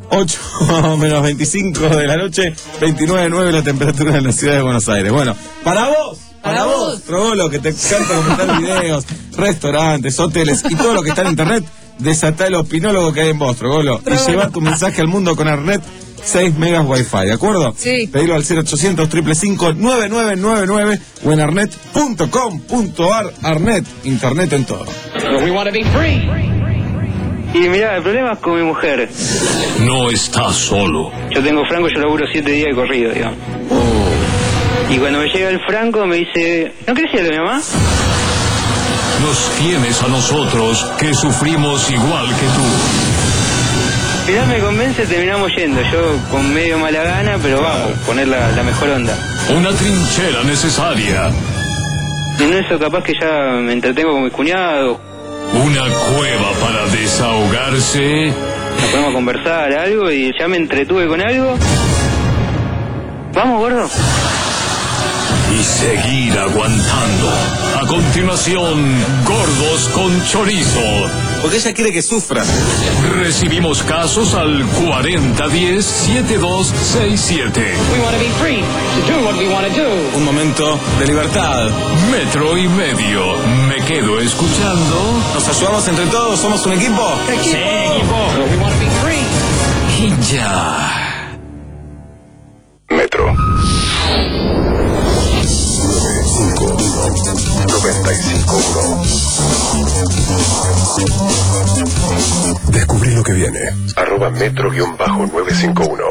ocho menos veinticinco de la noche, veintinueve punto nueve la temperatura en la ciudad de Buenos Aires. Bueno, para vos, para, para vos, Trogolo, que te encanta comentar videos, restaurantes, hoteles y todo lo que está en internet, desatá el opinólogo que hay en vos, Trogolo, y lleva tu mensaje al mundo con Arnet seis megas Wi-Fi, ¿de acuerdo? Sí. Pedilo al cero ochocientos, cinco cinco cinco, nueve nueve nueve nueve o en arnet punto com punto ar. Arnet, internet en todo. We want to be free. Y mirá, el problema es con mi mujer. No estás solo. Yo tengo franco, yo laburo siete días de corrido, digamos. Oh. Y cuando me llega el franco me dice, ¿no querés ir a mi mamá? Nos tienes a nosotros que sufrimos igual que tú. Al final me convence, terminamos yendo. Yo con medio mala gana, pero vamos, poner la, la mejor onda. Una trinchera necesaria. Y en eso capaz que ya me entretengo con mis cuñados. Una cueva para desahogarse. Nos podemos conversar algo y ya me entretuve con algo. Vamos, gordo. Y seguir aguantando. A continuación, Gordos con Chorizo. Porque ella quiere que sufra. Recibimos casos al cuarenta diez, setenta y dos sesenta y siete. Un momento de libertad. Metro y medio. Me quedo escuchando. ¿Nos ayudamos entre todos? ¿Somos un equipo? Sí, equipo. Y ya. Metro. noventa y cinco uno. Descubrí lo que viene. Arroba metro guión bajo nueve cinco uno.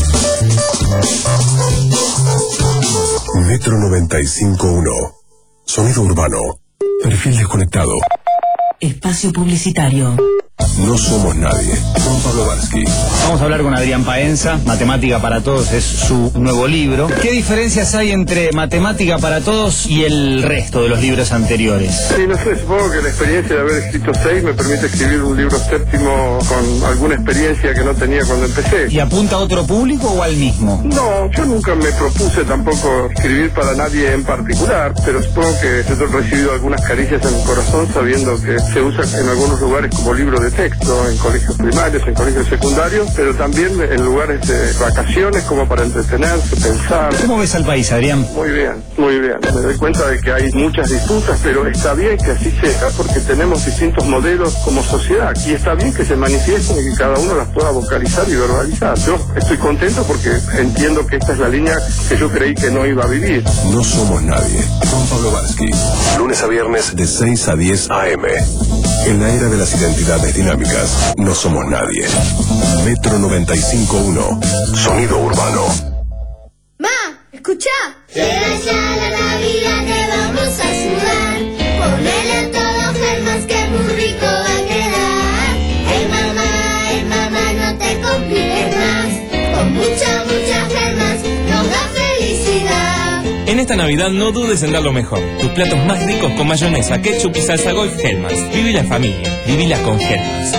Metro noventa y cinco uno. Sonido urbano. Perfil desconectado. Espacio publicitario. No somos nadie. Juan Pablo Varsky. Vamos a hablar con Adrián Paenza. Matemática para Todos es su nuevo libro. ¿Qué diferencias hay entre Matemática para Todos y el resto de los libros anteriores? Sí, no sé, supongo que la experiencia de haber escrito seis me permite escribir un libro séptimo con alguna experiencia que no tenía cuando empecé. ¿Y apunta a otro público o al mismo? No, yo nunca me propuse tampoco escribir para nadie en particular, pero supongo que he recibido algunas caricias en el corazón sabiendo que se usa en algunos lugares como libro de texto, en colegios primarios, en colegios secundarios, pero también en lugares de vacaciones como para entretenerse, pensar. ¿Cómo ves al país, Adrián? Muy bien, muy bien. Me doy cuenta de que hay muchas disputas, pero está bien que así sea porque tenemos distintos modelos como sociedad y está bien que se manifiesten y que cada uno las pueda vocalizar y verbalizar. Yo estoy contento porque entiendo que esta es la línea que yo creí que no iba a vivir. No somos nadie. Juan Pablo Varsky. Lunes a viernes de seis a diez a eme. En la era de las identidades dinámicas, no somos nadie. Metro noventa y cinco uno. Sonido urbano. Ma, escucha. Llega ya la Navidad, te vamos a ayudar. Ponele todo Germás que muy rico va a quedar. Hey mamá, hey mamá, no te compliques más. Con mucha, mucha Germás nos da felicidad. En esta Navidad no dudes en dar lo mejor. Tus platos más ricos con mayonesa, ketchup y salsa golf Hellmann's. Viví la familia, vivila con Hellmann's.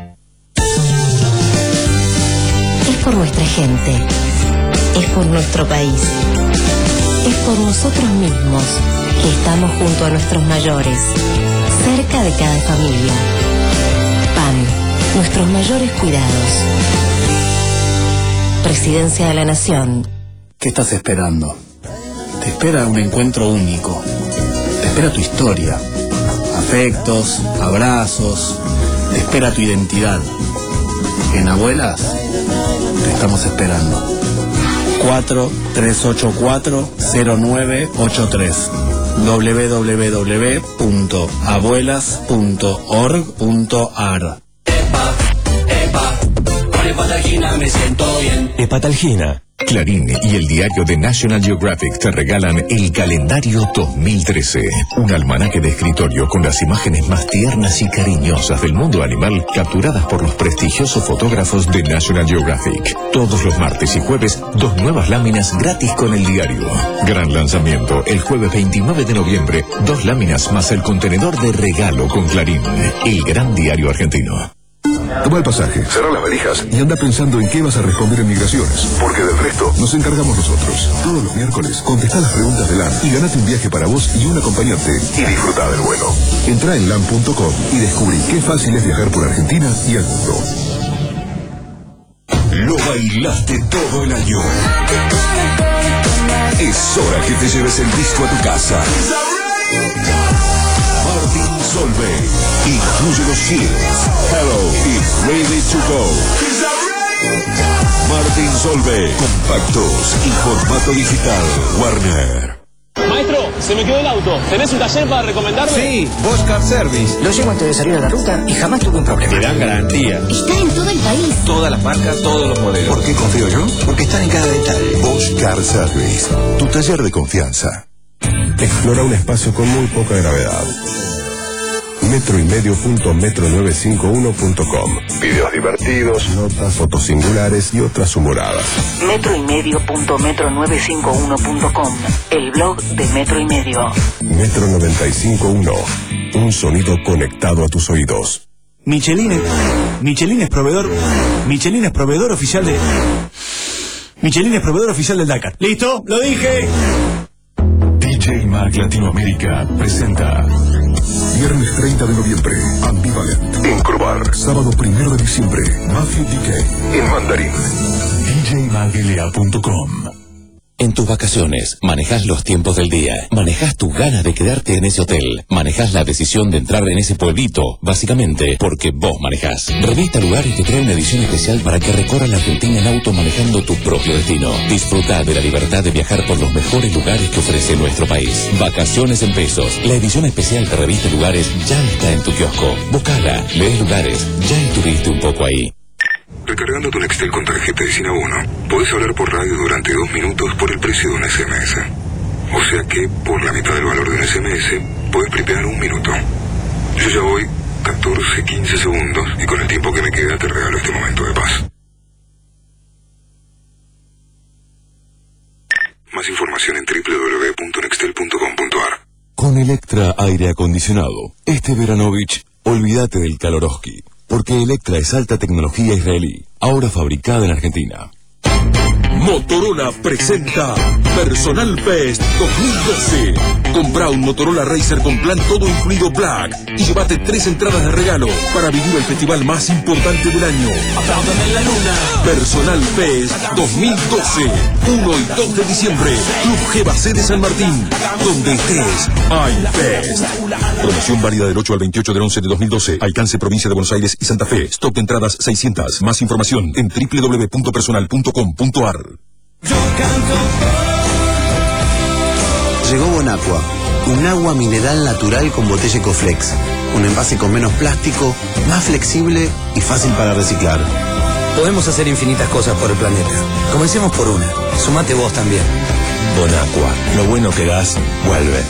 Es por nuestra gente. Es por nuestro país. Es por nosotros mismos que estamos junto a nuestros mayores, cerca de cada familia. P A N, nuestros mayores cuidados. Presidencia de la Nación. ¿Qué estás esperando? Te espera un encuentro único. Te espera tu historia. Afectos, abrazos. Te espera tu identidad. En Abuelas te estamos esperando. cuatro tres ocho cuatro cero nueve ocho tres doble u doble u doble u punto abuelas punto org punto ar. Epa, epa, con Hepatalgina me siento bien. Hepatalgina. Clarín y el diario de National Geographic te regalan el calendario dos mil trece, un almanaque de escritorio con las imágenes más tiernas y cariñosas del mundo animal capturadas por los prestigiosos fotógrafos de National Geographic. Todos los martes y jueves, dos nuevas láminas gratis con el diario. Gran lanzamiento el jueves veintinueve de noviembre, dos láminas más el contenedor de regalo con Clarín, el gran diario argentino. Toma el pasaje, cerrá las valijas y anda pensando en qué vas a responder en migraciones, porque del resto nos encargamos nosotros. Todos los miércoles contestá las preguntas de LAN y ganate un viaje para vos y un acompañante y disfrutá del vuelo. Entrá en lan punto com y descubrí qué fácil es viajar por Argentina y el mundo. bailaste todo el año. Es hora que te lleves el disco a tu casa. Martín Solveig incluye los hits Hello y Ready to Go. Martín Solveig, compactos y formato digital. Warner. Maestro, se me quedó el auto. ¿Tenés un taller para recomendarme? Sí, Bosch Car Service. Lo llevo antes de salir a la ruta y jamás tuve un problema. Te dan garantía. Está en todo el país. Todas las marcas, todos los modelos. ¿Por qué confío yo? Porque están en cada detalle. Bosch Car Service, tu taller de confianza. Explora un espacio con muy poca gravedad. metro y medio punto metro novecientos cincuenta y uno punto com. Videos divertidos, notas, fotos singulares y otras humoradas. metro y medio punto metro novecientos cincuenta y uno punto com, el blog de Metro y Medio. Metro noventa y cinco punto uno, un sonido conectado a tus oídos. Michelin es, Michelin es proveedor, Michelin es proveedor oficial de, Michelin es proveedor oficial del Dakar. ¿Listo? ¡Lo dije! D J Mag Latinoamérica presenta viernes treinta de noviembre, Ambivalent en Crobar. Sábado primero de diciembre, Mafia D K en Mandarín. D J mag L A punto com. En tus vacaciones, manejás los tiempos del día, manejás tus ganas de quedarte en ese hotel, manejás la decisión de entrar en ese pueblito, básicamente porque vos manejás. Revista Lugares te trae una edición especial para que recorras la Argentina en auto manejando tu propio destino. Disfruta de la libertad de viajar por los mejores lugares que ofrece nuestro país. Vacaciones en pesos. La edición especial de Revista Lugares ya está en tu kiosco. Buscala, lees Lugares, ya estuviste un poco ahí. Recargando tu Nextel con tarjeta de Sinabono, podés hablar por radio durante dos minutos por el precio de un S M S. O sea que, por la mitad del valor de un S M S, podés prepear un minuto. Yo ya voy catorce, quince segundos y con el tiempo que me queda te regalo este momento de paz. Más información en doble u doble u doble u punto nextel punto com punto a r. Con Electra Aire Acondicionado, este Veranovich, olvídate del Kaloroski. Porque Electra es alta tecnología israelí, ahora fabricada en Argentina. Motorola presenta Personal Fest dos mil doce. Compra un Motorola Racer con plan todo incluido Black y llévate tres entradas de regalo para vivir el festival más importante del año. Apláudame en la luna. Personal Fest dos mil doce. uno y dos de diciembre. Club G B C de San Martín. Donde estés, hay Fest. Promoción válida del ocho al veintiocho del once de dos mil doce. Alcance provincia de Buenos Aires y Santa Fe. Stock de entradas seiscientas. Más información en doble u doble u doble u punto personal punto com punto a r. Llegó Bonaqua, un agua mineral natural con botella Ecoflex, un envase con menos plástico, más flexible y fácil para reciclar. Podemos hacer infinitas cosas por el planeta. Comencemos por una. Sumate vos también. Bonaqua, lo bueno que das, vuelve.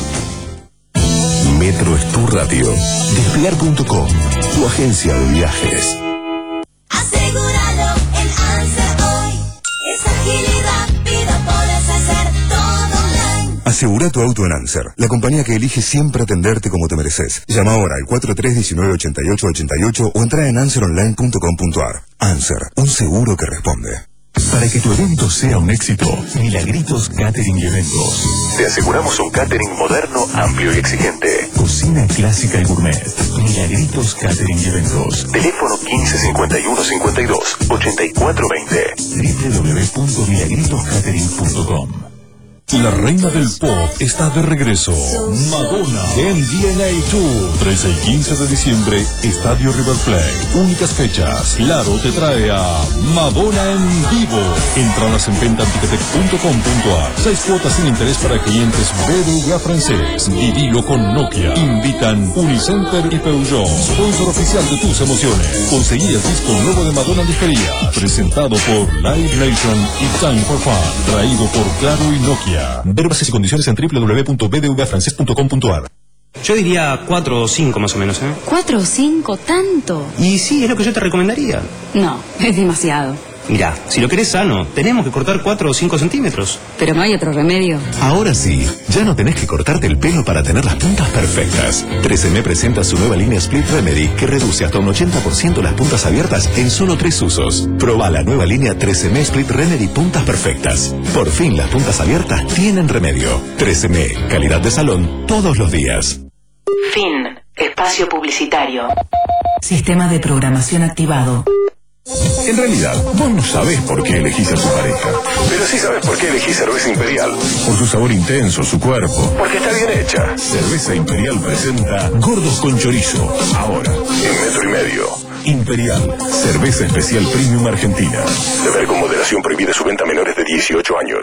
Metro es tu radio. Despegar punto com, tu agencia de viajes. Asegúralo en ANSER hoy. Es ágil y rápido, podés hacer todo online. Asegura tu auto en Anser, la compañía que elige siempre atenderte como te mereces. Llama ahora al cuatro tres uno nueve, ocho ocho ocho ocho o entra en anser online punto com punto a r. Anser, un seguro que responde. Para que tu evento sea un éxito, Milagritos Catering y Eventos. Te aseguramos un catering moderno, amplio y exigente. Cocina clásica y gourmet. Milagritos Catering y Eventos. Teléfono quince cincuenta y uno cincuenta y dos, ochenta y cuatro veinte. doble u doble u doble u punto milagritos catering punto com. La reina del pop está de regreso. Madonna en D N A Tour. trece y quince de diciembre, Estadio River Plate. Únicas fechas. Claro te trae a Madonna en vivo. Entradas en venta en ticketek punto com punto a r. Seis cuotas sin interés para clientes B B V A francés. Vivilo con Nokia. Invitan Unicenter y Peugeot. Sponsor oficial de tus emociones. Conseguí el disco nuevo de Madonna en disquería. Presentado por Live Nation y Time for Fun. Traído por Claro y Nokia. Ver bases y condiciones en doble u doble u doble u punto b d v a francés punto com punto a r. Yo diría cuatro o cinco más o menos, ¿eh? ¿Cuatro o cinco? ¿Tanto? Y sí, es lo que yo te recomendaría. No, es demasiado. Mirá, si lo querés sano, tenemos que cortar cuatro o cinco centímetros. Pero no hay otro remedio. Ahora sí, ya no tenés que cortarte el pelo para tener las puntas perfectas. trece eme presenta su nueva línea Split Remedy que reduce hasta un ochenta por ciento las puntas abiertas en solo tres usos. Proba la nueva línea trece eme Split Remedy Puntas Perfectas. Por fin las puntas abiertas tienen remedio. trece eme, calidad de salón todos los días. Fin. Espacio publicitario. Sistema de programación activado. En realidad, vos no sabés por qué elegís a tu pareja, pero sí sabés por qué elegís Cerveza Imperial. Por su sabor intenso, su cuerpo, porque está bien hecha. Cerveza Imperial presenta Gordos con Chorizo, ahora, en metro y medio. Imperial, cerveza especial premium argentina. Beber con moderación, prohibida su venta a menores de dieciocho años.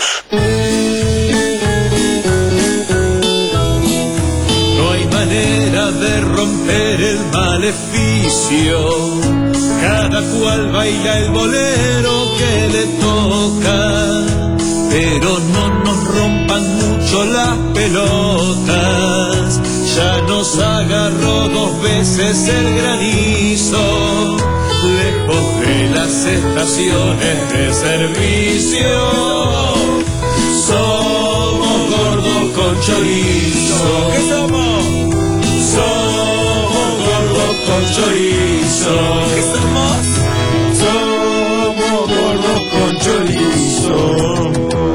No hay manera de romper el maleficio. Cada cual baila el bolero que le toca, pero no nos rompan mucho las pelotas. Ya nos agarró dos veces el granizo, lejos de las estaciones de servicio. Somos gordos con chorizo. ¿Qué somos? Somos gordos con chorizo. ¿Qué somos? Somos gordos con chorizo.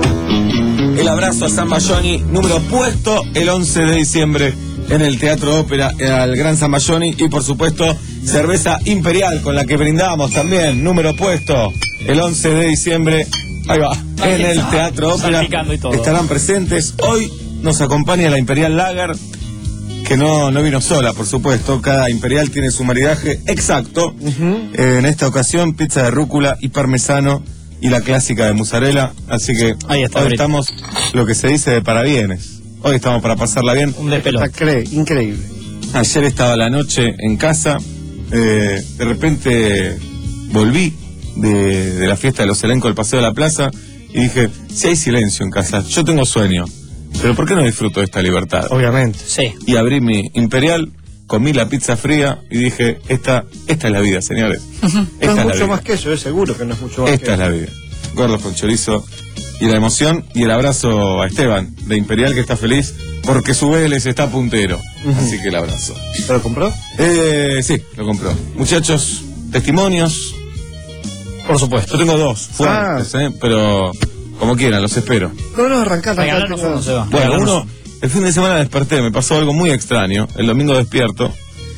El abrazo a San Bayoni, número puesto el once de diciembre en el Teatro Ópera, al Gran San Bayoni, y por supuesto cerveza Imperial con la que brindamos también, número puesto el once de diciembre, ahí va, en el Teatro Ópera. Estarán presentes. Hoy nos acompaña la Imperial Lager, que no, no vino sola, por supuesto. Cada Imperial tiene su maridaje exacto. Uh-huh. eh, en esta ocasión, pizza de rúcula y parmesano y la clásica de mozzarella. Así que ahí está, hoy estamos, lo que se dice, de parabienes. Hoy estamos para pasarla bien. Un despelote. Increíble. Ayer estaba la noche en casa. Eh, de repente volví de, de la fiesta de los elencos del Paseo de la Plaza y dije, si hay silencio en casa, yo tengo sueño, pero ¿por qué no disfruto de esta libertad? Obviamente. Sí. Y abrí mi Imperial, comí la pizza fría y dije, esta, esta es la vida, señores. Uh-huh. Esta no es es mucho la más que eso, es seguro que no es mucho más Esta que es la vida. Gordos con chorizo y la emoción y el abrazo a Esteban de Imperial, que está feliz porque su Vélez está puntero. Uh-huh. Así que el abrazo. ¿Te lo compró? Eh, sí, lo compró. Muchachos, testimonios. Por supuesto. Yo tengo dos fuertes, ah. eh, pero como quieran, los espero. No, no, arrancá, arrancá. Uno se va. Bueno, uno, el fin de semana desperté, me pasó algo muy extraño. El domingo despierto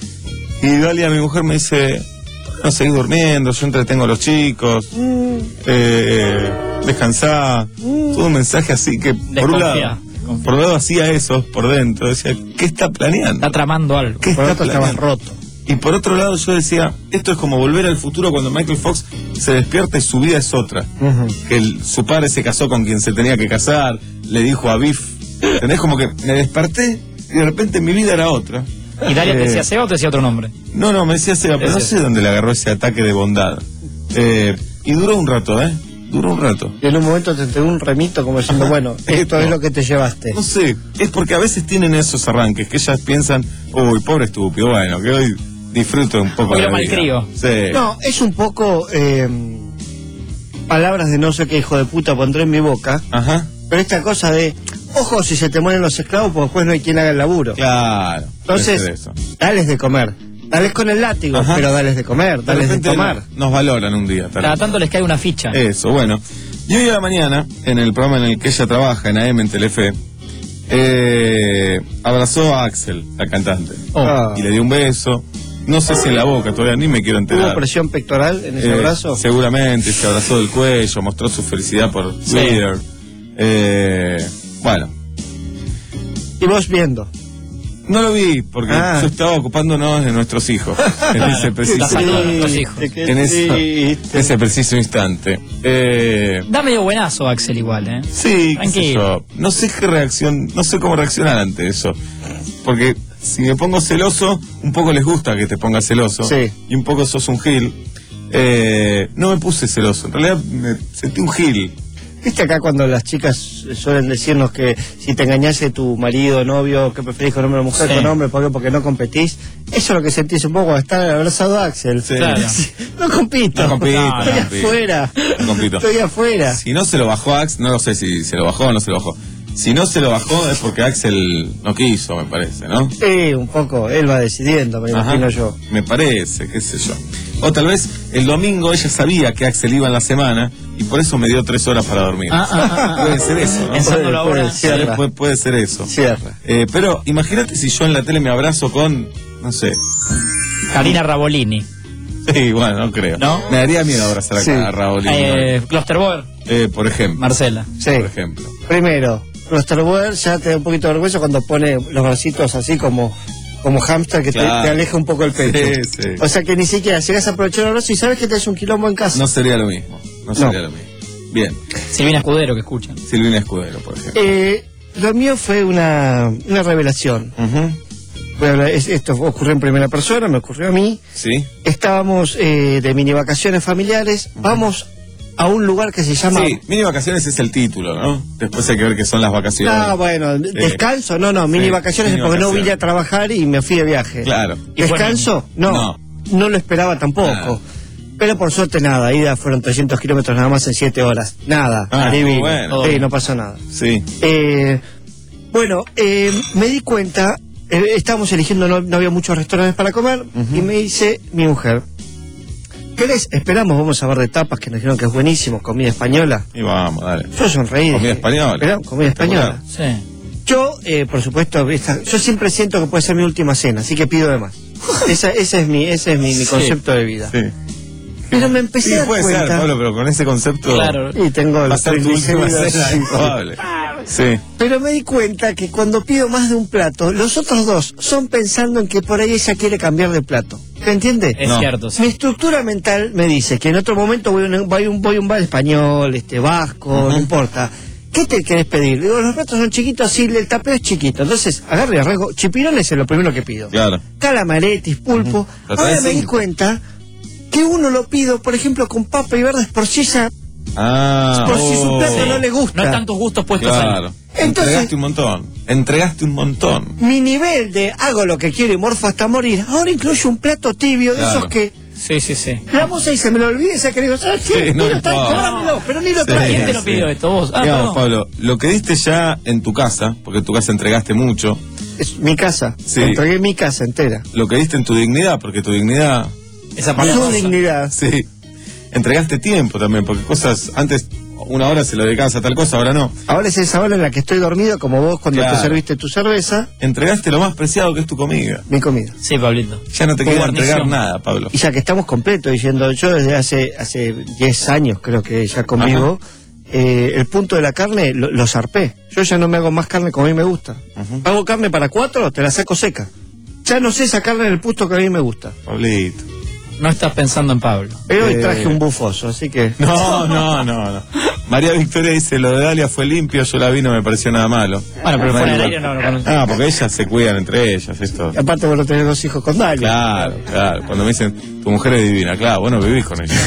y Dalia, mi mujer, me dice, no seguís durmiendo, yo entretengo a los chicos, mm. eh, descansá. Mm. Tuve un mensaje así que, por un lado, por un lado hacía eso, por dentro, decía, ¿qué está planeando? Está tramando algo. ¿Qué por está planeando? Roto. Y por otro lado yo decía, esto es como Volver al Futuro, cuando Michael Fox se despierta y su vida es otra. Uh-huh. Que el, su padre se casó con quien se tenía que casar, le dijo a Biff, ¿entendés? Como que me desperté y de repente mi vida era otra. ¿Y Dalia eh, te decía Seba o te decía otro nombre? No, no, me decía Seba, pero no sé dónde le agarró ese ataque de bondad. Eh, y duró un rato, ¿eh? Duró un rato. Y en un momento te entregó un remito como diciendo, bueno, esto, esto es lo que te llevaste. No sé, es porque a veces tienen esos arranques que ellas piensan, uy, pobre estúpido, bueno, que hoy disfruto un poco de la vida. Sí. No, es un poco eh, palabras de no sé qué hijo de puta pondré en mi boca. Ajá. Pero esta cosa de, ojo si se te mueren los esclavos, porque después no hay quien haga el laburo. Claro. Entonces, eso. dales de comer. Dales con el látigo, Ajá. pero dales de comer, dales de, de tomar. Nos valoran un día. Cada tanto les cae una ficha. Eso, bueno. Y hoy a la mañana, en el programa en el que ella trabaja, en A M, en Telefe, eh, abrazó a Axel, la cantante. Oh. Y le dio un beso. No sé si en la boca, todavía ni me quiero enterar. ¿Hubo presión pectoral en ese eh, abrazo? Seguramente, se abrazó del cuello, mostró su felicidad por sí. Twitter. Eh, bueno. ¿Y vos viendo? No lo vi, porque ah. yo estaba ocupándonos de nuestros hijos. En ese preciso, la salud de nuestros hijos. En ese, ese preciso instante. Eh, da medio buenazo Axel igual, ¿eh? Sí, qué sé yo. No sé qué reacción, no sé cómo reaccionar ante eso. Porque si me pongo celoso, un poco les gusta que te pongas celoso. Sí. Y un poco sos un gil. Eh, no me puse celoso, en realidad me sentí un gil. ¿Viste acá cuando las chicas suelen decirnos que si te engañase tu marido, novio, que preferís con hombre o mujer, sí. con hombre, ¿por qué? Porque no competís? Eso es lo que sentís un poco cuando estás abrazado a Axel. Sí. Claro. No compito. No compito. No, estoy no compito. afuera. No compito. Estoy afuera. Si no se lo bajó Axel, no lo sé si se lo bajó o no se lo bajó. Si no se lo bajó es porque Axel no quiso, me parece, ¿no? Sí, un poco. Él va decidiendo, me Ajá. imagino yo. Me parece, qué sé yo. O tal vez el domingo ella sabía que Axel iba en la semana y por eso me dio tres horas para dormir. Ah, ah, ah, puede ser eso, ¿no? Puede, la hora. Puede, puede, puede ser eso. Cierra. Eh, pero imagínate si yo en la tele me abrazo con, no sé... Karina Rabolini. Sí, bueno, no creo. ¿No? Me daría miedo abrazar acá Sí. a Raúl. Eh, Klosterboer. Eh, por ejemplo. Marcela. Sí. Por ejemplo. Primero, Klosterboer ya te da un poquito de vergüenza cuando pone los bracitos así como, como hámster que te- Claro. te, aleja un poco el pecho. Sí, sí. O sea que ni siquiera llegas a aprovechar el abrazo y sabes que te es un quilombo en casa. No sería lo mismo. No sería lo mismo. Bien. Silvina Escudero, que escuchan. Silvina Escudero, por ejemplo. Eh, lo mío fue una, una revelación. Voy a hablar- es- esto ocurrió en primera persona, me ocurrió a mí. Sí. Estábamos eh, de mini vacaciones familiares, vamos a un lugar que se llama... Sí, mini vacaciones es el título, ¿no? Después hay que ver qué son las vacaciones. Ah, bueno, descanso, no, no, mini sí, vacaciones mini porque no vacaciones. vine a trabajar y me fui de viaje. Claro. ¿Descanso? No, no, No. lo esperaba tampoco. Pero por suerte nada, ida fueron trescientos kilómetros nada más en siete horas. Nada, Ah, adivino. bueno. Sí, no pasó nada. Sí. Eh, bueno, eh, me di cuenta, eh, estábamos eligiendo, no, no había muchos restaurantes para comer, y me dice mi mujer, ¿querés? Esperamos, vamos a ver de tapas que nos dijeron que es buenísimo, comida española. Y vamos, dale. Yo sonreí. Comida dije, española. "Esperá, comida española. Sí. Yo, eh, por supuesto, esta- yo siempre siento que puede ser mi última cena, así que pido de más. Esa, ese es mi, ese es mi, mi Sí. concepto de vida. Sí. Pero me empecé Sí, a dar puede cuenta... ser, Pablo, pero con ese concepto. Claro. Y tengo va a los ser tu última triglicéridos, cena, sí. es probable. Sí. Pero me di cuenta que cuando pido más de un plato, los otros dos son pensando en que por ahí ella quiere cambiar de plato. ¿Se entiende? Es No. cierto, sí. Mi estructura mental me dice que en otro momento voy a un, voy a un, voy a un bar español, este vasco, no importa. ¿Qué te querés pedir? Digo, los platos son chiquitos, sí, el tapeo es chiquito. Entonces, agarro y arranco. Chipirones es lo primero que pido. Claro. Calamaretis, pulpo. Lo Ahora traes me di cinco. cuenta que uno lo pido, por ejemplo, con papa y verdes por si ella, Ah, por si su oh. plato no le gusta. No están tus gustos puestos Claro. ahí. Entonces- Entregaste un montón. Entregaste un montón. Mi nivel de hago lo que quiero y morfo hasta morir, ahora incluye un plato tibio de Claro. esos que Sí, sí, sí. la moza y se me lo olvide, esa que digo, ¿sabes qué? Sí, no Mira, está, importa. cobrámelo, pero ni lo Sí, traigas. ¿Quién te lo pidió esto? ¿Vos? Ah, Digamos, perdón. Pablo, lo que diste ya en tu casa, porque en tu casa entregaste mucho, Es mi casa, Sí. entregué mi casa entera. lo que diste en tu dignidad, porque tu dignidad, Esa Su palabra. dignidad. sí, entregaste tiempo también, porque cosas, antes una hora se lo dedicabas a tal cosa, ahora no. Ahora es esa hora en la que estoy dormido, como vos cuando Claro. te serviste tu cerveza, Entregaste lo más preciado que es tu comida. mi comida. Sí, Pablito. Ya no te Con queda guarnición. entregar nada, Pablo. Y ya que estamos completos diciendo, yo desde hace hace diez años creo que ya conmigo, eh, el punto de la carne lo, lo zarpé. Yo ya no me hago más carne como a mí me gusta. Hago carne para cuatro, te la saco seca. Ya no sé sacarle en el punto que a mí me gusta. Pablito. No estás pensando en Pablo. Pero hoy Eh. traje un bufoso, así que... No, no, no, no. María Victoria dice, lo de Dalia fue limpio, yo la vi, no me pareció nada malo. Bueno, pero fuera del María- aire no lo conozco. Ah, porque ellas se cuidan entre ellas, esto. Aparte vos no tenés dos hijos con Dalia. Claro, claro. Cuando me dicen, tu mujer es divina, claro, bueno, vivís con ella.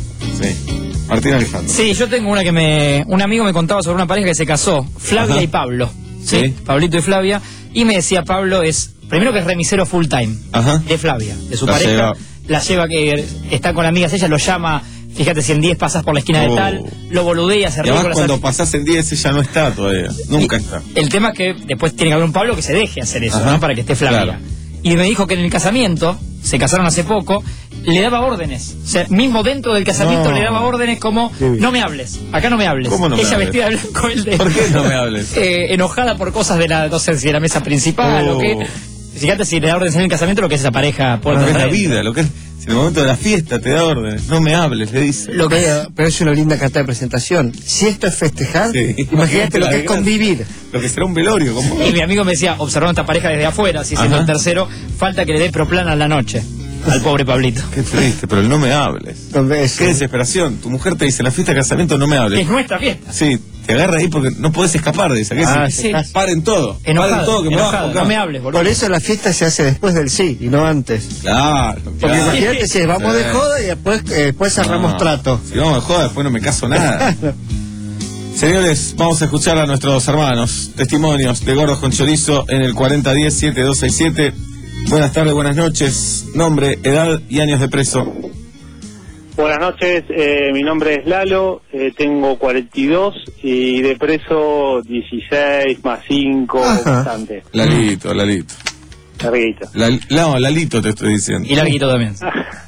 Sí. Martín Alejandro. Sí, yo tengo una que me... Un amigo me contaba sobre una pareja que se casó, Flavia Ajá. y Pablo. ¿Sí? Sí. Pablito y Flavia. Y me decía, Pablo es... Primero que es remisero full time. Ajá. De Flavia, de su La pareja. lleva. La lleva que está con amigas, ella lo llama... Fíjate, si en diez pasas por la esquina Oh. de tal, lo boludea, se Y ríe con además las cuando amigas. pasás el diez ella no está todavía, nunca está. El tema es que después tiene que haber un Pablo que se deje hacer eso, Ajá. ¿no? Para que esté Flavia. Claro. Y me dijo que en el casamiento, se casaron hace poco, le daba órdenes. O sea, mismo dentro del casamiento No. le daba órdenes como, no me hables, acá no me hables. ¿Cómo no me Ella hables? vestida de blanco, él de... ¿Por qué no me hables? Eh, enojada por cosas de la, no sé si de la mesa principal Oh. o qué. Fíjate si le da órdenes en el casamiento, lo que es esa pareja por Lo que es la vida, lo que es, si en el momento de la fiesta te da órdenes, no me hables, le dice. Lo que, pero es una linda carta de presentación. Si esto es festejar, Sí. imagínate lo La que es gran- convivir. Lo que será un velorio, como... Y mi amigo me decía, observando esta pareja desde afuera, si siendo Ajá. el tercero, falta que le dé proplana a la noche al pobre Pablito. Qué triste, pero el no me hables. Entonces, Qué desesperación. Tu mujer te dice, en la fiesta de casamiento no me hables. Es nuestra fiesta. Sí, te agarra ahí porque no podés escapar de esa. ¿Qué Ah, es? sí. Paren todo. Enojado, Paren todo, que me enojado, bajo acá. no me hables, boludo. por eso la fiesta se hace después del sí y no antes. Claro, Porque claro. imagínate si vamos Sí. de joda y después, eh, después cerramos No, trato. Si vamos de joda, después no me caso nada. Señores, vamos a escuchar a nuestros hermanos. Testimonios de Gordos con Chorizo en el cuarenta diez siete dos seis siete. Buenas tardes, buenas noches. Nombre, edad y años de preso. Buenas noches, eh, mi nombre es Lalo, eh, tengo cuarenta y dos y de preso dieciséis más cinco, Ajá. bastante. Lalito, Lalito. Larguito. Lal- no, Lalito te estoy diciendo. Y Larguito también.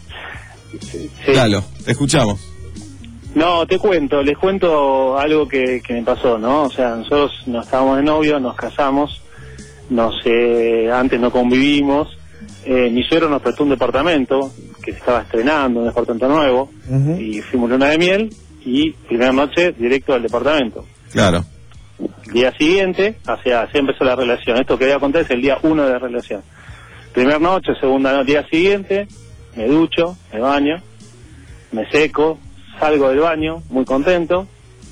Sí. Lalo, te escuchamos. No, te cuento, les cuento algo que, que me pasó, ¿no? O sea, nosotros nos estábamos de novio, nos casamos, nos, eh, antes no convivimos, eh, mi suegro nos prestó un departamento que se estaba estrenando un departamento nuevo, Uh-huh. y fuimos luna de miel, y primera noche directo al departamento. Claro. El día siguiente, hacia, así empezó la relación. Esto que voy a contar es el día uno de la relación. Primera noche, segunda noche, día siguiente, me ducho, me baño, me seco, salgo del baño, muy contento.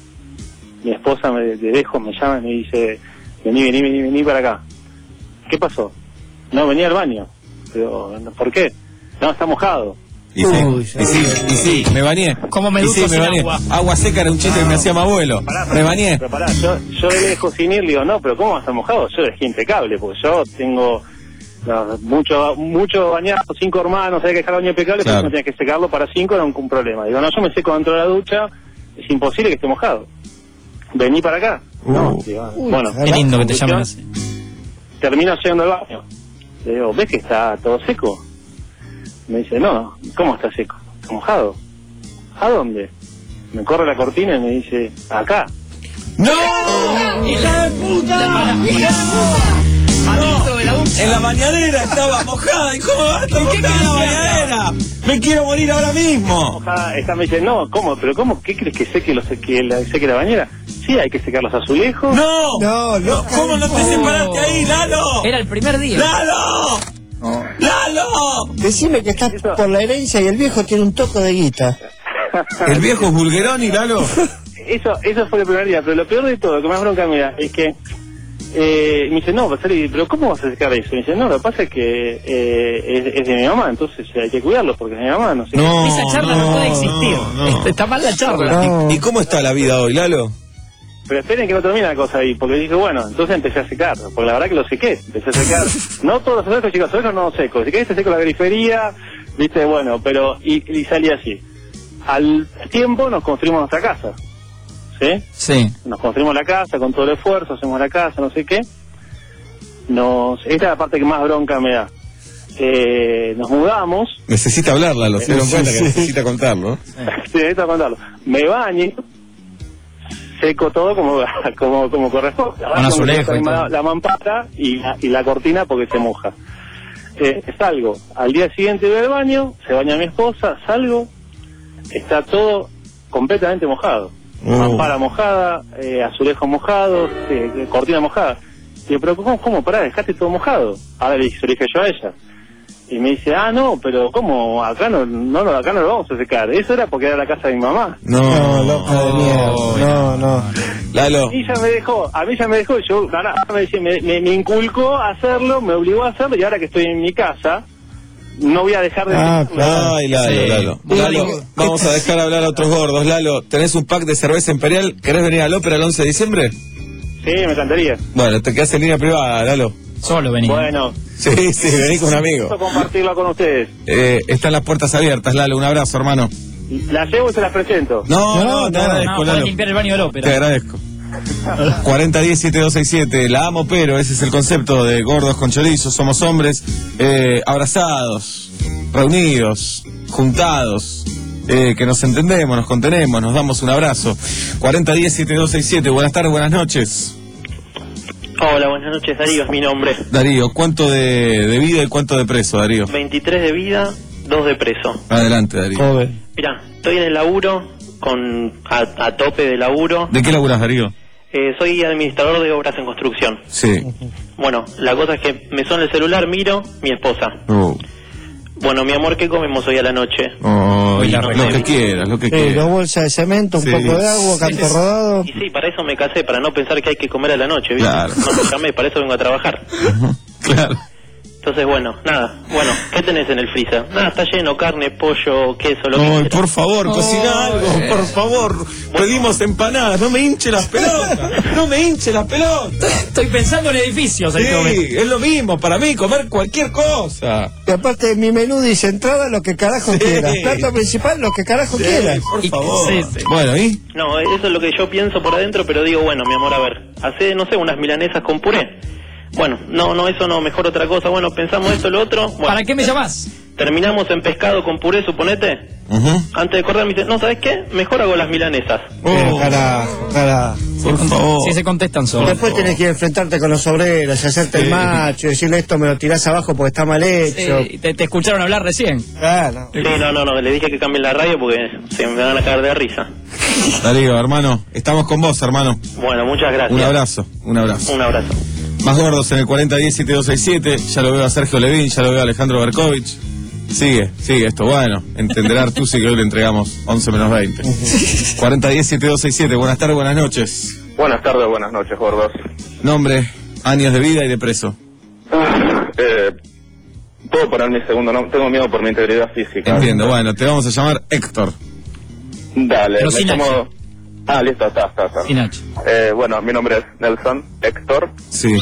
Mi esposa me, de lejos me llama y me dice, vení, vení, vení, vení para acá. ¿Qué pasó? No, venía al baño. Pero, ¿por qué? No, está mojado. Y sí, y sí, y sí, me bañé. ¿Cómo me Y ducho sí, me sin bañé. agua? Agua seca era un chiste que me hacía mi abuelo. Pará, Me pará, bañé. Pero pará, yo, yo de lejos sin ir, le digo, no, pero ¿cómo va a estar mojado? Yo dejé impecable, porque yo tengo no, mucho mucho bañado, cinco hermanos, hay que dejar el baño impecable, Claro. pero no tenía que secarlo para cinco, era un, un problema. Digo, no, yo me seco dentro de la ducha, es imposible que esté mojado. Vení para acá. No, digo, bueno. Qué lindo que te conclusión, llamen así. Termino yendo al baño. Le digo, ¿ves que está todo seco? Me dice, no, ¿cómo está seco? ¿Está mojado? ¿A dónde? Me corre la cortina y me dice, acá. ¡No! ¡Hija de puta! Adentro de la ducha. En la bañadera estaba mojada. ¿Y cómo va a estar mojada en la bañadera? Me quiero morir ahora mismo. Mojada, esta me dice, no, ¿cómo? ¿Pero cómo? ¿Qué crees que seque, los, que la, seque la bañera? Sí, hay que secar los azulejos. ¡No! No, no. ¿Cómo no te separaste ahí, Lalo? Era el primer día. ¡Lalo! ¡Lalo! Decime que estás por la herencia y el viejo tiene un toco de guita. ¿El viejo es vulguerón y Lalo? Eso, eso fue el primer día, pero lo peor de todo, lo que más bronca me da, es que eh, me dice, no, pero ¿cómo vas a secar eso? Me dice, no, lo que pasa es que eh, es, es de mi mamá, entonces hay que cuidarlo porque es de mi mamá, no sé. No, Esa charla no, puede existir. no. Está mal la charla. No. ¿Y, ¿Y cómo está la vida hoy, Lalo? Pero esperen que no termine la cosa ahí, porque dije, bueno, entonces empecé a secar, porque la verdad que lo sequé, empecé a secar, no todos los azulejos, chicos, azulejos no seco, si querés te seco la periferia, viste, bueno, pero, y, y salí así. Al tiempo nos construimos nuestra casa, ¿sí? Sí. Nos construimos la casa con todo el esfuerzo, hacemos la casa, no sé qué. Nos, esta es la parte que más bronca me da. Eh, nos mudamos. Necesita hablar, Lalo. Se dieron cuenta que Sí. necesita contarlo. Sí, necesito contarlo. Me baño, seco todo como como como corresponde. Con azulejo y la, todo. la mampara y la, y la cortina porque se moja. Eh, salgo. Al día siguiente voy al baño, se baña mi esposa, salgo, está todo completamente mojado. Oh. Mampara mojada, eh, azulejos mojados, eh, cortina mojada. Digo, pero ¿cómo, cómo? Pará, dejaste todo mojado. Ahora le dije, se lo dije yo a ella. Y me dice, ah, no, pero ¿cómo? Acá no, no, no, acá no lo vamos a secar. Eso era porque era la casa de mi mamá. No, No, loca de mierda. No, no. Lalo. Y ya me dejó, a mí ya me dejó, yo, ahora me, decía, me, me, me inculcó a hacerlo, me obligó a hacerlo, y ahora que estoy en mi casa, no voy a dejar de... Ah, claro. Ay, Lalo, Sí. Lalo. Sí. Lalo, vamos a dejar hablar a otros gordos. Lalo, ¿tenés un pack de cerveza imperial? ¿Querés venir al ópera el once de diciembre? Sí, me encantaría. Bueno, te quedás en línea privada, Lalo. Solo vení. Bueno, Sí, sí, vení con un amigo. gusto compartirlo con ustedes. Eh, están las puertas abiertas, Lalo. Un abrazo, hermano. La llevo y se las presento. No, no, No, te no, agradezco, No, podés Lalo. limpiar el baño del ópera. Te agradezco. cuarenta diez siete dos seis siete, la amo pero, ese es el concepto de gordos con chorizo, somos hombres eh, abrazados, reunidos, juntados, eh, que nos entendemos, nos contenemos, nos damos un abrazo. cuarenta diez siete dos seis siete, buenas tardes, buenas noches. Hola, buenas noches, Darío es mi nombre. Darío, ¿cuánto de, de vida y cuánto de preso, Darío? veintitrés de vida, dos de preso. Adelante, Darío. Joven. Mirá, estoy en el laburo, con a, a tope de laburo. ¿De qué laburas, Darío? Eh, soy administrador de obras en construcción. Sí. Bueno, la cosa es que me suena el celular, miro, mi esposa. Oh. Bueno, mi amor, ¿qué comemos hoy a la noche? Oh, Y lo, la lo que receta. quieras, lo que Sí, quieras. dos bolsas de cemento, un Sí. poco de agua, canto rodado. Y sí, para eso me casé, para no pensar que hay que comer a la noche, ¿viste? Claro. No me llamé, para eso vengo a trabajar. Claro. Entonces, bueno, nada. Bueno, ¿qué tenés en el freezer? Nada, está lleno, carne, pollo, queso, lo que Ay, quieras. por favor, cocina algo, por favor. Pedimos empanadas, no me hinche las pelotas, no me hinche las pelotas. Estoy pensando en edificios. Sí, en este momento. es lo mismo para mí, comer cualquier cosa. Y aparte de mi menú dice entrada lo que carajo Sí. quieras. Plato principal lo que carajo Sí, quieras. por Y- favor. sí, sí. Bueno, ¿y? No, eso es lo que yo pienso por adentro, pero digo, bueno, mi amor, a ver, hace, no sé, unas milanesas con puré. Bueno, no, no, eso no, mejor otra cosa. Bueno, pensamos esto, lo otro. Bueno, ¿Para qué me llamás? terminamos en pescado con puré, suponete. Uh-huh. Antes de cortar me dice, no, ¿sabes qué? Mejor hago las milanesas. Oh, carajo, carajo. Por favor. Si se contestan solos. Después tenés que enfrentarte con los obreros y hacerte Sí. el macho y decirle esto me lo tirás abajo porque está mal hecho. Sí, te, te escucharon hablar recién. Claro. Sí, no, no, no, le dije que cambien la radio porque se me van a caer de risa. Darío, hermano, estamos con vos, hermano. Bueno, muchas gracias. Un abrazo, un abrazo. Un abrazo. Más gordos en el cuarenta diez siete dos seis siete. Ya lo veo a Sergio Levín, ya lo veo a Alejandro Berkovich. Sigue, sigue esto. Bueno, entenderá Artusi que hoy le entregamos once menos veinte. cuarenta diez siete dos seis siete. Buenas tardes, buenas noches. Buenas tardes, buenas noches, gordos. Nombre, años de vida y de preso. Eh, ¿Puedo poner mi segundo nombre? Tengo miedo por mi integridad física. Entiendo, bueno, te vamos a llamar Héctor. Dale, Pero me sin llamo... H. Ah, listo, está, está, está. Sin H. Eh, bueno, mi nombre es Nelson Héctor. Sí.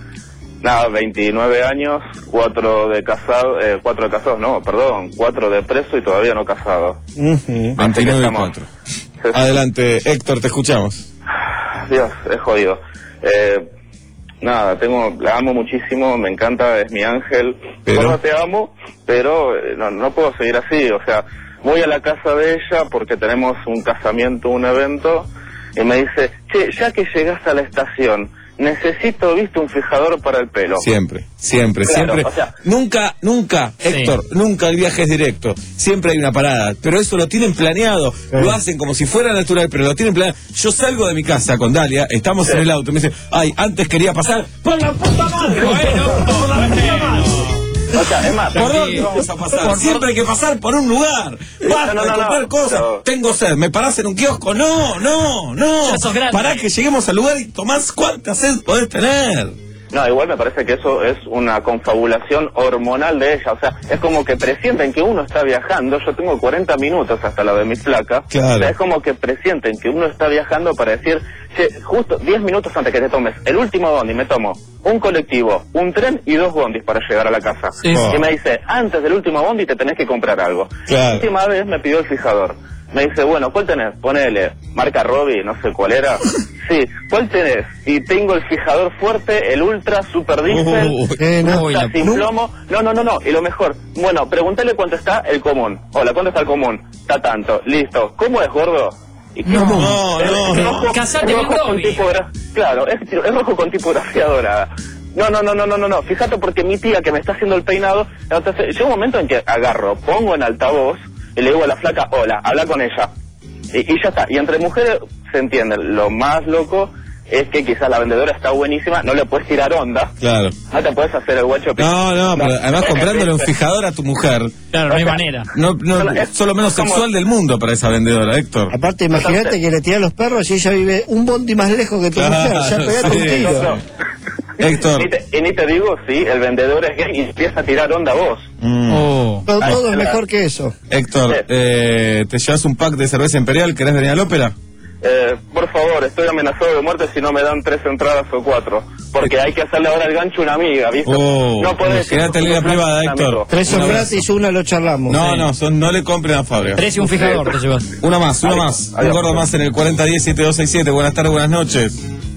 Nada, veintinueve años, cuatro de casado, eh, cuatro de casados, no, perdón, cuatro de preso y todavía no casado. Uh-huh. veintinueve y cuatro. Adelante, Héctor, te escuchamos. Dios, es jodido. Eh, nada, tengo, la amo muchísimo, me encanta, es mi ángel. Pero- Bueno, te amo, pero eh, no, no puedo seguir así, o sea, voy a la casa de ella porque tenemos un casamiento, un evento, y me dice, che, ya que llegaste a la estación, necesito, viste, un fijador para el pelo. Siempre, siempre, Claro, siempre. o sea- nunca, nunca, Sí. Héctor, nunca el viaje es directo. Siempre hay una parada. Pero eso lo tienen planeado. Lo hacen como si fuera natural, pero lo tienen planeado. Yo salgo de mi casa con Dalia, estamos en el auto, y me dice, ay, antes quería pasar. ¡Por la puta madre! Bueno, por la puta madre. O sea, es más, ¿Por dónde vamos a pasar? Por- Siempre hay que pasar por un lugar. Basta No, no, de no, comprar no, cosas. pero- Tengo sed. ¿Me parás en un kiosco? No, no, no. Ya sos grande. Pará que lleguemos al lugar y tomás cuánta sed podés tener. no, igual me parece que eso es una confabulación hormonal de ella, o sea, es como que presienten que uno está viajando, yo tengo cuarenta minutos hasta la de mi placa, Claro. o sea, es como que presienten que uno está viajando para decir, che, justo diez minutos antes que te tomes el último bondi, me tomo un colectivo, un tren y dos bondis para llegar a la casa. Sí, y sí. me dice, antes del último bondi te tenés que comprar algo. Claro. La última vez me pidió el fijador. Me dice, bueno, ¿cuál tenés? Ponele, marca Robbie, no sé cuál era. Sí, ¿cuál tenés? Y tengo el fijador fuerte, el Ultra Super Diesel, Uh, Eh, no. Uy, la sin pu- plomo. No, no, no, no. Y lo mejor, bueno, pregúntale cuánto está el común. Hola, ¿cuánto está el común? Está tanto. Listo. ¿Cómo es, gordo? ¿Y qué- No, no, es- no, es no. rojo- Casate es con rojo con Robbie. tipogra- Claro, es, es rojo con tipografía dorada. No, no, no, no, no, no, no. Fíjate porque mi tía que me está haciendo el peinado, entonces llega un momento en que agarro, pongo en altavoz y le digo a la flaca, hola, habla con ella. Y, y ya está. Y entre mujeres se entiende. Lo más loco es que quizás la vendedora está buenísima, no le puedes tirar onda. Claro. No te puedes hacer el guacho. No, no, pero además comprándole un Este, fijador a tu mujer. Claro, no hay manera. No, no, Solo- es- sos lo menos es como- sexual del mundo para esa vendedora, Héctor. Aparte, imagínate que le tirás los perros y ella vive un bondi más lejos que tu Claro, mujer. Ya pegate sí. un tiro. No, no. Héctor. Y, te- y ni te digo, sí, el vendedor es gay y empieza a tirar onda a vos. Mm. Oh. Todo, todo es Ay, mejor que eso. Héctor, eh, ¿te llevas un pack de cerveza imperial? ¿Querés venir a la ópera? Eh, por favor, estoy amenazado de muerte si no me dan tres entradas o cuatro. Porque hay que hacerle ahora el gancho a una amiga, ¿viste? Oh, no podés quédate en línea privada, Héctor. Tres son Un abrazo. gratis, una lo charlamos. No, no, son, no le compren a Fabio. Tres y un fijador te llevas. Una más, una Adiós, más. Un adiós. gordo más en el cuarenta diez siete dos seis siete. Buenas tardes, buenas noches.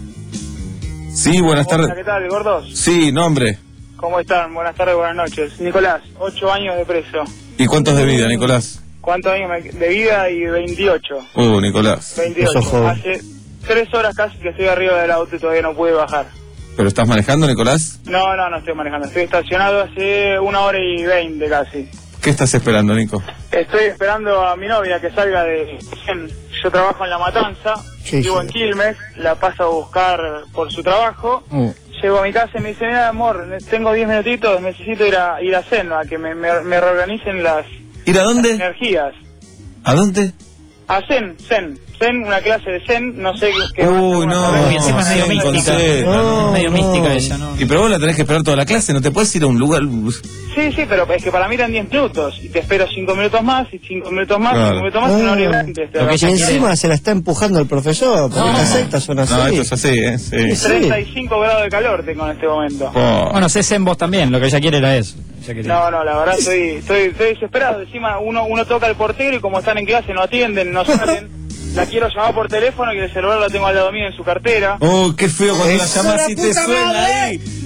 Sí, buenas tardes. ¿Qué tal, gordos? Sí, nombre. ¿Cómo están? Buenas tardes, buenas noches. Nicolás, ocho años de preso. ¿Y cuántos de vida, Nicolás? ¿Cuántos años me- de vida? Y veintiocho. Uh, Nicolás. veintiocho. Sos joven. Hace tres horas casi que estoy arriba del auto y todavía no pude bajar. ¿Pero estás manejando, Nicolás? No, no, no estoy manejando. Estoy estacionado hace una hora y veinte casi. ¿Qué estás esperando, Nico? Estoy esperando a mi novia que salga de... Yo trabajo en La Matanza, Sí, vivo sí. en Quilmes, la paso a buscar por su trabajo. Uh. Llego a mi casa y me dice, mira, amor, tengo diez minutitos, necesito ir a ir a Zen, a que me, me, me reorganicen las, ¿Ir a dónde? las energías. ¿A dónde? A Zen, Zen, Zen, una clase de Zen, no sé qué... Uy, no. Y encima es medio Sí, mística. con Z, No, medio mística ella, ¿no? Y pero vos la tenés que esperar toda la clase, no te puedes ir a un lugar. Sí, sí, pero es que para mí eran diez minutos, y te espero cinco minutos más, y cinco minutos más, Claro. cinco minutos más, y una hora y veinte. Lo que y encima se la está empujando el profesor, porque las sectas son así. No, esto es así, ¿eh? Sí. treinta y cinco grados de calor tengo en este momento. Oh. Bueno, sé en vos también, lo que ella quiere era eso. Ella quería- No, no, la verdad estoy, estoy, estoy desesperado. Encima uno, uno toca al portero y como están en clase no atienden, no salen. La quiero llamar por teléfono y el celular lo tengo al lado mío en su cartera. Oh, qué feo cuando la Eso llamás la y te puta suena madre. ahí.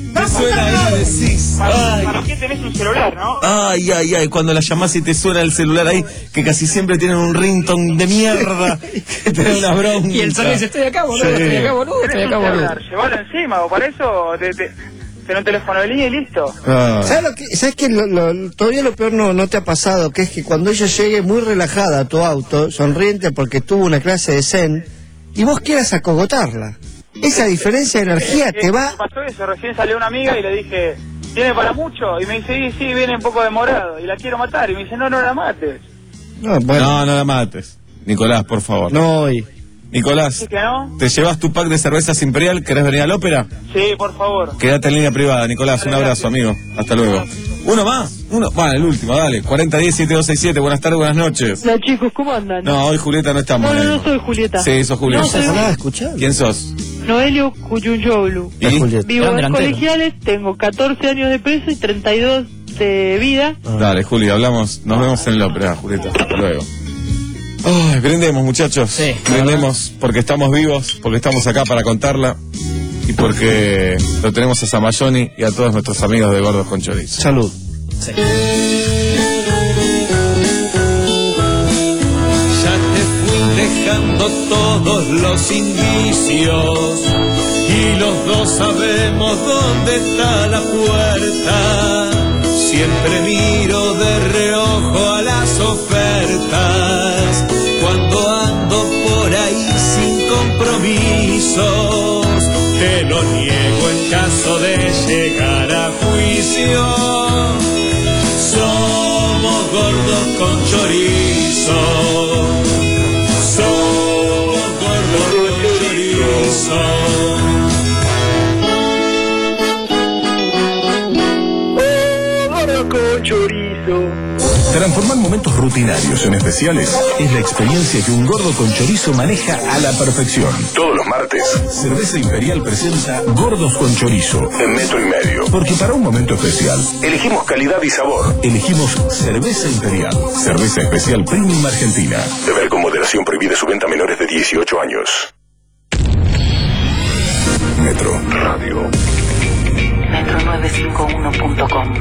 Te suena y decís, ay. ¿Para qué tenés un celular, no? Ay, ay, ay, cuando la llamás y te suena el celular ahí, que casi siempre tienen un ringtone de mierda, que te da una bronca. Y el sonido dice, estoy acá, boludo, Sí. estoy acá, boludo, estoy Tenés acá, un boludo. celular, llevalo encima, o para eso te, te, tenés un teléfono de línea y listo. Ah. ¿Sabes lo que, sabes que lo, lo- todavía lo peor no, no te ha pasado? Que es que cuando ella llegue muy relajada a tu auto, sonriente porque tuvo una clase de zen, y vos quieras acogotarla. Esa diferencia de energía te va... Me pasó eso, recién salió una amiga y le dije, ¿tiene para mucho? Y me dice, sí, sí, viene un poco demorado, y la quiero matar. Y me dice, no, no la mates. No, bueno. No, no la mates. Nicolás, por favor. No, y... Nicolás, ¿Sí que no? ¿te llevas tu pack de cervezas Imperial? ¿Querés venir al ópera? Sí, por favor. Quédate en línea privada, Nicolás. Un abrazo, amigo. Hasta luego. ¿Uno más? Uno. Bueno, el último, dale. cuarenta diez siete dos seis siete. Buenas tardes, buenas noches. Hola chicos, ¿cómo andan? No, hoy Julieta no estamos. No, no, Ney. no soy Julieta. Sí, sos Julieta. No, soy nada escuchado. ¿Quién sos? Noelio Cuyunjoglu. ¿Y? Vivo Gran en delantero. Colegiales, tengo catorce años de peso y treinta y dos de vida. Dale, Juli, hablamos. Nos vemos en el ópera, Julieta. Hasta luego. Ay, brindemos, muchachos. Sí, brindemos porque estamos vivos, porque estamos acá para contarla y porque lo tenemos a Samayoni y a todos nuestros amigos de Gordos con Chorizo. Salud. Sí. Ya te fui dejando todos los indicios y los dos sabemos dónde está la puerta. Siempre miro de reojo a las ofertas cuando ando por ahí sin compromisos. Te lo niego en caso de llegar a juicio. Somos gordos con chorizo. Somos gordos con chorizo. Con chorizo. Transformar momentos rutinarios en especiales es la experiencia que un gordo con chorizo maneja a la perfección. Todos los martes, Cerveza Imperial presenta Gordos con Chorizo en metro y medio. Porque para un momento especial, elegimos calidad y sabor. Elegimos Cerveza Imperial, cerveza especial premium argentina. Beber con moderación, prohibida su venta a menores de dieciocho años. Metro Radio. metro novecientos cincuenta y uno punto com.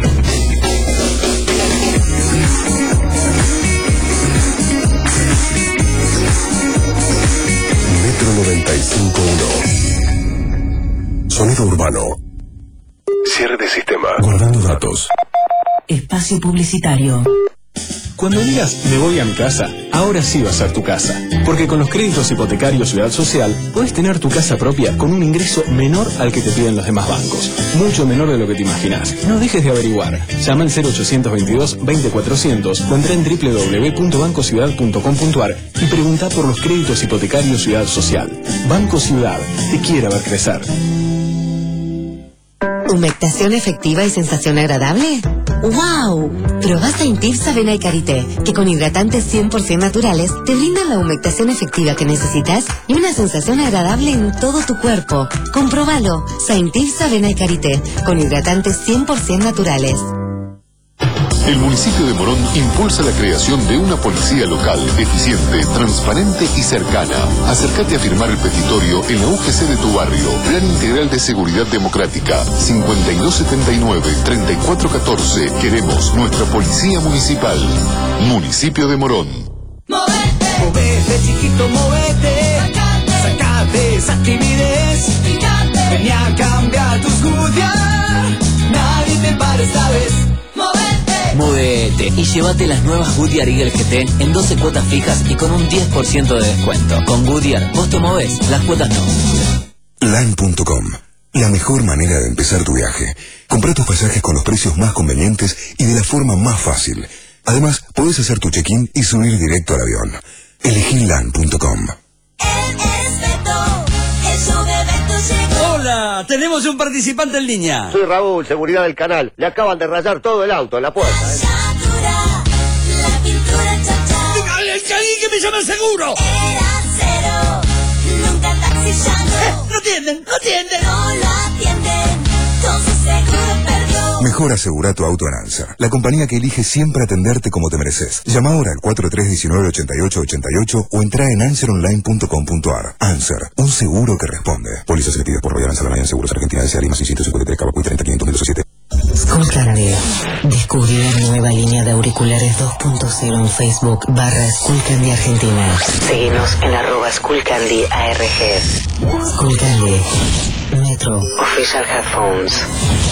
Metro noventa y cinco punto uno. Sonido urbano. Cierre de sistema. Guardando datos. Espacio publicitario. Cuando digas me voy a mi casa, ahora sí va a ser tu casa. Porque con los créditos hipotecarios Ciudad Social, puedes tener tu casa propia con un ingreso menor al que te piden los demás bancos. Mucho menor de lo que te imaginas. No dejes de averiguar. Llama al cero ochocientos veintidós veinte cuatrocientos o entra en doble u doble u doble u punto banco ciudad punto com punto ar y pregunta por los créditos hipotecarios Ciudad Social. Banco Ciudad, te quiere ver crecer. ¿Humectación efectiva y sensación agradable? ¡Wow! Probá Saintips Avena y Karité, que con hidratantes cien por ciento naturales te brindan la humectación efectiva que necesitas y una sensación agradable en todo tu cuerpo. Comprobalo. Saintips Avena y Karité, con hidratantes cien por ciento naturales. El municipio de Morón impulsa la creación de una policía local, eficiente, transparente y cercana. Acércate a firmar el petitorio en la U G C de tu barrio. Plan Integral de Seguridad Democrática. cincuenta y dos setenta y nueve, treinta y cuatro catorce. Queremos nuestra policía municipal. Municipio de Morón. Movete, movete chiquito, movete. Sacate esa timidez. Vení a cambiar tus Goodyear. Nadie te para esta vez. Móvete y llévate las nuevas Goodyear Eagle G T en doce cuotas fijas y con un diez por ciento de descuento. Con Goodyear, vos te movés, las cuotas no. Line punto com. La mejor manera de empezar tu viaje. Compra tus pasajes con los precios más convenientes y de la forma más fácil. Además, podés hacer tu check-in y subir directo al avión. Elegí Line punto com. Hola, tenemos un participante en línea. Soy Raúl, seguridad del canal. Le acaban de rayar todo el auto en la puerta. ¿eh? ¡Alguien que me llame al seguro! Nunca taxi Eh, no atienden, no atienden. No lo atienden. Con su seguro perdió. Mejor Mejor asegura tu auto en Answer, la compañía que elige siempre atenderte como te mereces. Llama ahora al cuatro tres uno nueve, ocho ocho ocho ocho o entra en answer online punto com punto a r. Answer, un seguro que responde. Pólizas emitidas por Royal Answer Alliance Seguros Argentina S A Lima seiscientos cincuenta y tres Cabacuy treinta quinientos mil siete. Skullcandy. Descubrí la nueva línea de auriculares dos punto cero en Facebook barra Skullcandy Argentina. Síguenos en arroba Skullcandy A R G. Skullcandy. Metro. Official Headphones.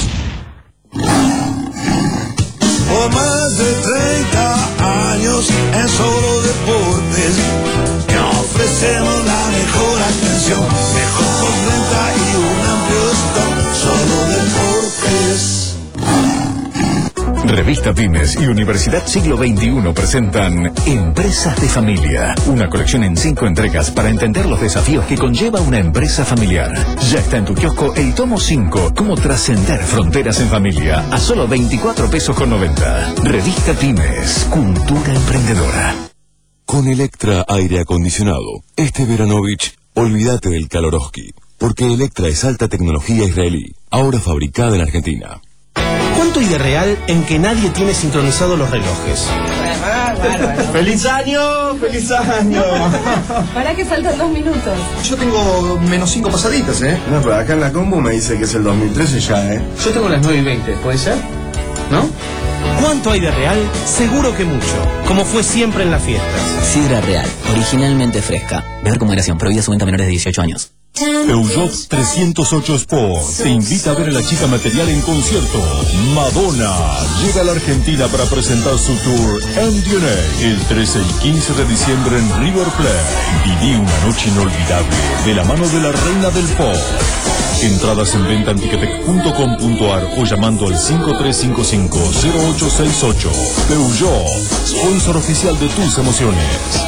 Por más de treinta años en Solo Deportes, que ofrecemos la mejor atención, mejor renta y un amplio stock. Solo Deportes. Revista Pymes y Universidad Siglo veintiuno presentan Empresas de Familia, una colección en cinco entregas para entender los desafíos que conlleva una empresa familiar. Ya está en tu kiosco el tomo cinco, Cómo trascender fronteras en familia, a solo veinticuatro pesos con noventa. Revista Pymes, cultura emprendedora. Con Electra Aire Acondicionado, este Veranovich, olvídate del Kaloroski, porque Electra es alta tecnología israelí, ahora fabricada en Argentina. ¿Cuánto hay de real en que nadie tiene sincronizados los relojes? ¡Feliz año! ¡Feliz año! ¿Para qué faltan dos minutos? Yo tengo menos cinco pasaditas, ¿eh? No, pero acá en la combo me dice que es el dos mil trece ya, ¿eh? Yo tengo las nueve y veinte, ¿puede ser? ¿No? ¿Cuánto hay de real? Seguro que mucho, como fue siempre en las fiestas. Sidra Real, originalmente fresca. Beber con moderación, prohibida su venta a menores de dieciocho años. Peugeot trescientos ocho Sport te invita a ver a la chica material en concierto. Madonna llega a la Argentina para presentar su tour M D N A el trece y quince de diciembre en River Plate. Viví una noche inolvidable de la mano de la reina del pop. Entradas en venta en ticketek punto com punto a r o llamando al cinco tres cinco cinco, cero ocho seis ocho. Peugeot, sponsor oficial de tus emociones.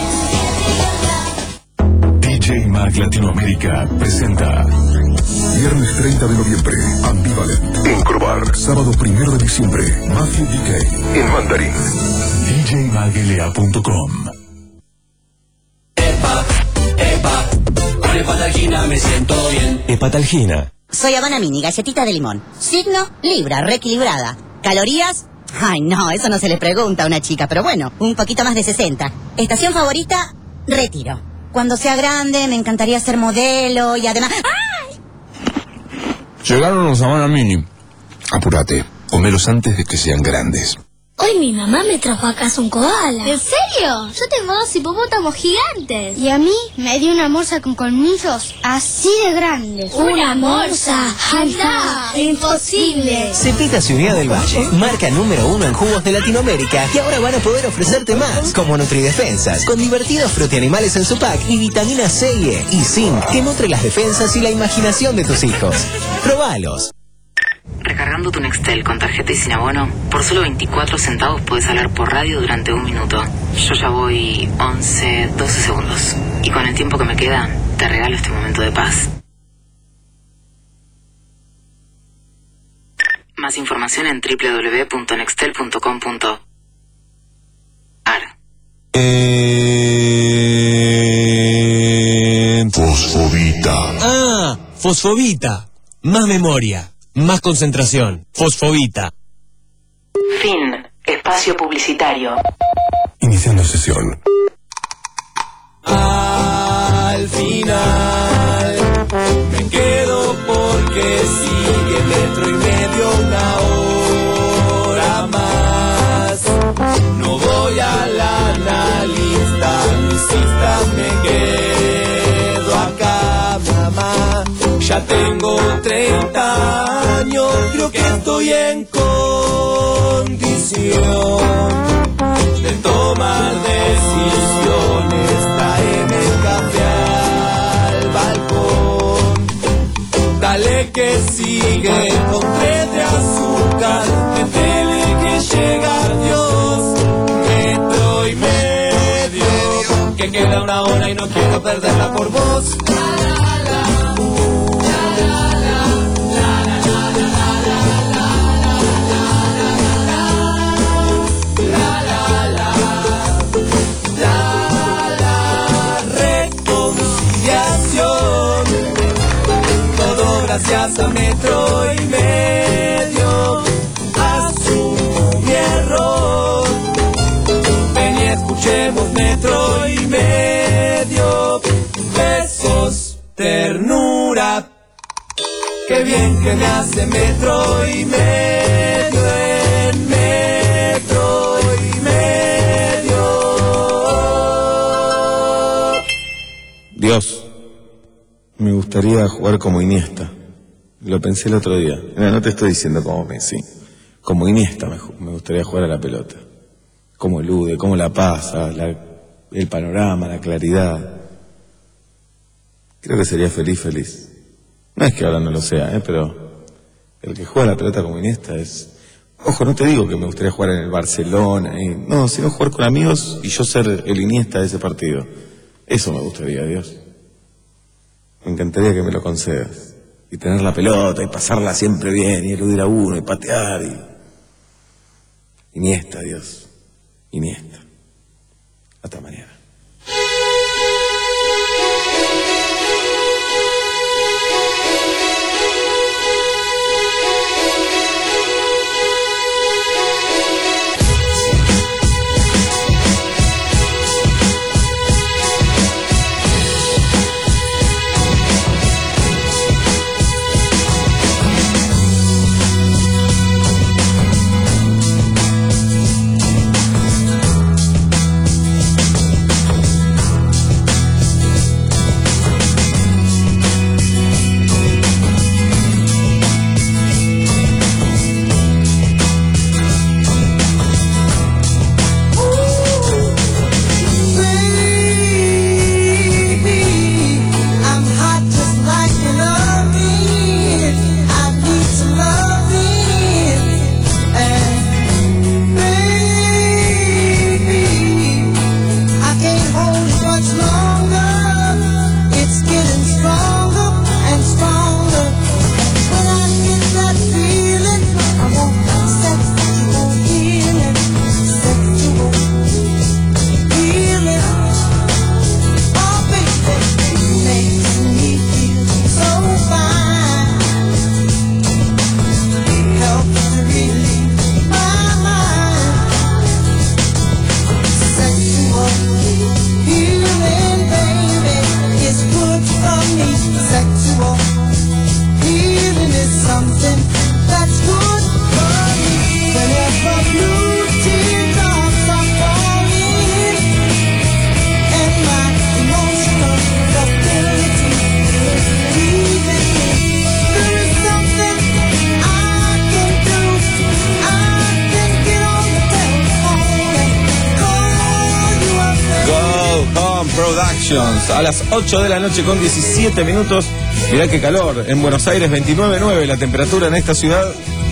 D J Mag Latinoamérica presenta Viernes treinta de noviembre, Ambivalent en Crobar. Sábado primero de diciembre, Matthew D K en Mandarín. D J mag L A punto com. Epa, epa, con Hepatalgina me siento bien. Hepatalgina. Soy Habana Mini, galletita de limón. Signo, libra, reequilibrada. Calorías, ay no, eso no se le pregunta a una chica, pero bueno, un poquito más de sesenta. Estación favorita, retiro. Cuando sea grande me encantaría ser modelo y además... ¡Ay! Llegaron los Habana Mini. Apúrate, comelos antes de que sean grandes. Hoy mi mamá me trajo a casa un koala. ¿En serio? Yo tengo dos hipopótamos gigantes. Y a mí me dio una morsa con colmillos así de grandes. ¡Una morsa! ¡Anda! ¡Imposible! Cepita Ciudad del Valle, marca número uno en jugos de Latinoamérica, y ahora van a poder ofrecerte más, como Nutridefensas, con divertidos frutianimales en su pack y vitamina C y E y zinc, que nutre las defensas y la imaginación de tus hijos. Probalos. Recargando tu Nextel con tarjeta y sin abono, por solo veinticuatro centavos puedes hablar por radio durante un minuto. Yo ya voy once, doce segundos. Y con el tiempo que me queda, te regalo este momento de paz. Más información en doble u doble u doble u punto nextel punto com punto a r. Eh... Fosfobita. Ah, Fosfobita. Más memoria. Más concentración. Fosfobita. Fin. Espacio publicitario. Iniciando sesión. Al final me quedo porque sigue metro y medio una hora más. No voy a la analista, no insista, me quedo acá, mamá. Ya tengo treinta años, creo que estoy en condición de tomar decisiones. Traeme el café al balcón, dale que sigue con tres de azúcar, métele que llega Dios, metro y medio, que queda una hora y no quiero perderla por vos. Gracias a metro y medio, ternura. Qué bien que me hace metro y medio en metro y medio. Dios, me gustaría jugar como Iniesta. Lo pensé el otro día. No, no te estoy diciendo como Messi. Como Iniesta me, me gustaría jugar a la pelota. Cómo elude, cómo la pasa, la, el panorama, la claridad. Creo que sería feliz, feliz. No es que ahora no lo sea, ¿eh? Pero el que juega la pelota como Iniesta es... Ojo, no te digo que me gustaría jugar en el Barcelona, y... no, sino jugar con amigos y yo ser el Iniesta de ese partido. Eso me gustaría, Dios. Me encantaría que me lo concedas. Y tener la pelota y pasarla siempre bien y eludir a uno y patear y... Iniesta, Dios. Iniesta. Hasta mañana. A las ocho de la noche con diecisiete minutos. Mirá qué calor. En Buenos Aires veintinueve punto nueve la temperatura en esta ciudad.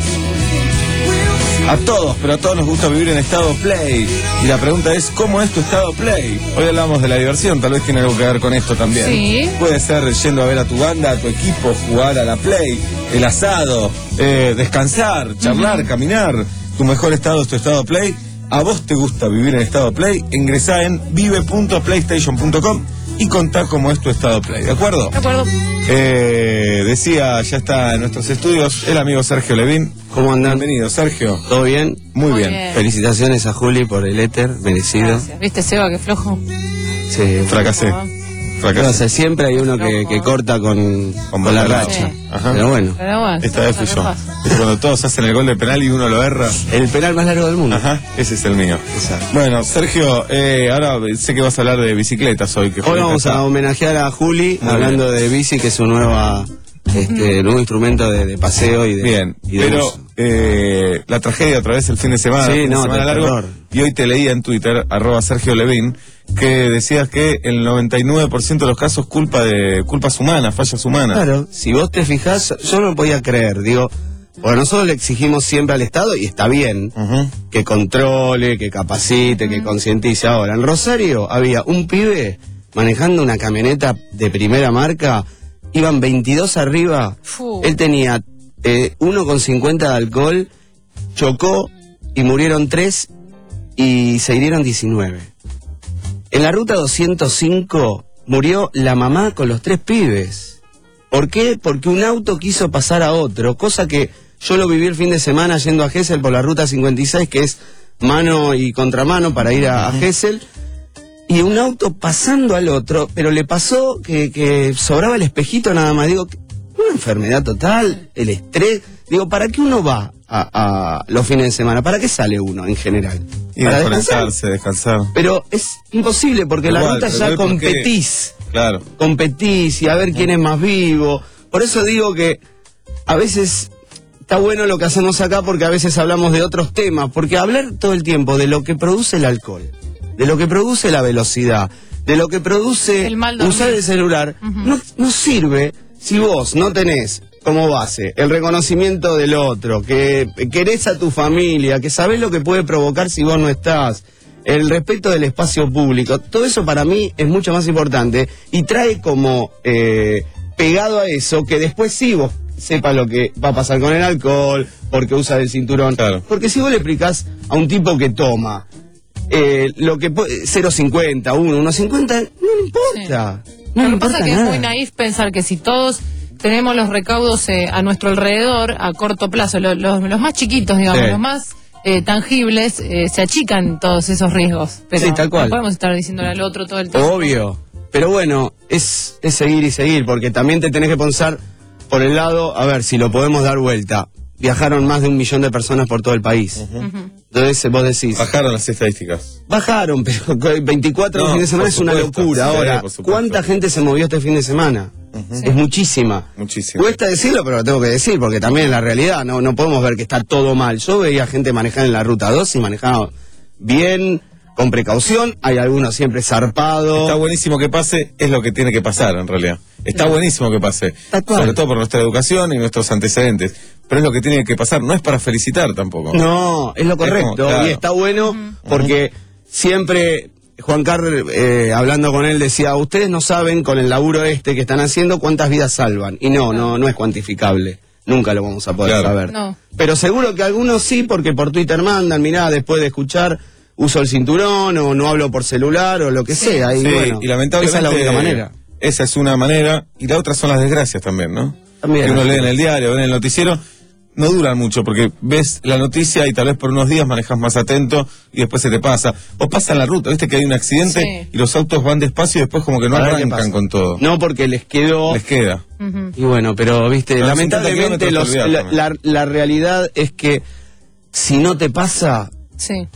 A todos, pero a todos nos gusta vivir en estado play. Y la pregunta es, ¿cómo es tu estado play? Hoy hablamos de la diversión, tal vez tiene algo que ver con esto también. Sí. Puede ser yendo a ver a tu banda, a tu equipo, jugar a la play, el asado, eh, descansar, charlar, uh-huh. caminar. Tu mejor estado es tu estado play. ¿A vos te gusta vivir en estado play? Ingresá en vive punto playstation punto com y contá cómo es tu estado play, ¿de acuerdo? De acuerdo. Eh, decía, ya está en nuestros estudios, el amigo Sergio Levín. ¿Cómo andan? Bienvenido, Sergio. ¿Todo bien? Muy, Muy bien. bien. Felicitaciones a Juli por el éter, merecido. Gracias. ¿Viste, Seba, qué flojo? Sí. Fracasé. Fracasé. O sea, siempre hay uno que, que corta con, con, con la racha. Sí. Ajá. Pero bueno. Pero bueno, esta vez fui yo. Es cuando todos hacen el gol de penal y uno lo erra. El penal más largo del mundo. Ajá, ese es el mío. Exacto. Bueno, Sergio, eh, ahora sé que vas a hablar de bicicletas hoy. Que hoy vamos a homenajear a Juli, Muy hablando bien. de bici, que es su nueva... Este nuevo instrumento de, de paseo y de bien, y de pero uso. eh, la tragedia otra vez el fin de semana, sí, fin no, de semana largo, terror. y hoy te leía en Twitter, arroba Sergio Levín, que decías que el noventa y nueve por ciento de los casos culpa de culpas humanas, fallas humanas. Claro, si vos te fijás, yo no podía creer, digo, porque nosotros le exigimos siempre al Estado, y está bien, uh-huh. que controle, que capacite, uh-huh. que concientice. Ahora, en Rosario había un pibe manejando una camioneta de primera marca, iban veintidós arriba, Fuh. Él tenía eh, uno con cincuenta de alcohol, chocó y murieron tres y se hirieron diecinueve. En la ruta doscientos cinco murió la mamá con los tres pibes. ¿Por qué? Porque un auto quiso pasar a otro, cosa que yo lo viví el fin de semana yendo a Gesell por la ruta cincuenta y seis, que es mano y contramano para ir a, a Gesell. y un auto pasando al otro, pero le pasó que, que sobraba el espejito nada más. Digo, una enfermedad total, el estrés. Digo, ¿para qué uno va a, a los fines de semana? ¿Para qué sale uno en general? Y ¿Para desconectarse, descansar. Pero es imposible porque Igual, la ruta pero ya igual porque- competís. Claro. Competís y a ver quién es más vivo. Por eso digo que a veces está bueno lo que hacemos acá porque a veces hablamos de otros temas. Porque hablar todo el tiempo de lo que produce el alcohol, de lo que produce la velocidad, de lo que produce El mal dormir. usar el celular, no, no sirve si vos no tenés como base el reconocimiento del otro, que querés a tu familia, que sabés lo que puede provocar si vos no estás, el respeto del espacio público. Todo eso para mí es mucho más importante y trae como eh, pegado a eso que después sí vos sepas lo que va a pasar con el alcohol, porque usa el cinturón. Claro. Porque si vos le explicás a un tipo que toma eh, lo que puede, cero cincuenta, uno, uno cincuenta, no le importa. No Lo le que pasa importa es que es nada. muy naif pensar que si todos tenemos los recaudos eh, a nuestro alrededor a corto plazo, lo- los, los más chiquitos, digamos, Sí. los más eh, tangibles, eh, se achican todos esos riesgos. Pero Sí, tal cual. no podemos estar diciéndole al otro todo el tiempo. Obvio. Pero bueno, es, es seguir y seguir, porque también te tenés que pensar por el lado, a ver, si lo podemos dar vuelta. Viajaron más de un millón de personas por todo el país. Entonces vos decís... Bajaron las estadísticas. Bajaron, pero veinticuatro No, fin de semana por es una supuesto, locura. sí, Ahora, por supuesto. ¿cuánta gente se movió este fin de semana? Es muchísima. Muchísimo. Cuesta decirlo, pero lo tengo que decir, porque también es la realidad, no, no podemos ver que está todo mal. Yo veía gente manejar en la ruta dos y manejaba bien, con precaución, hay algunos siempre zarpados. Está buenísimo que pase, es lo que tiene que pasar en realidad. Está buenísimo que pase, sobre todo por nuestra educación y nuestros antecedentes. Pero es lo que tiene que pasar, no es para felicitar tampoco. No, es lo correcto. como, claro. Y está bueno porque siempre Juan Carlos, eh, hablando con él, decía, ustedes no saben con el laburo este que están haciendo cuántas vidas salvan. Y no, no, no es cuantificable. Nunca lo vamos a poder Claro. saber. No. Pero seguro que algunos sí, porque por Twitter mandan, mirá, después de escuchar, uso el cinturón, o no hablo por celular, o lo que sea. Y Sí, bueno, y lamentablemente esa es la única manera. Esa es una manera, y la otra son las desgracias también, ¿no? También. Que uno lee en el diario, ve en el noticiero, no duran mucho, porque ves la noticia y tal vez por unos días manejas más atento y después se te pasa. O pasa en la ruta, viste que hay un accidente Sí. y los autos van despacio y después como que no A ver qué arrancan pasa. con todo. No, porque les quedó... Les queda. Y bueno, pero viste, Pero lamentablemente cincuenta los, kilómetros te la, olvidás la- la realidad es que si no te pasa, Sí.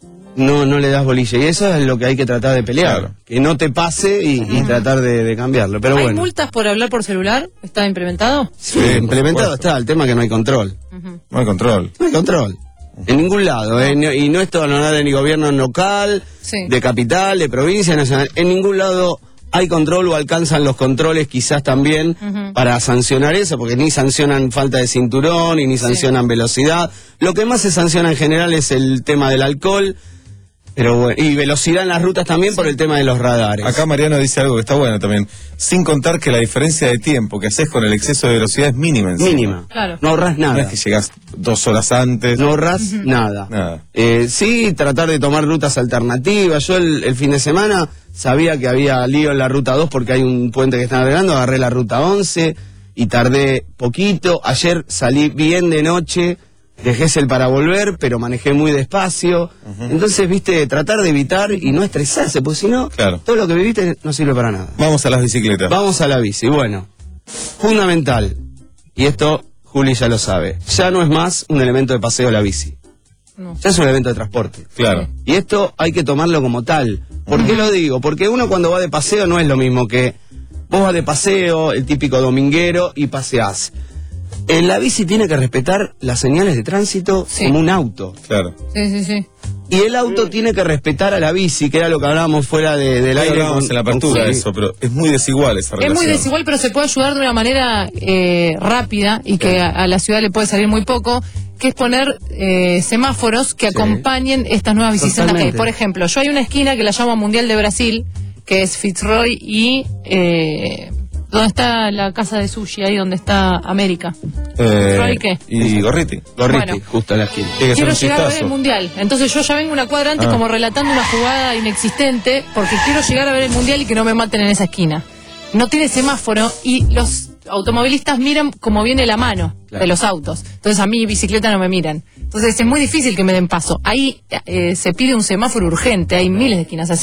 no no le das bolilla. Y eso es lo que hay que tratar de pelear. Claro. Que no te pase y, y tratar de, de cambiarlo. Pero ¿Hay bueno, multas por hablar por celular? ¿Está implementado? sí, por implementado supuesto. está el tema que no hay control. No hay control. No hay control. En ningún lado. ¿eh? No- Y no es todo nada de ni gobierno local, Sí. de capital, de provincia, nacional. En ningún lado hay control o alcanzan los controles quizás también Ujú. para sancionar eso, porque ni sancionan falta de cinturón y ni sancionan velocidad. Lo que más se sanciona en general es el tema del alcohol, pero bueno, y velocidad en las rutas también por el tema de los radares. Acá Mariano dice algo que está bueno también. Sin contar que la diferencia de tiempo que haces con el exceso de velocidad es mínima. encima. Mínima. Claro. No ahorras No nada. es que llegas dos horas antes. No ahorras nada. Nada. Eh, sí, tratar de tomar rutas alternativas. Yo el, el fin de semana sabía que había lío en la ruta dos porque hay un puente que están arreglando. Agarré la ruta once y tardé poquito. Ayer salí bien de noche, dejé el para volver, pero manejé muy despacio. Entonces, viste, tratar de evitar y no estresarse, porque si no, Claro. todo lo que viviste no sirve para nada. Vamos a las bicicletas. Vamos a la bici. Bueno, fundamental, y esto Juli ya lo sabe, ya no es más un elemento de paseo la bici. No. Ya es un elemento de transporte. Claro. Y esto hay que tomarlo como tal. ¿Por qué lo digo? Porque uno cuando va de paseo no es lo mismo que vos vas de paseo, el típico dominguero, y paseás. En la bici tiene que respetar las señales de tránsito Sí. como un auto. Claro. Sí, sí, sí. Y el auto tiene que respetar a la bici, que era lo que hablábamos fuera de, del Ahí aire. hablábamos en la apertura de eso, pero es muy desigual esa Es relación. muy desigual, pero se puede ayudar de una manera eh, rápida y que a, a la ciudad le puede salir muy poco, que es poner eh, semáforos que acompañen estas nuevas bicicletas que hay. Totalmente. Por ejemplo, yo hay una esquina que la llamo Mundial de Brasil, que es Fitzroy y... Eh, ¿dónde está la casa de sushi? Ahí donde está América. Eh, ¿Fitzroy qué? Y Gorriti. Gorriti, Bueno. justo a la esquina. Tiene que ser Quiero un llegar a ver el chistazo. mundial. Entonces yo ya vengo una cuadra antes Ah. como relatando una jugada inexistente porque quiero llegar a ver el mundial y que no me maten en esa esquina. No tiene semáforo y los automovilistas miran como viene la mano Claro. de los autos. Entonces a mi bicicleta no me miran. Entonces es muy difícil que me den paso. Ahí eh, se pide un semáforo urgente, hay miles de esquinas así.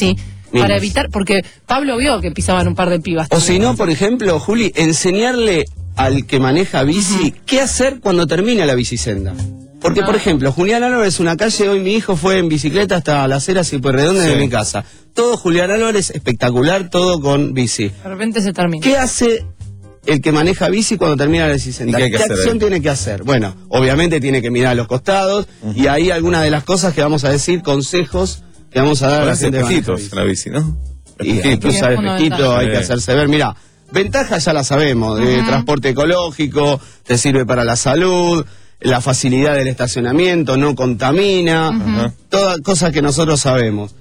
Menos. Para evitar, porque Pablo vio que pisaban un par de pibas. O si no, por ejemplo, Juli, enseñarle al que maneja bici uh-huh. qué hacer cuando termina la bicisenda. Porque, no. por ejemplo, Julián Álvarez, una calle, hoy mi hijo fue en bicicleta hasta las Heras y Pueyrredón sí. de mi casa. Todo Julián Álvarez, espectacular, todo con bici. De repente se termina. ¿Qué hace el que maneja bici cuando termina la bicicenda? ¿Qué, ¿Qué acción ahí? tiene que hacer? Bueno, obviamente tiene que mirar a los costados uh-huh. y ahí algunas de las cosas que vamos a decir, consejos que vamos a dar a la gente espejitos en la bici, ¿no? Y hay que usar espejito, hay que hacerse ver. Mira, ventajas ya las sabemos, de uh-huh. transporte ecológico, te sirve para la salud, la facilidad del estacionamiento, no contamina, uh-huh. todas cosas que nosotros sabemos.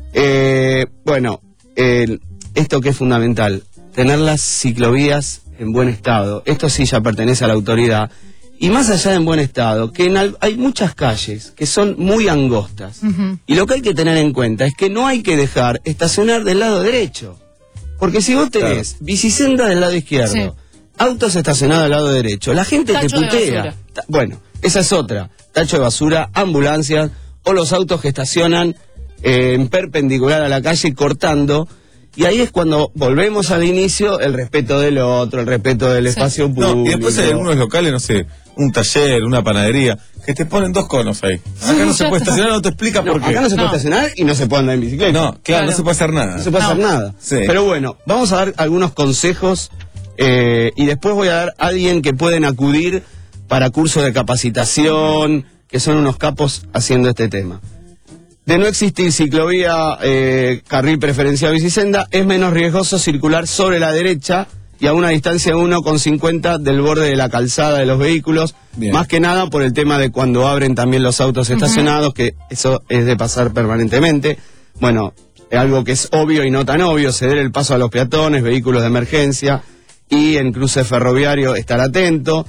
Eh, bueno, eh, esto que es fundamental, tener las ciclovías en buen estado. Esto sí ya pertenece a la autoridad. Y más allá de en buen estado, que en al, hay muchas calles que son muy angostas. Uh-huh. Y lo que hay que tener en cuenta es que no hay que dejar estacionar del lado derecho. Porque si vos tenés claro. bicisenda del lado izquierdo, sí. autos estacionados del lado derecho, la gente tacho te putea. Bueno, esa es otra. Tacho de basura, ambulancias o los autos que estacionan eh, en perpendicular a la calle cortando. Y ahí es cuando volvemos al inicio, el respeto del otro, el respeto del sí. espacio público. No, y después hay algunos locales, no sé, un taller, una panadería, que te ponen dos conos ahí. Acá no se puede estacionar, no te explica no, por qué. Acá no se puede no. estacionar y no se puede andar en bicicleta. No, claro, claro. no se puede hacer nada. No se puede no. hacer nada. Sí. Pero bueno, vamos a dar algunos consejos eh, y después voy a dar a alguien que pueden acudir para cursos de capacitación, que son unos capos haciendo este tema. De no existir ciclovía, eh, carril preferencial bicicenda, es menos riesgoso circular sobre la derecha y a una distancia de uno coma cincuenta del borde de la calzada de los vehículos. Bien. Más que nada por el tema de cuando abren también los autos estacionados, uh-huh. que eso es de pasar permanentemente. Bueno, algo que es obvio y no tan obvio, ceder el paso a los peatones, vehículos de emergencia y en cruce ferroviario estar atento.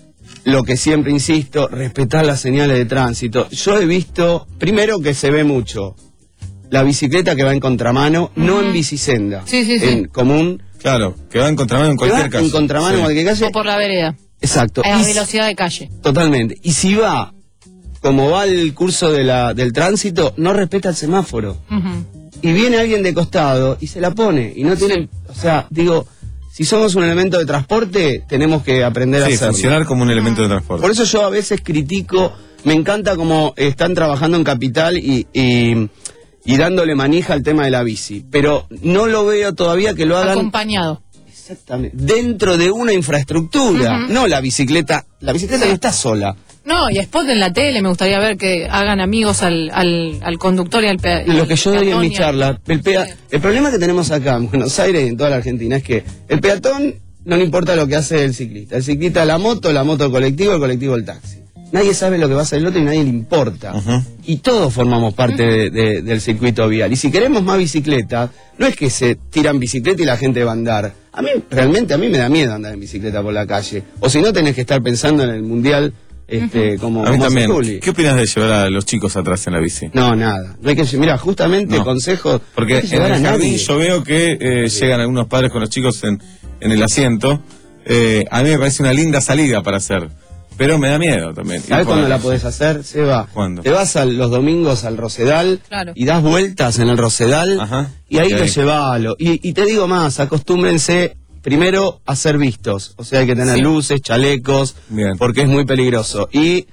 Lo que siempre insisto, respetar las señales de tránsito. Yo he visto, primero que se ve mucho, la bicicleta que va en contramano, mm. no en bicisenda, sí, sí, sí. en común. Claro, que va en contramano en cualquier calle. En contramano sí. en cualquier calle. O por la vereda. Exacto. A la y velocidad de calle. Totalmente. Y si va, como va el curso de la, del tránsito, no respeta el semáforo. Uh-huh. Y viene alguien de costado y se la pone. Y no tienen, o sea, digo... Si somos un elemento de transporte, tenemos que aprender sí, a hacerlo. funcionar como un elemento de transporte. Por eso yo a veces critico, me encanta cómo están trabajando en Capital y, y, y dándole manija al tema de la bici. Pero no lo veo todavía que lo hagan... Acompañado. Exactamente. Dentro de una infraestructura. Uh-huh. No la bicicleta. La bicicleta sí. no está sola. No, y spot en la tele, me gustaría ver que hagan amigos al, al, al conductor y al peatón. Lo que yo doy en mi charla, el, pea, el problema que tenemos acá en Buenos Aires y en toda la Argentina es que el peatón no le importa lo que hace el ciclista. El ciclista la moto, la moto el colectivo, el colectivo el taxi. Nadie sabe lo que va a hacer el otro y nadie le importa. Uh-huh. Y todos formamos parte uh-huh. de, de, del circuito vial. Y si queremos más bicicletas, no es que se tiran bicicleta y la gente va a andar. A mí, realmente, a mí me da miedo andar en bicicleta por la calle. O si no, tenés que estar pensando en el mundial... Este, uh-huh. como, a mí como también. ¿Qué opinas de llevar a los chicos atrás en la bici? No, nada. No hay que, mira, justamente no. consejo. Porque en el jardín yo veo que eh, sí. llegan algunos padres con los chicos en, en el asiento. Eh, a mí me parece una linda salida para hacer. Pero me da miedo también. ¿Sabes cuándo la podés hacer, Seba? ¿Cuándo? Te vas a, los domingos al Rosedal claro. y das vueltas en el Rosedal. Ajá. Y ahí, ahí. lo llevalo. Y, y te digo más, acostúmbrense. Primero, a ser vistos, o sea, hay que tener sí. luces, chalecos, Bien. porque es muy peligroso. Y,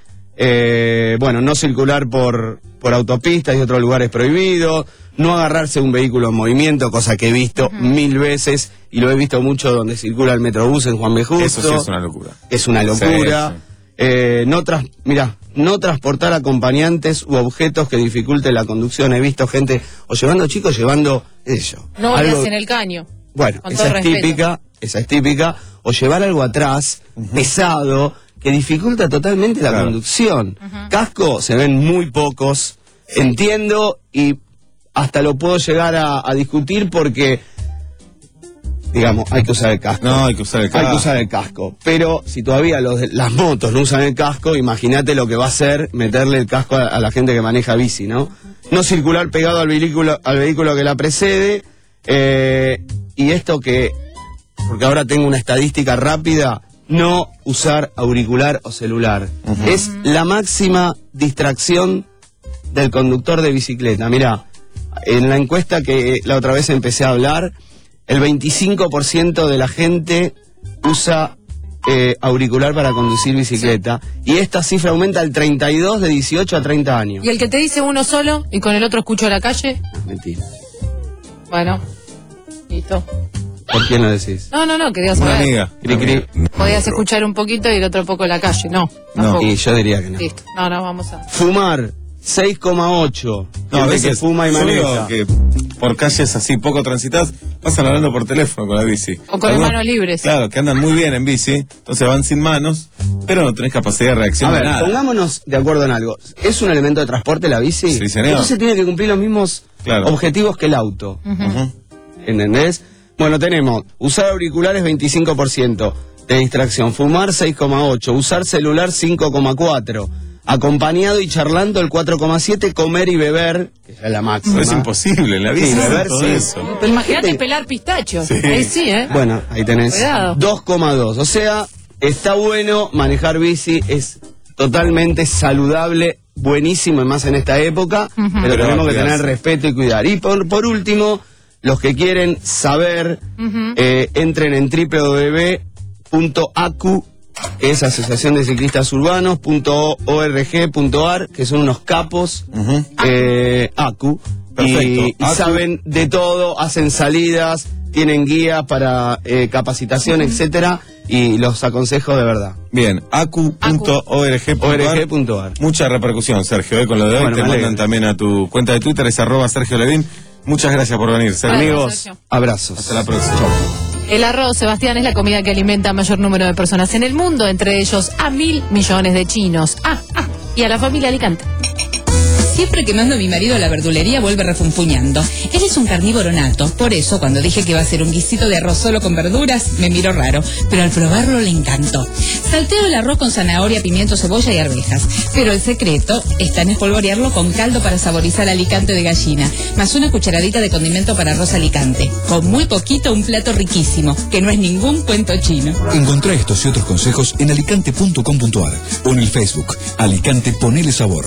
eh, bueno, no circular por, por autopistas y otros lugares prohibidos, no agarrarse un vehículo en movimiento, cosa que he visto uh-huh. mil veces, y lo he visto mucho donde circula el Metrobús en Juan B. Justo. Eso sí es una locura. Es una locura. Sí, sí. Eh, no tras, mirá, no transportar acompañantes u objetos que dificulten la conducción. He visto gente, o llevando chicos, llevando eso. No algo... en el caño. Bueno, esa es típica, esa es típica, o llevar algo atrás, uh-huh. pesado, que dificulta totalmente la claro. conducción. Uh-huh. Casco se ven muy pocos, sí. entiendo, y hasta lo puedo llegar a, a discutir porque, digamos, hay que usar el casco. No, hay que usar el casco. Hay que usar el casco, pero si todavía los de, las motos no usan el casco, imagínate lo que va a ser meterle el casco a, a la gente que maneja bici, ¿no? No circular pegado al vehículo, al vehículo que la precede, eh... Y esto que, porque ahora tengo una estadística rápida, no usar auricular o celular. Uh-huh. Es la máxima distracción del conductor de bicicleta. Mirá, en la encuesta que la otra vez empecé a hablar, el veinticinco por ciento de la gente usa eh, auricular para conducir bicicleta, y esta cifra aumenta al treinta y dos de dieciocho a treinta años. ¿Y el que te dice uno solo y con el otro escucho a la calle? Mentira. Bueno, listo. ¿Por quién lo decís? No, no, no, quería Una saber. amiga. Cri, cri. Podías escuchar un poquito y el otro poco en la calle. No, No. tampoco. Y yo diría que no. Listo. No, no, vamos a... Fumar, seis coma ocho. No, a Gente veces que fuma y yo maneja. veo que por calles así poco transitadas pasan hablando por teléfono con la bici. O con las manos libres. Claro, que andan muy bien en bici, entonces van sin manos, pero no tenés capacidad de reacción A de ver, nada. pongámonos de acuerdo en algo. ¿Es un elemento de transporte la bici? Sí, señor. Entonces tiene que cumplir los mismos Claro. objetivos que el auto. Ujú. ¿Entendés? Bueno, tenemos usar auriculares veinticinco por ciento de distracción, fumar seis coma ocho, usar celular cinco coma cuatro, acompañado y charlando el cuatro coma siete, comer y beber, que ya es la máxima. Es imposible, en la bici Sí, hacer beber todo sí. eso. Pero imagínate pelar pistachos. Sí. Ahí sí, ¿eh? Bueno, ahí tenés Cuidado. dos coma dos. O sea, está bueno manejar bici, es totalmente saludable, buenísimo, y más en esta época, Ujú. pero Pero tenemos que cuidarse. tener respeto y cuidar. Y por, por último, los que quieren saber, Ujú. eh, entren en w w w punto a c u, que es Asociación de Ciclistas Urbanos, punto org punto a r, que son unos capos, Ujú. eh, A C U, Perfecto. y, y A C U. saben de todo, hacen salidas, tienen guías para eh, capacitación, etcétera, y los aconsejo de verdad. Bien, acu punto org punto a r. org punto a r. Mucha repercusión, Sergio, eh, con lo de hoy. Bueno, Te me mandan alegro. también a tu cuenta de Twitter, es arroba Sergio Levin. Muchas gracias por venir, Sergio. Gracias, Amigos, Sergio. abrazos. Hasta la próxima. El arroz, Sebastián, es la comida que alimenta a mayor número de personas en el mundo, entre ellos a mil millones de chinos. Ah, ah, y a la familia Alicante. Siempre que mando a mi marido a la verdulería vuelve refunfuñando. Él es un carnívoro nato, por eso cuando dije que iba a hacer un guisito de arroz solo con verduras, me miró raro, pero al probarlo le encantó. Salteo el arroz con zanahoria, pimiento, cebolla y arvejas, pero el secreto está en espolvorearlo con caldo para saborizar Alicante de gallina, más una cucharadita de condimento para arroz Alicante. Con muy poquito un plato riquísimo, que no es ningún cuento chino. Encontrá estos y otros consejos en alicante punto com punto a r o en el Facebook Alicante Ponele Sabor.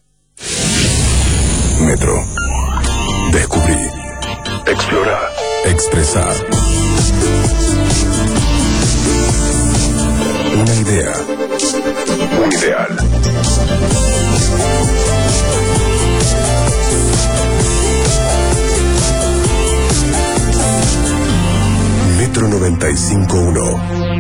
Metro. Descubrir. Explorar. Expresar. Una idea. Un ideal. Metro noventa y cinco punto uno.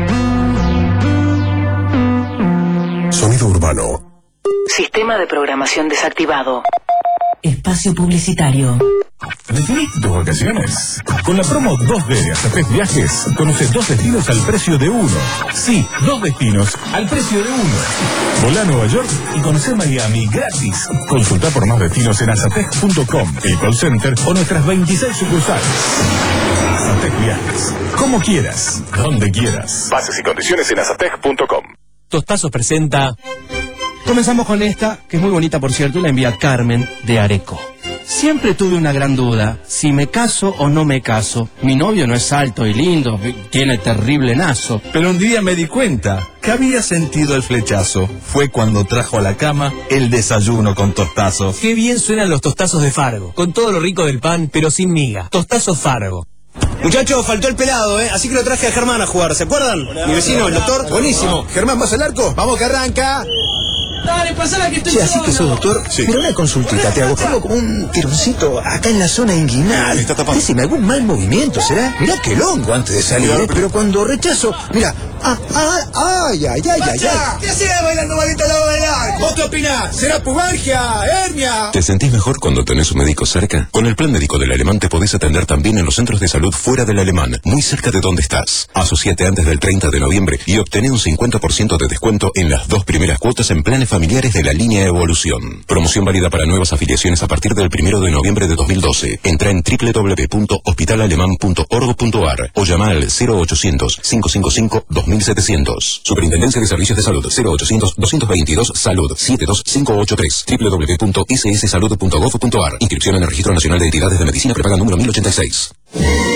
Sonido urbano. Sistema de programación desactivado. Espacio publicitario. Definí tus vacaciones. Con la promo dos D de hasta tres viajes, conoce dos destinos al precio de uno. Sí, dos destinos al precio de uno. Volá a Nueva York y conoce Miami gratis. Consulta por más destinos en azatec punto com, el call center o nuestras veintiséis sucursales. Azatec Viajes. Como quieras, donde quieras. Bases y condiciones en azatec punto com. Tostazos presenta... Comenzamos con esta, que es muy bonita por cierto, y la envía Carmen de Areco. Siempre tuve una gran duda, si me caso o no me caso. Mi novio no es alto y lindo, tiene terrible nazo. Pero un día me di cuenta que había sentido el flechazo. Fue cuando trajo a la cama el desayuno con tostazo. Qué bien suenan los tostazos de Fargo, con todo lo rico del pan, pero sin miga. Tostazos Fargo. Muchachos, faltó el pelado, ¿eh? Así que lo traje a Germán a jugar, ¿se acuerdan? Mi vecino, el doctor. Buenísimo. Germán, ¿vas al arco? Vamos que arranca. Dale, pasala que estoy Che, así que sos doctor. Sí. Mira, una consultita, te hago. Tengo como un tironcito acá en la zona inguinal. Está tapado. Decime, ¿algún mal movimiento será? Mirá que longo antes de salir, Cuidado, ¿eh? Pero cuando rechazo, mira. Ah, ah, ay, ay, ay, ay, ay. ¿Qué hacés bailando malito al lado del arco? ¿Vos qué opinás? ¿Será pubalgia? ¿Hernia? ¿Te sentís mejor cuando tenés un médico cerca? Con el plan médico del Alemán te podés atender también en los centros de salud fuera del Alemán, muy cerca de donde estás. Asociate antes del treinta de noviembre y obtené un cincuenta por ciento de descuento en las dos primeras cuotas en planes familiares de la línea Evolución. Promoción válida para nuevas afiliaciones a partir del primero de noviembre de dos mil doce. Entra en w w w punto hospital alemán punto org punto a r o llama al cero ochocientos, cinco cinco cinco, dos mil setecientos. Superintendencia de Servicios de Salud cero ochocientos, doscientos veintidós, Salud siete dos cinco ocho tres. w w w punto s s salud punto gov punto a r. Inscripción en el Registro Nacional de Entidades de Medicina Prepaga número mil ochenta y seis.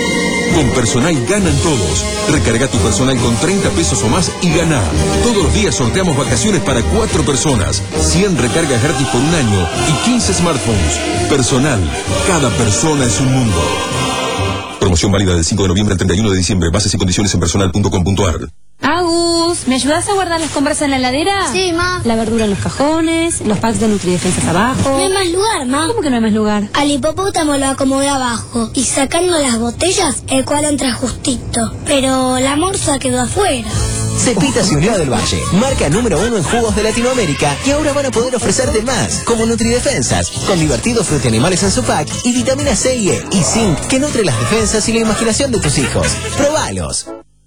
Con Personal ganan todos. Recarga tu Personal con treinta pesos o más y gana. Todos los días sorteamos vacaciones para cuatro personas, cien recargas gratis por un año y quince smartphones. Personal, cada persona es un mundo. Promoción válida del cinco de noviembre al treinta y uno de diciembre. Bases y condiciones en personal punto com punto a r. Agus, ¿me ayudas a guardar las compras en la heladera? Sí, ma. La verdura en los cajones, los packs de Nutridefensas abajo. No hay más lugar, ma. ¿Cómo que no hay más lugar? Al hipopótamo lo acomodé abajo y sacando las botellas, el cual entra justito. Pero la morsa quedó afuera. Cepita y Unión del Valle, marca número uno en jugos de Latinoamérica, y ahora van a poder ofrecerte más, como Nutridefensas, con divertidos frutianimales en su pack y vitamina C y E y zinc que nutre las defensas y la imaginación de tus hijos. ¡Probalos!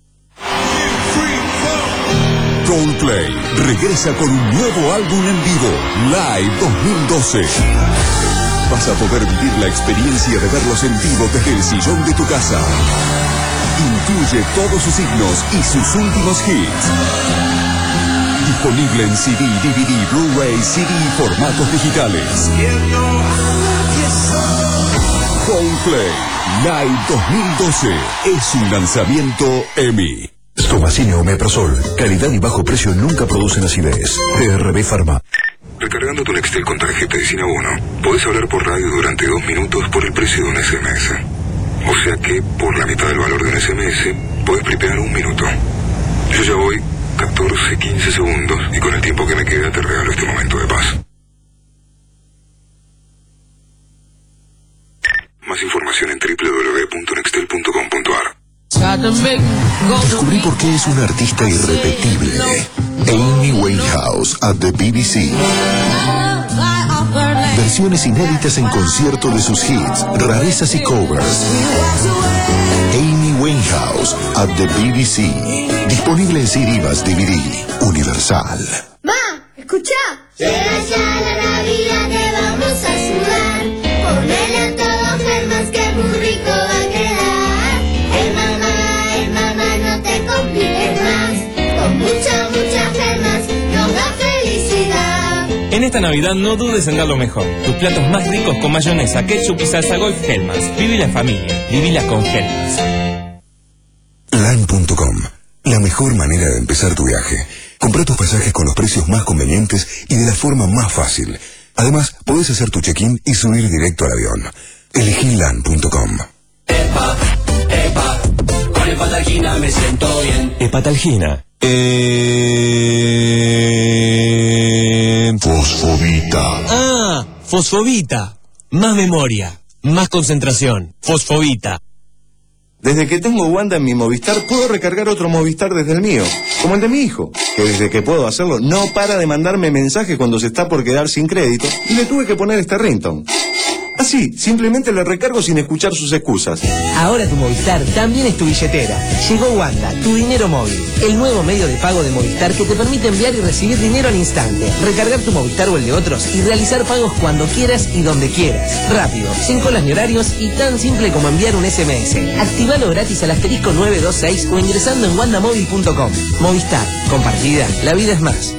Coldplay regresa con un nuevo álbum en vivo, Live dos mil doce. Vas a poder vivir la experiencia de verlos en vivo desde el sillón de tu casa. Incluye todos sus himnos y sus últimos hits. Disponible en C D, D V D, Blu-ray, C D y formatos digitales. Coldplay Live dos mil doce es un lanzamiento EMI. Stomacine Omeprazol. Calidad y bajo precio nunca producen acidez. P R B Pharma. Recargando tu Nextel con tarjeta de Cine Uno, podés hablar por radio durante dos minutos por el precio de un S M S. O sea que, por la mitad del valor de un S M S, podés flipear un minuto. Yo ya voy catorce, quince segundos y con el tiempo que me queda te regalo este momento de paz. Más información en doble u doble u doble u punto nextel punto com punto a r. Descubrí por qué es una artista irrepetible. Amy Winehouse at the B B C. Versiones inéditas en concierto de sus hits, rarezas y covers. Amy Winehouse at the B B C. Disponible en C D más D V D. Universal. Ma, escucha. Llega ya la Navidad, te vamos a sudar. Ponele a todo Germás que muy rico va a quedar. El mamá, el mamá, no te compliques más. Con mucha, mucha Germás nos da felicidad. En esta Navidad no dudes en dar lo mejor. Tus platos más ricos con mayonesa, ketchup y salsa golf Hellmann's. Viví la familia, vivila con Hellmann's. LAN punto com. La mejor manera de empezar tu viaje. Compra tus pasajes con los precios más convenientes y de la forma más fácil. Además, podés hacer tu check-in y subir directo al avión. Elegí LAN punto com. Epa, epa, con Hepatalgina me siento bien. Hepatalgina. Eh... Fosfobita. Ah, Fosfobita. Más memoria, más concentración. Fosfobita. Desde que tengo Wanda en mi Movistar, puedo recargar otro Movistar desde el mío, como el de mi hijo, que desde que puedo hacerlo no para de mandarme mensajes cuando se está por quedar sin crédito, y le tuve que poner este ringtone. Así, simplemente le recargo sin escuchar sus excusas. Ahora tu Movistar también es tu billetera. Llegó Wanda, tu dinero móvil, el nuevo medio de pago de Movistar que te permite enviar y recibir dinero al instante, recargar tu Movistar o el de otros y realizar pagos cuando quieras y donde quieras. Rápido, sin colas ni horarios y tan simple como enviar un S M S. Activalo gratis al asterisco nueve dos seis o ingresando en wandamóvil punto com. Movistar, compartida, la vida es más.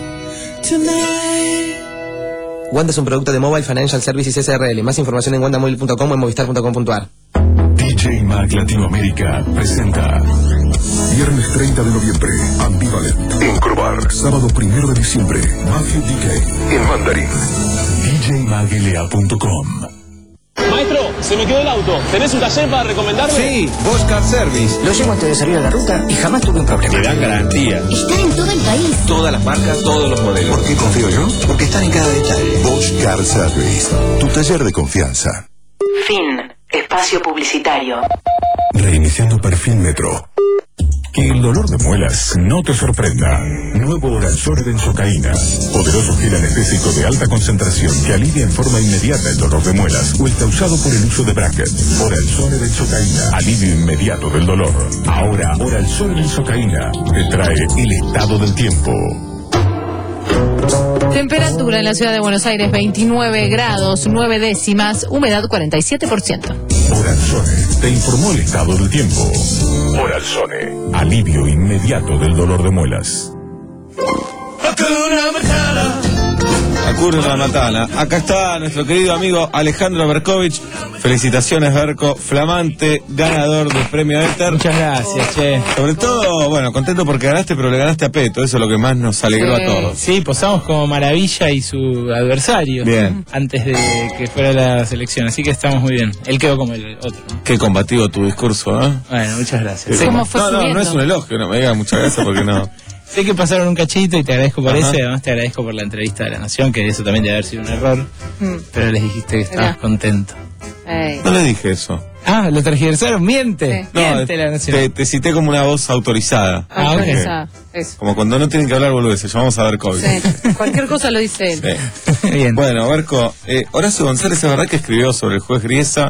Wanda es un producto de Mobile Financial Services S R L. Más información en wandamobile punto com o en movistar punto com punto a r. D J Mag Latinoamérica presenta viernes treinta de noviembre, Ambivalent en Crobar. Sábado primero de diciembre, Matthew D K en Mandarín. D J mag L A punto com. Maestro, se me quedó el auto. ¿Tenés un taller para recomendarme? Sí, Bosch Car Service. Lo llevo antes de salir a la ruta y jamás tuve un problema. Te dan garantía. Está en todo el país. Todas las marcas, todos los modelos. ¿Por qué confío yo? Porque están en cada detalle. Bosch Car Service, tu taller de confianza. Fin. Espacio publicitario. Reiniciando perfil Metro. Que el dolor de muelas no te sorprenda. Nuevo Oralzone benzocaína. Poderoso gel anestésico de alta concentración que alivia en forma inmediata el dolor de muelas o el causado por el uso de bracket. Oralzone benzocaína. Alivio inmediato del dolor. Ahora Oralzone benzocaína te trae el estado del tiempo. Temperatura en la ciudad de Buenos Aires veintinueve grados, nueve décimas, humedad cuarenta y siete por ciento. Oralzone te informó el estado del tiempo. Oralzone, alivio inmediato del dolor de muelas. Hakuna Matata, A Curro la Matana. Acá está nuestro querido amigo Alejandro Berkovich. Felicitaciones, Berco, flamante ganador del premio Éter. Muchas gracias, che. Sobre todo, bueno, contento porque ganaste, pero le ganaste a Peto. Eso es lo que más nos alegró Sí. a todos. Sí, posamos como Maravilla y su adversario. Bien. Antes de que fuera la selección, así que estamos muy bien. Él quedó como el otro, ¿no? Qué combativo tu discurso, ¿eh? Bueno, muchas gracias. Sí. ¿Cómo No, fue no, subiendo? no es un elogio, no me digas muchas gracias porque no. Sé que pasaron un cachito y te agradezco por Ajá. eso, y además te agradezco por la entrevista de La Nación, que eso también debe haber sido un error, Mm. pero les dijiste que estabas Mirá. contento. Ey. No le dije eso. Ah, lo tergiversaron, miente. No, Miente La Nación. te, te cité como una voz autorizada. Ah, ok. autorizada. Eso. Como cuando no tienen que hablar boludeces, llamamos a Berkovich. Sí. Cualquier cosa lo dice él. Sí. Bien. Bueno, Berco, eh, Horacio González, ¿es verdad que escribió sobre el juez Griesa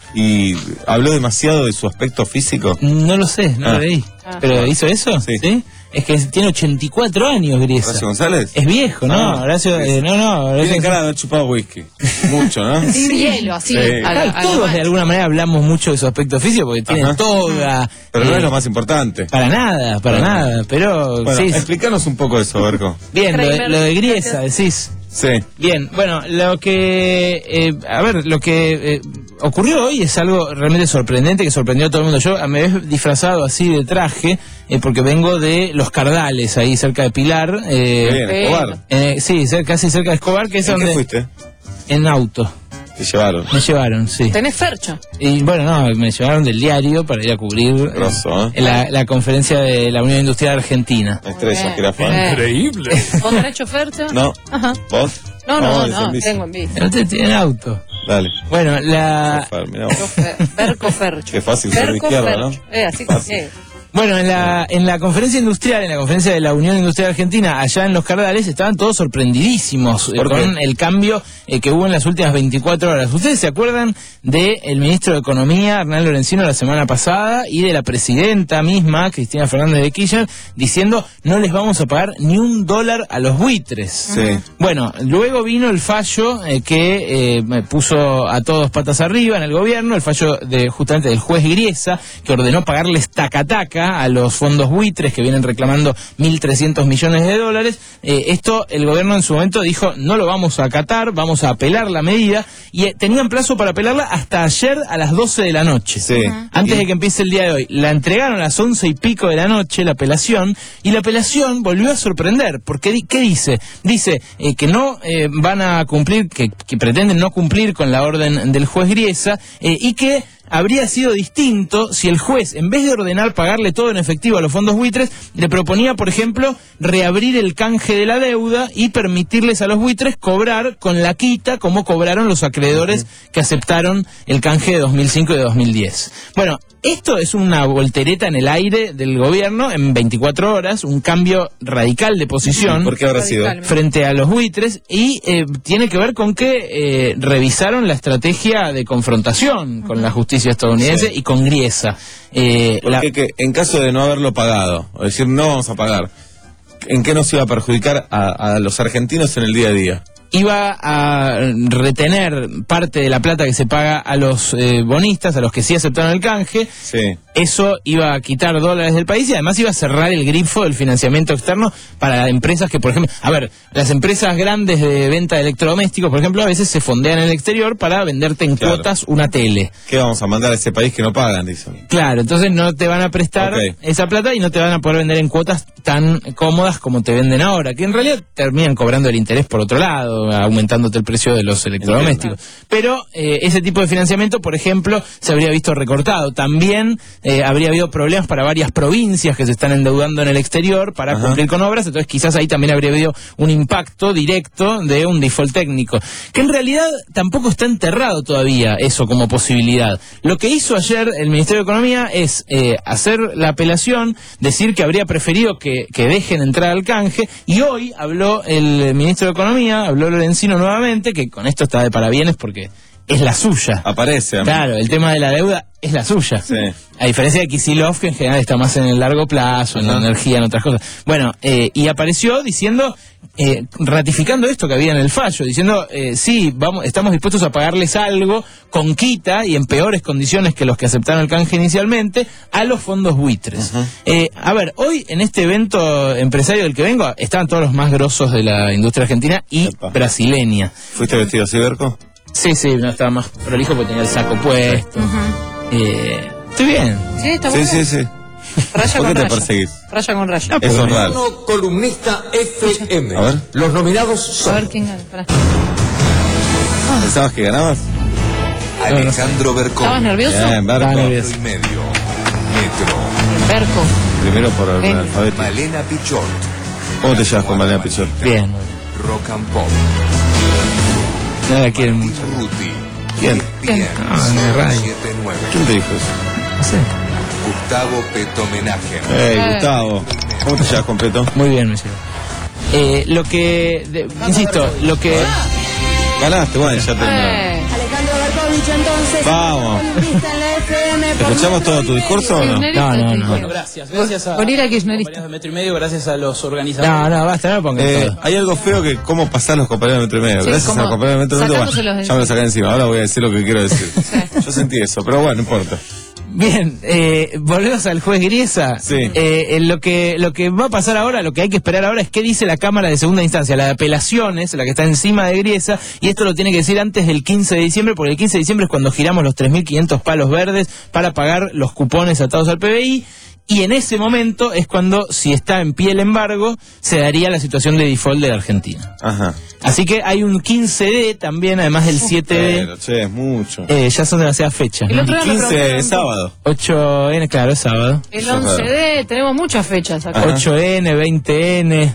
y habló demasiado de su aspecto físico? No lo sé, no Ah. lo leí. Ah. ¿Pero hizo eso? Sí. Es que tiene ochenta y cuatro años, Griesa. ¿Horacio González? Es viejo, ¿no? Ah. Horacio, eh, no, no. Horacio- Tiene cara de haber chupado whisky. Mucho, ¿no? Sí, hielo, así. Sí. a la- Claro, a la todos mancha. de alguna manera hablamos mucho de su aspecto físico porque tiene Ajá. toga. Pero no eh, es lo más importante. Para nada, para Bueno. nada. Pero Bueno, sí. explícanos un poco eso, Berco. Bien, lo de, Kramer, lo de Griesa, gracias. decís. Sí. Bien, bueno, lo que, eh, a ver, lo que eh, ocurrió hoy es algo realmente sorprendente que sorprendió a todo el mundo. Yo me he disfrazado así de traje eh, porque vengo de Los Cardales, ahí cerca de Pilar. Eh, Qué bien, Escobar. eh, sí, cer- casi cerca de Escobar, que es ¿En donde... qué fuiste? En auto. Te llevaron. Me llevaron, sí. ¿Tenés fercho? Y bueno, no, me llevaron del diario para ir a cubrir eh, Grosso, ¿eh? la, la conferencia de la Unión Industrial Argentina. Estrella, Bien, que era fan. bien. Increíble. ¿Vos tenés hecho fercho? No. Ajá. ¿Vos? No, no, Vamos, no, en bici. tengo en bici. No te tienen auto. Dale. Bueno, la... Chofer, mirá vos. Berco fercho. Qué fácil ser de Berco izquierda, fercho. ¿no? Eh, así que sí. Bueno, en la, en la conferencia industrial, en la conferencia de la Unión Industrial Argentina, allá en Los Cardales, estaban todos sorprendidísimos eh, ¿Por qué? con el cambio eh, que hubo en las últimas veinticuatro horas. ¿Ustedes se acuerdan del ministro de Economía, Hernán Lorenzino, la semana pasada, y de la presidenta misma, Cristina Fernández de Kirchner, diciendo no les vamos a pagar ni un dólar a los buitres? Sí. Bueno, luego vino el fallo eh, que eh, me puso a todos patas arriba en el gobierno, el fallo de justamente del juez Griesa, que ordenó pagarles taca-taca a los fondos buitres que vienen reclamando mil trescientos millones de dólares. Eh, esto el gobierno en su momento dijo no lo vamos a acatar, vamos a apelar la medida, y eh, tenían plazo para apelarla hasta ayer a las doce de la noche. Sí. Antes Y- de que empiece el día de hoy. La entregaron a las once y pico de la noche, la apelación, y la apelación volvió a sorprender, porque di- ¿qué dice? Dice eh, que no eh, van a cumplir, que, que pretenden no cumplir con la orden del juez Griesa, eh, y que habría sido distinto si el juez, en vez de ordenar pagarle todo en efectivo a los fondos buitres, le proponía, por ejemplo, reabrir el canje de la deuda y permitirles a los buitres cobrar con la quita como cobraron los acreedores que aceptaron el canje de dos mil cinco y de dos mil diez. Bueno, esto es una voltereta en el aire del gobierno en veinticuatro horas, un cambio radical de posición ¿Por qué habrá sido? frente a los buitres, y eh, tiene que ver con que eh, revisaron la estrategia de confrontación con la justicia estadounidense Sí. y con Griesa. Eh, la- Porque que en caso de no haberlo pagado, o decir no vamos a pagar, ¿en qué nos iba a perjudicar a, a los argentinos en el día a día? iba a retener parte de la plata que se paga a los eh, bonistas, a los que sí aceptaron el canje. Sí. Eso iba a quitar dólares del país y además iba a cerrar el grifo del financiamiento externo para empresas que, por ejemplo, a ver, las empresas grandes de venta de electrodomésticos, por ejemplo, a veces se fondean en el exterior para venderte en Claro. cuotas una tele. ¿Qué vamos a mandar a ese país que no pagan, dicen? Claro, entonces no te van a prestar Ok. esa plata y no te van a poder vender en cuotas tan cómodas como te venden ahora, que en realidad terminan cobrando el interés por otro lado, aumentándote el precio de los electrodomésticos. Pero eh, ese tipo de financiamiento, por ejemplo, se habría visto recortado. También eh, habría habido problemas para varias provincias que se están endeudando en el exterior para Ajá. cumplir con obras, entonces quizás ahí también habría habido un impacto directo de un default técnico, que en realidad tampoco está enterrado todavía eso como posibilidad. Lo que hizo ayer el Ministerio de Economía es eh, hacer la apelación, decir que habría preferido que, que dejen entrar al canje, y hoy habló el Ministro de Economía, habló Lorenzino nuevamente, que con esto está de parabienes porque es la suya. Aparece. A mí. Claro, el tema de la deuda es la suya. Sí. A diferencia de Kicillof, que en general está más en el largo plazo, en la energía, en otras cosas. Bueno, eh, y apareció diciendo, eh, ratificando esto que había en el fallo, diciendo, eh, sí, vamos, estamos dispuestos a pagarles algo con quita y en peores condiciones que los que aceptaron el canje inicialmente a los fondos buitres. Uh-huh. eh, a ver, hoy en este evento empresario del que vengo, estaban todos los más grosos de la industria argentina y Epa. brasileña. ¿Fuiste vestido así, Berco? Sí, sí, no estaba más prolijo porque tenía el saco puesto. Uh-huh. eh, Estoy bien. Sí, está sí, bueno. Sí, sí, Raya ¿Por con qué te raya. perseguís? Raya con raya. No, eso es raro. Uno columnista F M. A ver. Los nominados son... A ver quién gana. Pará. ¿Pensabas que ganabas? Alejandro Berco. ¿Estabas nervioso? Bien, Berco. y medio. Metro. Berco. Primero por el Ven. alfabeto. Malena Pichot. ¿Cómo te llevas con Malena Pichot? Bien. Rock and Pop. No la quieren mucho. Ruti. ¿Quién? Bien. Ah, en el radio. siete nueve. ¿Quién te dijo eso? No sé. Gustavo Peto Homenaje. Hey, Eh. Gustavo. ¿Cómo te llevas con Peto? Muy bien, me llevo. Eh, lo que, de- insisto, lo que... Ganaste, bueno, ya terminó. Eh. Alejandro Berkovich, entonces. Vamos. Columnista en la F M. ¿Te escuchamos todo tu discurso o no? No, no, no. Bueno, Gracias, gracias a Gorila los kirchnerista. compañeros de Metro y Medio, gracias a los organizadores. No, no, basta, no pongan Eh, todo. hay algo feo que cómo pasar los compañeros de Metro y Medio. Sí, Gracias a como los compañeros de Metro y Medio, bueno, sacándoselos de ya me lo encima. saqué encima. Ahora voy a decir lo que quiero decir. Yo sentí eso, pero bueno, no importa. Bien, eh, volvemos al juez Griesa. Sí. Eh, eh, lo que lo que va a pasar ahora, lo que hay que esperar ahora es qué dice la Cámara de Segunda Instancia, la de Apelaciones, la que está encima de Griesa, y esto lo tiene que decir antes del quince de diciembre, porque el quince de diciembre es cuando giramos los tres mil quinientos palos verdes para pagar los cupones atados al P B I. Y en ese momento es cuando, si está en pie el embargo, se daría la situación de default de la Argentina. Ajá. Así que hay un quince D también, además del siete D. Pero, che, es mucho. Eh, ya son demasiadas fechas. El ¿no? otro día me quince preguntaron- es sábado. ocho N, claro, es sábado. El once D, tenemos muchas fechas acá. Ajá. ocho N, veinte N.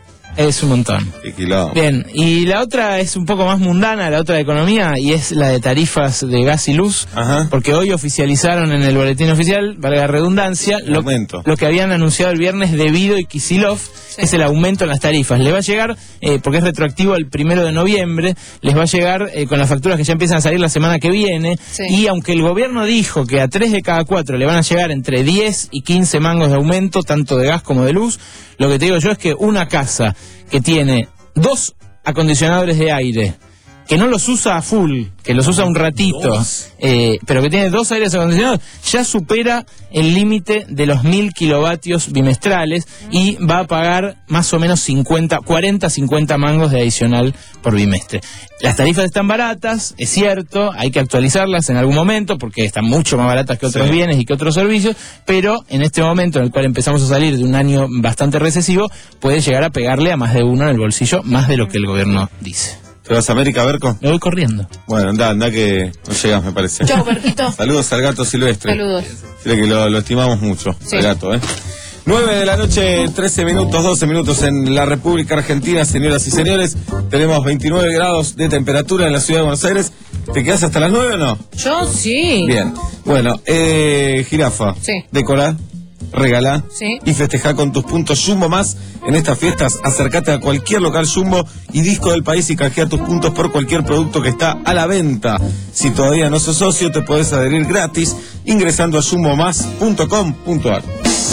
Es un montón. Qué quilombo. Bien, y la otra es un poco más mundana, la otra de economía, y es la de tarifas de gas y luz, Ajá. porque hoy oficializaron en el boletín oficial, valga la redundancia, lo, aumento. lo que habían anunciado el viernes debido y Kicillof, es el aumento en las tarifas. Le va a llegar, eh, porque es retroactivo el primero de noviembre, les va a llegar eh, con las facturas que ya empiezan a salir la semana que viene, Sí. y aunque el gobierno dijo que a tres de cada cuatro le van a llegar entre diez y quince mangos de aumento, tanto de gas como de luz, lo que te digo yo es que una casa que tiene dos acondicionadores de aire, que no los usa a full, que los usa un ratito, eh, pero que tiene dos aires acondicionados, ya supera el límite de los mil kilovatios bimestrales y va a pagar más o menos cincuenta, cuarenta, cincuenta mangos de adicional por bimestre. Las tarifas están baratas, es cierto, hay que actualizarlas en algún momento porque están mucho más baratas que otros Sí. bienes y que otros servicios, pero en este momento en el cual empezamos a salir de un año bastante recesivo, puede llegar a pegarle a más de uno en el bolsillo, más de lo que el gobierno dice. ¿Te vas a América, Berco? Me voy corriendo. Bueno, anda, anda que no llegas, me parece. Chau, Berquito. Saludos al gato silvestre. Saludos. Dile que lo, lo estimamos mucho, Sí. el gato, ¿eh? nueve de la noche, trece minutos, doce minutos en la República Argentina, señoras y señores. Tenemos veintinueve grados de temperatura en la ciudad de Buenos Aires. ¿Te quedas hasta las nueve o no? Yo sí. Bien. Bueno, eh, jirafa. Sí. Decora, regalá Sí. y festejá con tus puntos Jumbo Más. En estas fiestas, acércate a cualquier local Jumbo y Disco del País y canjea tus puntos por cualquier producto que está a la venta. Si todavía no sos socio, te podés adherir gratis ingresando a jumbo más punto com punto ar.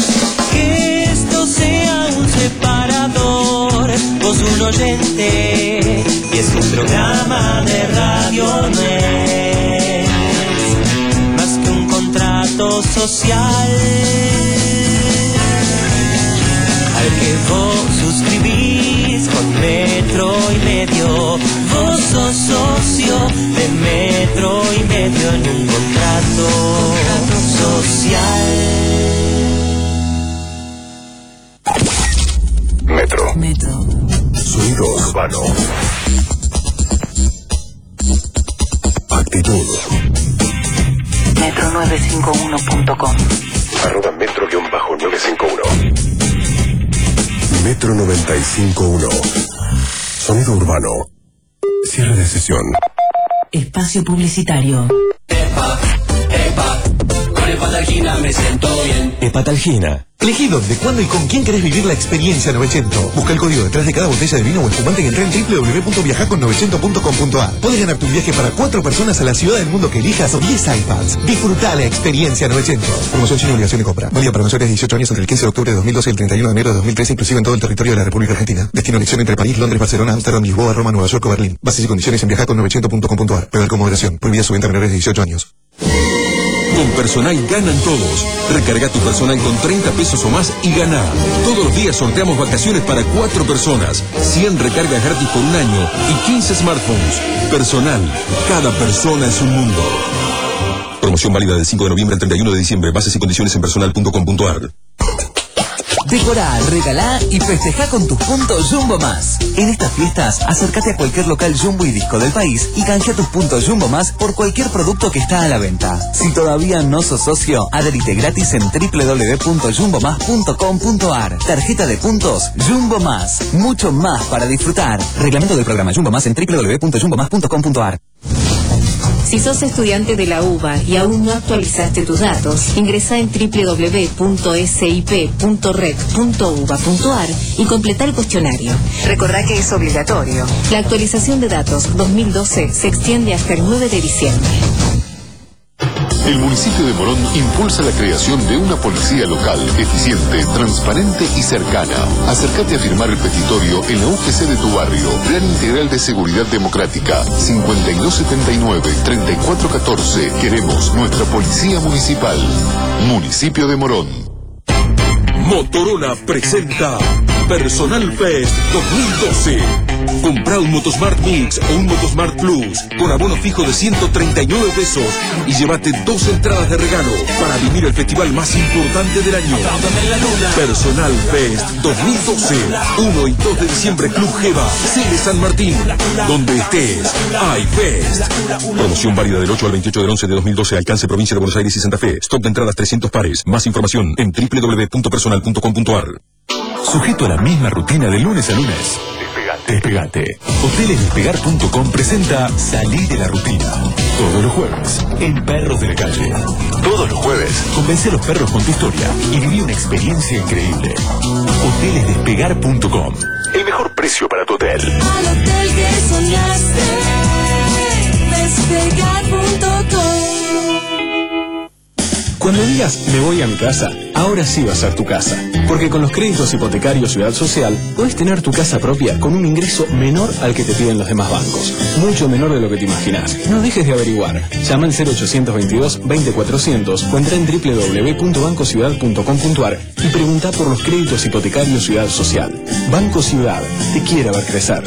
Que esto sea un separador, vos un oyente, y es un programa de radio, no es más que un contrato social al que vos suscribís con Metro y Medio. Vos sos socio de Metro y Medio en un contrato social. Metro. Metro. Sonido urbano. Actitud. Metro nueve cinco uno punto com. Arroba metro guión bajo nueve cinco uno. Metro noventa y cinco uno. Sonido urbano. Cierre de sesión. Espacio publicitario. Epa, epa, con el Hepatalgina me siento bien. Hepatalgina. Elegí dónde, cuándo y con quién querés vivir la experiencia novecientos. Busca el código detrás de cada botella de vino o espumante y entra en doble u doble u doble u punto viajar con novecientos punto com punto a r. Podés ganarte un viaje para cuatro personas a la ciudad del mundo que elijas o diez iPads. Disfrutá la experiencia novecientos. Promoción sin obligación de compra. Válida para mayores de dieciocho años entre el quince de octubre de dos mil doce y el treinta y uno de enero de dos mil trece, inclusive en todo el territorio de la República Argentina. Destino elección entre París, Londres, Barcelona, Amsterdam, Lisboa, Roma, Nueva York o Berlín. Bases y condiciones en viajar con novecientos punto com punto a r. Beber con moderación. Prohibida su venta a menores de dieciocho años. Con Personal ganan todos. Recarga tu Personal con treinta pesos o más y gana. Todos los días sorteamos vacaciones para cuatro personas, cien recargas gratis por un año y quince smartphones. Personal, cada persona es un mundo. Promoción válida del cinco de noviembre al treinta y uno de diciembre. Bases y condiciones en personal punto com punto a r. Decorá, regalá y festejá con tus puntos Jumbo Más. En estas fiestas, acércate a cualquier local Jumbo y Disco del país y canjea tus puntos Jumbo Más por cualquier producto que está a la venta. Si todavía no sos socio, adherite gratis en doble u doble u doble u punto jumbo más punto com punto a r. Tarjeta de puntos Jumbo Más. Mucho más para disfrutar. Reglamento del programa Jumbo Más en doble u doble u doble u punto jumbo más punto com punto a r. Si sos estudiante de la UBA y aún no actualizaste tus datos, ingresa en doble u doble u doble u punto s i p punto red punto uba punto a r y completa el cuestionario. Recordá que es obligatorio. La actualización de datos dos mil doce se extiende hasta el nueve de diciembre. El municipio de Morón impulsa la creación de una policía local, eficiente, transparente y cercana. Acércate a firmar el petitorio en la U G C de tu barrio. Plan Integral de Seguridad Democrática, cincuenta y dos setenta y nueve, treinta y cuatro catorce. Queremos nuestra policía municipal. Municipio de Morón. Motorola presenta Personal Fest dos mil doce. Compra un Motosmart Mix o un Motosmart Plus con abono fijo de ciento treinta y nueve pesos y llévate dos entradas de regalo para vivir el festival más importante del año. Personal Fest dos mil doce. uno y dos de diciembre, Club Jeva, Cele San Martín. Donde estés, hay Fest. Promoción válida del ocho al veintiocho del once de dos mil doce. Alcance provincia de Buenos Aires y Santa Fe. Stock de entradas trescientos pares. Más información en doble u doble u doble u punto personal punto com punto a r. Sujeto a la misma rutina de lunes a lunes. Despegate. Hoteles Despegar punto com presenta Salir de la Rutina. Todos los jueves, en Perros de la Calle. Todos los jueves, convence a los perros con tu historia y viví una experiencia increíble. Hoteles Despegar punto com. El mejor precio para tu hotel. Al hotel que soñaste, Despegar punto com. Cuando digas me voy a mi casa, ahora sí va a ser tu casa. Porque con los créditos hipotecarios Ciudad Social, puedes tener tu casa propia con un ingreso menor al que te piden los demás bancos. Mucho menor de lo que te imaginas. No dejes de averiguar. Llama al cero ochocientos veintidós veinte cuatrocientos o entra en doble u doble u doble u punto banco ciudad punto com punto a r y pregunta por los créditos hipotecarios Ciudad Social. Banco Ciudad, te quiere ver crecer.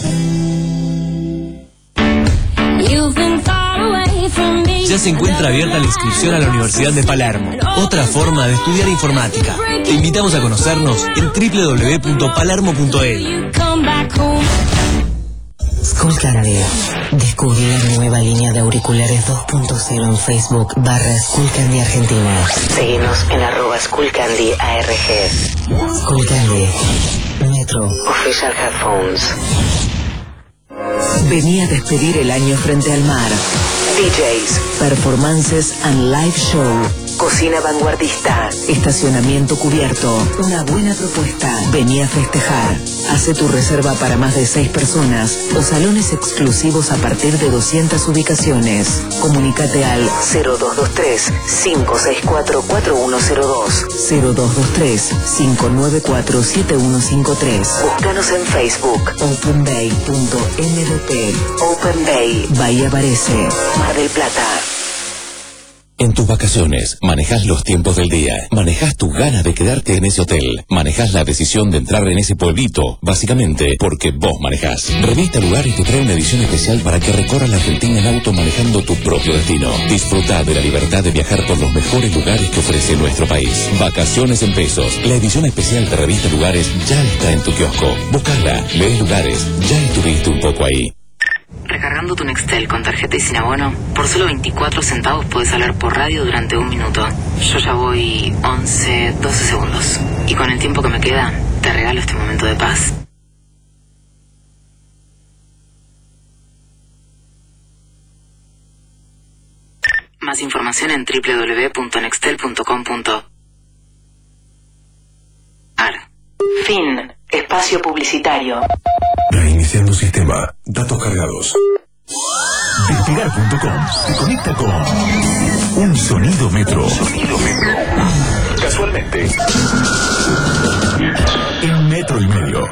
Ya se encuentra abierta la inscripción a la Universidad de Palermo, otra forma de estudiar informática. Te invitamos a conocernos en doble u doble u doble u punto palermo punto e d u. Skullcandy. Descubrí la nueva línea de auriculares dos punto cero en Facebook barra Skullcandy Argentina. Seguinos en arroba Skullcandy A R G. Skullcandy. Metro. Official Headphones. Vení a despedir el año frente al mar. D Js, performances and live show. Cocina vanguardista, estacionamiento cubierto, una buena propuesta. Vení a festejar. Hace tu reserva para más de seis personas o salones exclusivos a partir de doscientas ubicaciones. Comunícate al cero dos dos tres, cinco seis cuatro, cuatro uno cero dos, cero dos dos tres, cinco nueve cuatro, siete uno cinco tres. Búscanos en Facebook, openbay punto m d p. Open Bay, Bahía Parece, Mar del Plata. En tus vacaciones, manejás los tiempos del día, manejás tu ganas de quedarte en ese hotel, manejás la decisión de entrar en ese pueblito, básicamente porque vos manejás. Revista Lugares te trae una edición especial para que recorras la Argentina en auto manejando tu propio destino. Disfruta de la libertad de viajar por los mejores lugares que ofrece nuestro país. Vacaciones en pesos. La edición especial de Revista Lugares ya está en tu kiosco. Buscala, lees Lugares, ya estuviste un poco ahí. Recargando tu Nextel con tarjeta y sin abono, por solo veinticuatro centavos puedes hablar por radio durante un minuto. Yo ya voy once, doce segundos. Y con el tiempo que me queda, te regalo este momento de paz. Más Más información en doble u doble u doble u punto nextel punto com punto a r. Fin. Espacio publicitario. Reiniciando sistema. Datos cargados. Despegar punto com se conecta con un sonido metro. Sonido metro. Casualmente. En metro y medio.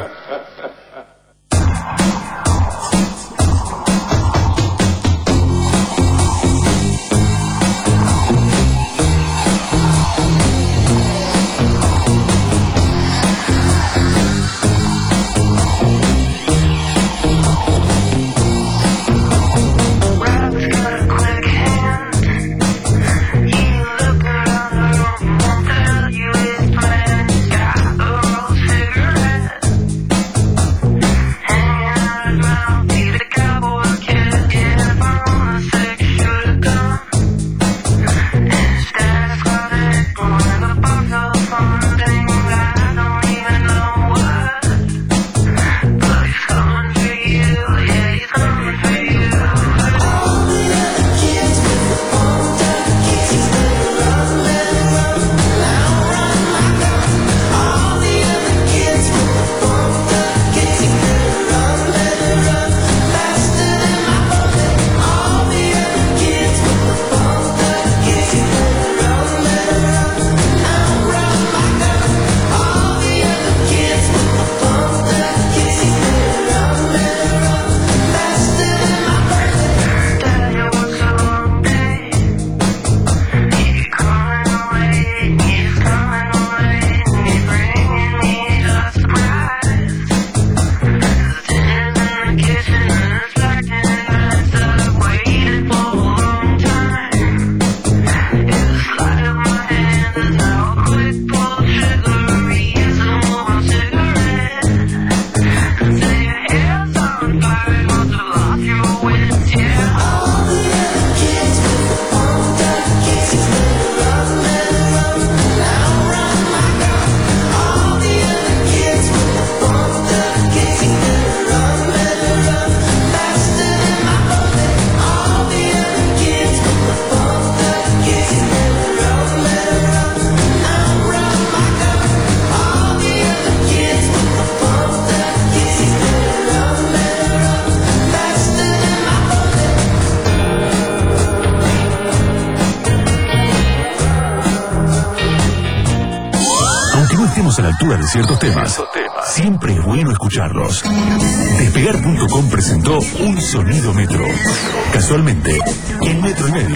A la altura de ciertos temas, siempre es bueno escucharlos. Despegar punto com presentó un sonido metro. Casualmente, en metro y medio.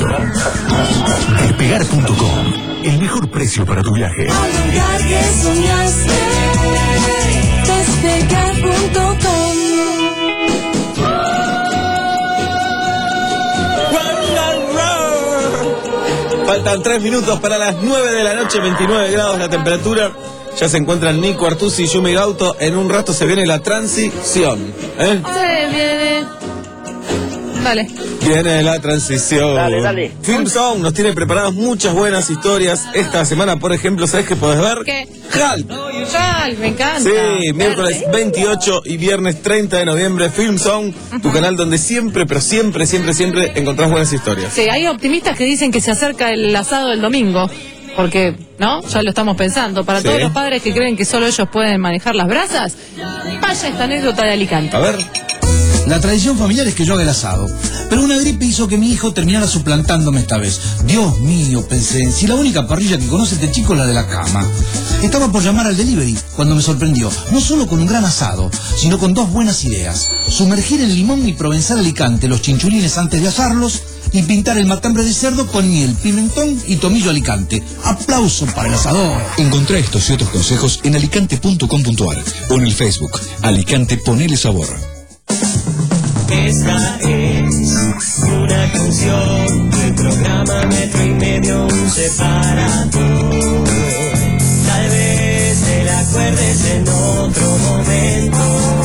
Despegar punto com, el mejor precio para tu viaje. Al lugar que soñaste, despegar punto com. Faltan tres minutos para las nueve de la noche, veintinueve grados la temperatura. Ya se encuentran Nico Artusi y Yumi Gauto. En un rato se viene la transición. ¿Eh? Se viene. Dale. Viene la transición. Dale, dale. Film Zone nos tiene preparadas muchas buenas historias. Esta semana, por ejemplo, ¿sabes qué podés ver? ¿Qué? Hulk. Hulk, me encanta. Sí, miércoles veintiocho y viernes treinta de noviembre, Film Zone, uh-huh. Tu canal donde siempre, pero siempre, siempre, siempre encontrás buenas historias. Sí, hay optimistas que dicen que se acerca el asado del domingo. Porque, ¿no? Ya lo estamos pensando. Para sí. Todos los padres que creen que solo ellos pueden manejar las brasas, vaya esta anécdota de Alicante. A ver. La tradición familiar es que yo haga el asado. Pero una gripe hizo que mi hijo terminara suplantándome esta vez. Dios mío, pensé, si la única parrilla que conoce este chico es la de la cama. Estaba por llamar al delivery cuando me sorprendió. No solo con un gran asado, sino con dos buenas ideas. Sumergir en limón y provenzal Alicante los chinchulines antes de asarlos y pintar el matambre de cerdo con miel, pimentón y tomillo Alicante. ¡Aplauso para el asador! Encontrá estos y otros consejos en alicante punto com punto a r o en el Facebook Alicante Ponele Sabor. Esta es una canción del programa Metro y Medio, un separador. Tal vez te la acuerdes en otro momento.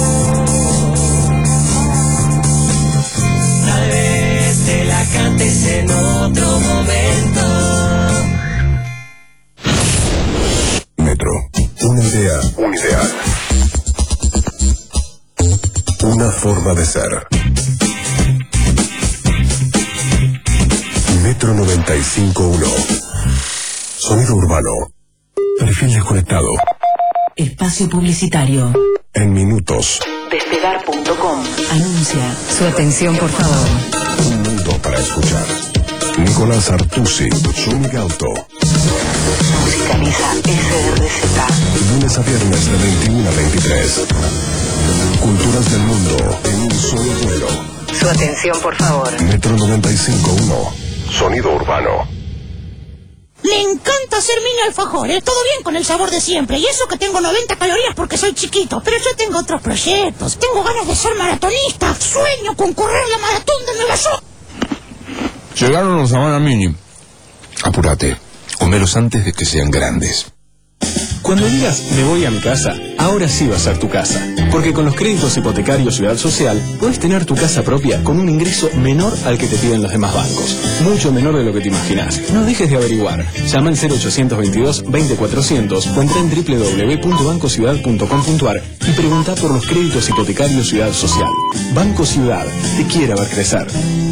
Tal vez te la cantes en otro momento. Metro, una idea, un ideal. Una forma de ser. Metro noventa y cinco punto uno. Sonido urbano. Perfil desconectado. Espacio publicitario. En minutos. Despegar punto com. Anuncia. Su atención, por favor. Un mundo para escuchar. Nicolás Artusi, Sonic Auto. Musicaliza S R Z. Lunes a viernes de veintiuno a veintitrés. Culturas del mundo en un solo vuelo. Su atención, por favor. Metro noventa y cinco punto uno. Sonido urbano. Le encanta hacer mini alfajores, todo bien con el sabor de siempre, y eso que tengo noventa calorías porque soy chiquito, pero yo tengo otros proyectos, tengo ganas de ser maratonista, sueño con correr la maratón de Nueva York. Llegaron los Habana Mini. Apúrate, comelos antes de que sean grandes. Cuando digas me voy a mi casa, ahora sí va a ser tu casa. Porque con los créditos hipotecarios Ciudad Social, puedes tener tu casa propia con un ingreso menor al que te piden los demás bancos. Mucho menor de lo que te imaginas. No dejes de averiguar. Llama al cero ochocientos veintidós veinte cuatrocientos o entra en doble u doble u doble u punto banco ciudad punto com punto ar y pregunta por los créditos hipotecarios Ciudad Social. Banco Ciudad, te quiere ver crecer.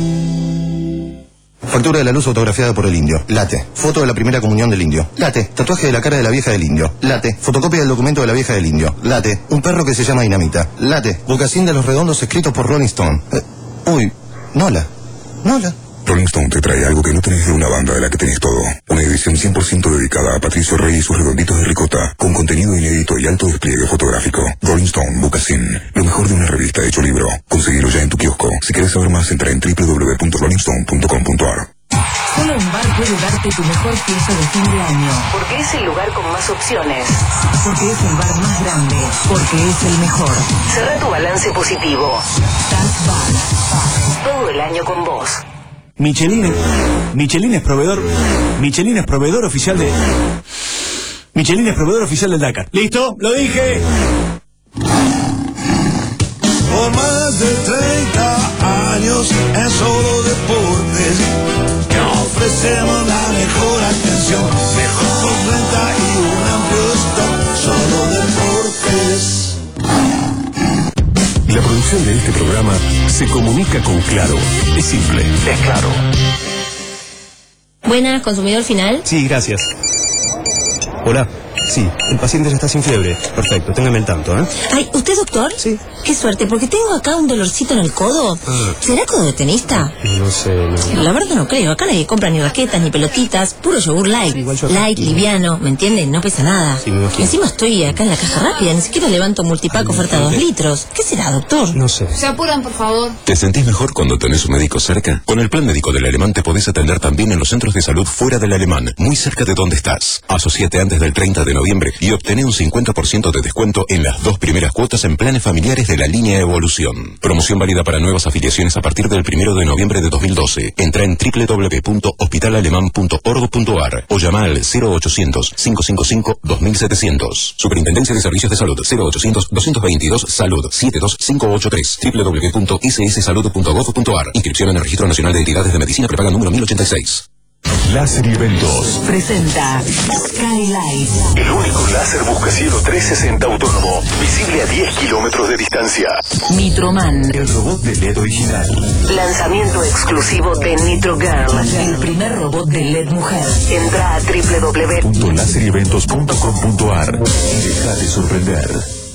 Factura de la luz autografiada por el indio. Late. Foto de la primera comunión del indio. Late. Tatuaje de la cara de la vieja del indio. Late. Fotocopia del documento de la vieja del indio. Late. Un perro que se llama Dinamita. Late. Vocacín de los redondos escritos por Rolling Stone. Eh, uy, Nola. Nola. Rolling Stone te trae algo que no tenés de una banda de la que tenés todo. Una edición cien por ciento dedicada a Patricio Rey y sus redonditos de ricota, con contenido inédito y alto despliegue fotográfico. Rolling Stone, Vocacín, lo mejor de una revista hecho libro. Conseguilo ya en tu kiosco. Si querés saber más, entra en doble u doble u doble u punto rolling stone punto com punto ar. Solo un bar puede darte tu mejor fiesta de fin de año. Porque es el lugar con más opciones. Porque es el bar más grande. Porque es el mejor. Cerrá tu balance positivo. Taz Bar. Todo el año con vos. Michelin es, Michelin es proveedor, Michelin es proveedor oficial de, Michelin es proveedor oficial del Dakar. ¿Listo? ¡Lo dije! Por más de treinta años en Solo Deportes, que ofrecemos la mejor atención, mejor postventa y un amplio stock. Solo Deportes. La producción de este programa se comunica con Claro. Es simple, es claro. Buenas, consumidor final. Sí, gracias. Hola. Sí, el paciente ya está sin fiebre. Perfecto, téngame al tanto, ¿eh? Ay, ¿usted doctor? Sí. Qué suerte, porque tengo acá un dolorcito en el codo. Ah. ¿Será codo de tenista? No sé, no. La verdad no creo. Acá nadie compra ni raquetas, ni pelotitas. Puro yogur light. Sí, igual yo- Light, liviano, ¿me entienden? No pesa nada. Sí, me imagino. Encima estoy acá en la caja rápida. Ni siquiera levanto multipack oferta dos litros. ¿Qué será, doctor? No sé. Se apuran, por favor. ¿Te sentís mejor cuando tenés un médico cerca? Con el plan médico del Alemán te podés atender también en los centros de salud fuera del Alemán, muy cerca de donde estás. Asociate antes del treinta de noviembre y obtené un cincuenta por ciento de descuento en las dos primeras cuotas en planes familiares de la línea Evolución. Promoción válida para nuevas afiliaciones a partir del primero de noviembre de dos mil doce. Entra en doble u doble u doble u punto hospital alemán punto org punto ar o llama al cero ochocientos, cinco cinco cinco, dos mil setecientos. Superintendencia de Servicios de Salud cero ochocientos, doscientos veintidós, Salud siete dos cinco ocho tres. doble u doble u doble u punto s s salud punto gov punto ar. Inscripción en el Registro Nacional de Entidades de Medicina Prepaga número mil ochenta y seis. Láser y Eventos. Presenta Skylight. El único láser buscacielo trescientos sesenta autónomo, visible a diez kilómetros de distancia. Nitroman. El robot de L E D original. Lanzamiento exclusivo de Nitro Girl. El primer robot de L E D mujer. Entra a doble u doble u doble u Punto láser y eventos punto com punto ar y dejate sorprender.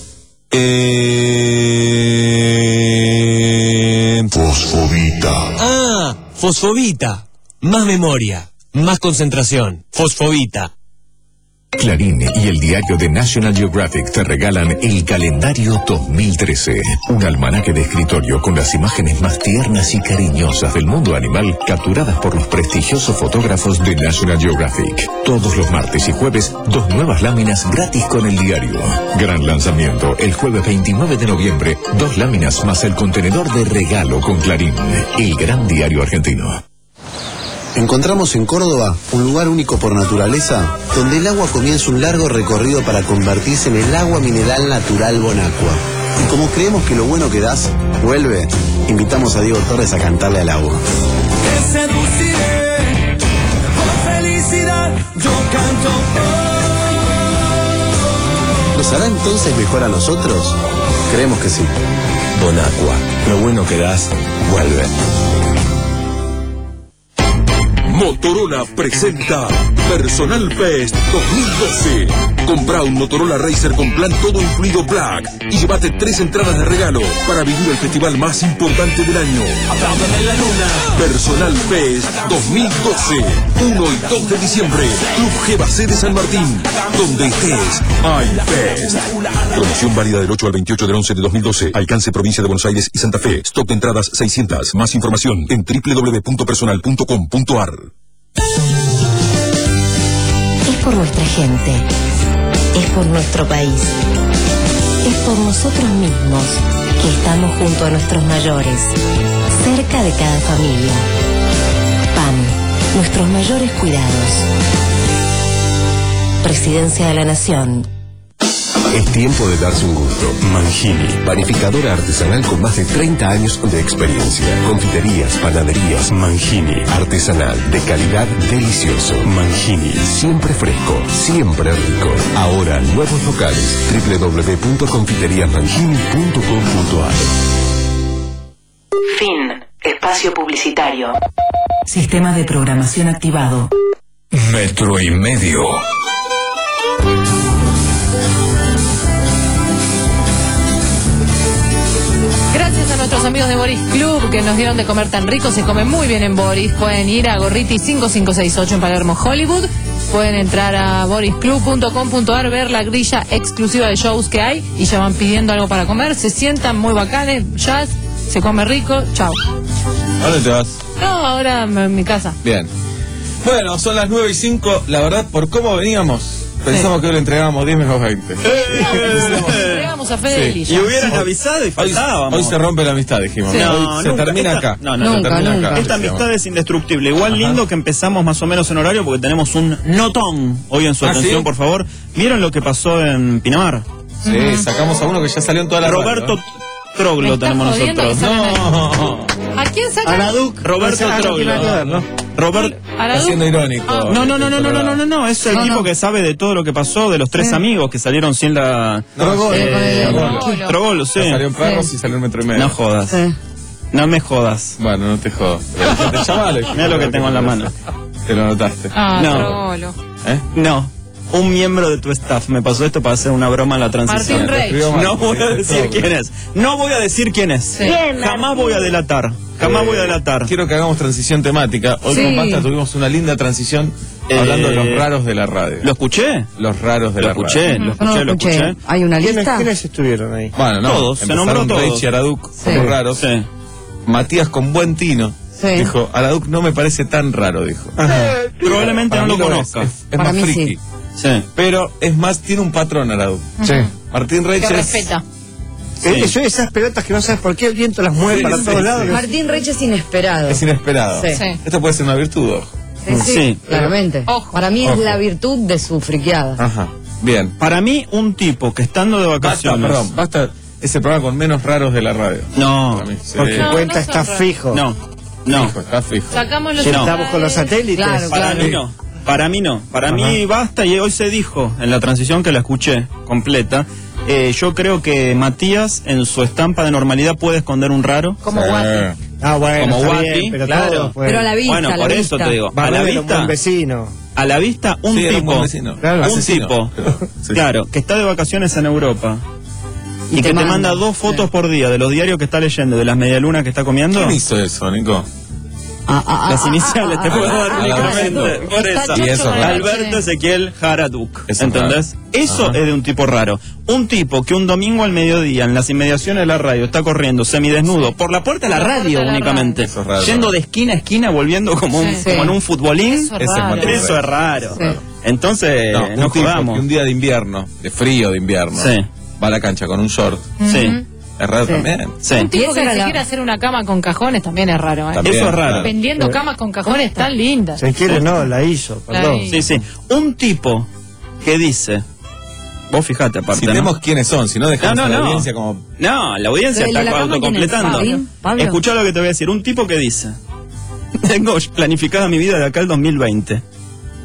Eh... Fosfovita. Ah, fosfovita. Más memoria, más concentración. Fosfovita. Clarín y el diario de National Geographic te regalan el calendario dos mil trece, un almanaque de escritorio con las imágenes más tiernas y cariñosas del mundo animal capturadas por los prestigiosos fotógrafos de National Geographic. Todos los martes y jueves, dos nuevas láminas gratis con el diario. Gran lanzamiento el jueves veintinueve de noviembre, dos láminas más el contenedor de regalo con Clarín, el gran diario argentino. Encontramos en Córdoba un lugar único por naturaleza, donde el agua comienza un largo recorrido para convertirse en el agua mineral natural Bonacqua. Y como creemos que lo bueno que das, vuelve, invitamos a Diego Torres a cantarle al agua. Te seduciré, por felicidad yo canto. ¿Nos hará entonces mejor a nosotros? Creemos que sí. Bonacqua, lo bueno que das, vuelve. Motorola presenta Personal Fest dos mil doce. Compra un Motorola Racer con plan todo incluido Black y llévate tres entradas de regalo para vivir el festival más importante del año. Apláudame la luna. Personal Fest dos mil doce. uno y dos de diciembre. Club G B C de San Martín. Donde estés, hay Fest. Promoción válida del ocho al veintiocho del once de dos mil doce. Alcance provincia de Buenos Aires y Santa Fe. Stock de entradas seiscientas. Más información en doble u doble u doble u punto personal punto com punto a r. Es por nuestra gente. Es por nuestro país. Es por nosotros mismos que estamos junto a nuestros mayores, cerca de cada familia. P A M, nuestros mayores cuidados. Presidencia de la Nación. Es tiempo de darse un gusto. Mangini, panificadora artesanal con más de treinta años de experiencia. Confiterías, panaderías. Mangini, artesanal, de calidad, delicioso. Mangini, siempre fresco, siempre rico. Ahora, nuevos locales. doble u doble u doble u punto confiterías mangini punto com punto a r. Fin. Espacio publicitario. Sistema de programación activado. Metro y medio. Gracias a nuestros amigos de Boris Club que nos dieron de comer tan rico. Se come muy bien en Boris. Pueden ir a Gorriti cinco cinco seis ocho en Palermo, Hollywood. Pueden entrar a boris club punto com punto a r, ver la grilla exclusiva de shows que hay y ya van pidiendo algo para comer. Se sientan muy bacanes, jazz, se come rico. Chao. ¿A dónde te vas? No, ahora en mi casa. Bien. Bueno, son las nueve y cinco. La verdad, por cómo veníamos, pensamos sí. que hoy le entregábamos diez menos veinte. Entregamos a Fedeli. Sí. Y hubieran avisado y faltábamos. Hoy, hoy se rompe la amistad, dijimos. Sí. No, hoy se nunca, termina esta, acá. No, no, nunca, termina nunca. acá. Esta amistad es indestructible. Igual Ajá. lindo que empezamos más o menos en horario porque tenemos un notón hoy en su ¿Ah, atención, sí? por favor. ¿Vieron lo que pasó en Pinamar? Sí, uh-huh. sacamos a uno que ya salió en toda la Roberto radio, ¿eh? Troglo tenemos nosotros. No. ¿A quién saca? Araduc, Roberto Troglo. ¿no? Robert haciendo irónico. Ah, no, no, no, no, no, no, no, no, no, es el no, tipo no. que sabe de todo lo que pasó, de los tres sí. amigos que salieron sin la... Trogolo. Eh, Trogolo. Trogolo, sí. Salió en perros sí. y salió en metro y medio. No jodas. Sí. No me jodas. Bueno, no te jodas. Te llamale. Mira lo que tengo en la mano. Te lo notaste. Ah, no. Trogolo. ¿Eh? No. Un miembro de tu staff me pasó esto para hacer una broma en la transición. Martín Rey. No voy a decir quién es. No voy a decir quién es. Sí. Jamás voy a delatar. Jamás eh, voy a delatar. Quiero que hagamos transición temática. Hoy sí. con Basta tuvimos una linda transición eh, hablando de los raros de la radio. ¿Lo escuché? Los raros de lo la escuché, radio. Lo escuché, no, lo escuché, lo escuché. ¿Hay una lista? ¿Quiénes, ¿Quiénes estuvieron ahí? Bueno, no. Todos, se nombró todos. Reich y Araduc Sí. como raros. Sí. Matías con buen tino. Sí. Dijo, Araduc no me parece tan raro, dijo. Eh, probablemente Para no mí lo es, conozca. Es, es Para más mí friki. sí. Sí. Pero es más, tiene un patrón Araduc. Sí. Martín Reich Que es... respeta. Sí. Es que son esas pelotas que no sabes por qué el viento las mueve Sí, para sí, todos sí. lados. Martín Reich es inesperado. Es inesperado. Sí. Sí. Esto puede ser una virtud, ojo. Sí, sí, Sí. claramente. Ojo. Para mí Ojo. es la virtud de su friqueada. Ajá. Bien. Para mí, un tipo que estando de Basta, vacaciones... perdón, basta. Es el programa con menos raros de la radio. No, Para mí, sí. Porque No, cuenta no está son fijo. no, no. Fijo, está fijo. Sacamos los Si No. estamos con los satélites. Claro, Para claro. mí no. Para mí no. Para Ajá. mí basta y hoy se dijo en la transición que la escuché completa. Eh, yo creo que Matías en su estampa de normalidad puede esconder un raro. Como Sí. Guati. Ah, bueno, Como está Guati, bien, pero claro. todo fue- Pero a la vista, Bueno, a la por vista. eso te digo, a Manuel la era un buen vista, vecino. a la vista un Sí, era un buen tipo, vecino. Claro, un asesino. tipo, Sí. claro, que está de vacaciones en Europa y, Y que te te manda, manda. dos fotos por día de los diarios que está leyendo, de las medialunas que está comiendo. ¿Quién hizo eso, Nico? Ah, ah, Las ah, iniciales, ah, te ah, puedo ah, dar ah, únicamente ah, por Está eso. Y eso, chocho de Alberto leche. Ezequiel Haraduk, Eso ¿entendés? raro. Eso Ajá. es de un tipo raro. Un tipo que un domingo al mediodía en las inmediaciones de la radio está corriendo semidesnudo por la puerta de la Por la radio puerta de la únicamente, radio. Eso es raro. yendo de esquina a esquina, volviendo como, un, Sí. como en un futbolín. Eso es Ese es raro. Martín Eso es raro. Sí. Entonces, No, no, un tipo jugamos. que un día de invierno, de frío de invierno, Sí. va a la cancha con un short. Sí, Es raro Sí. también. sí. Un tipo Y esa que era se la- quiere hacer una cama con cajones también es raro, ¿eh? También, Eso es raro. claro. Vendiendo camas con cajones tan lindas. Se quiere, no, la hizo, La perdón. hizo. Sí, sí. Un tipo que dice, vos fijate aparte, Si ¿no? vemos quiénes son, si no dejamos No, no, a la no. audiencia como... No, la audiencia ¿El está de la cama quién es? autocompletando. ¿Pablo? ¿Pablo? Escuchá lo que te voy a decir. Un tipo que dice, tengo planificada mi vida de acá al dos mil veinte.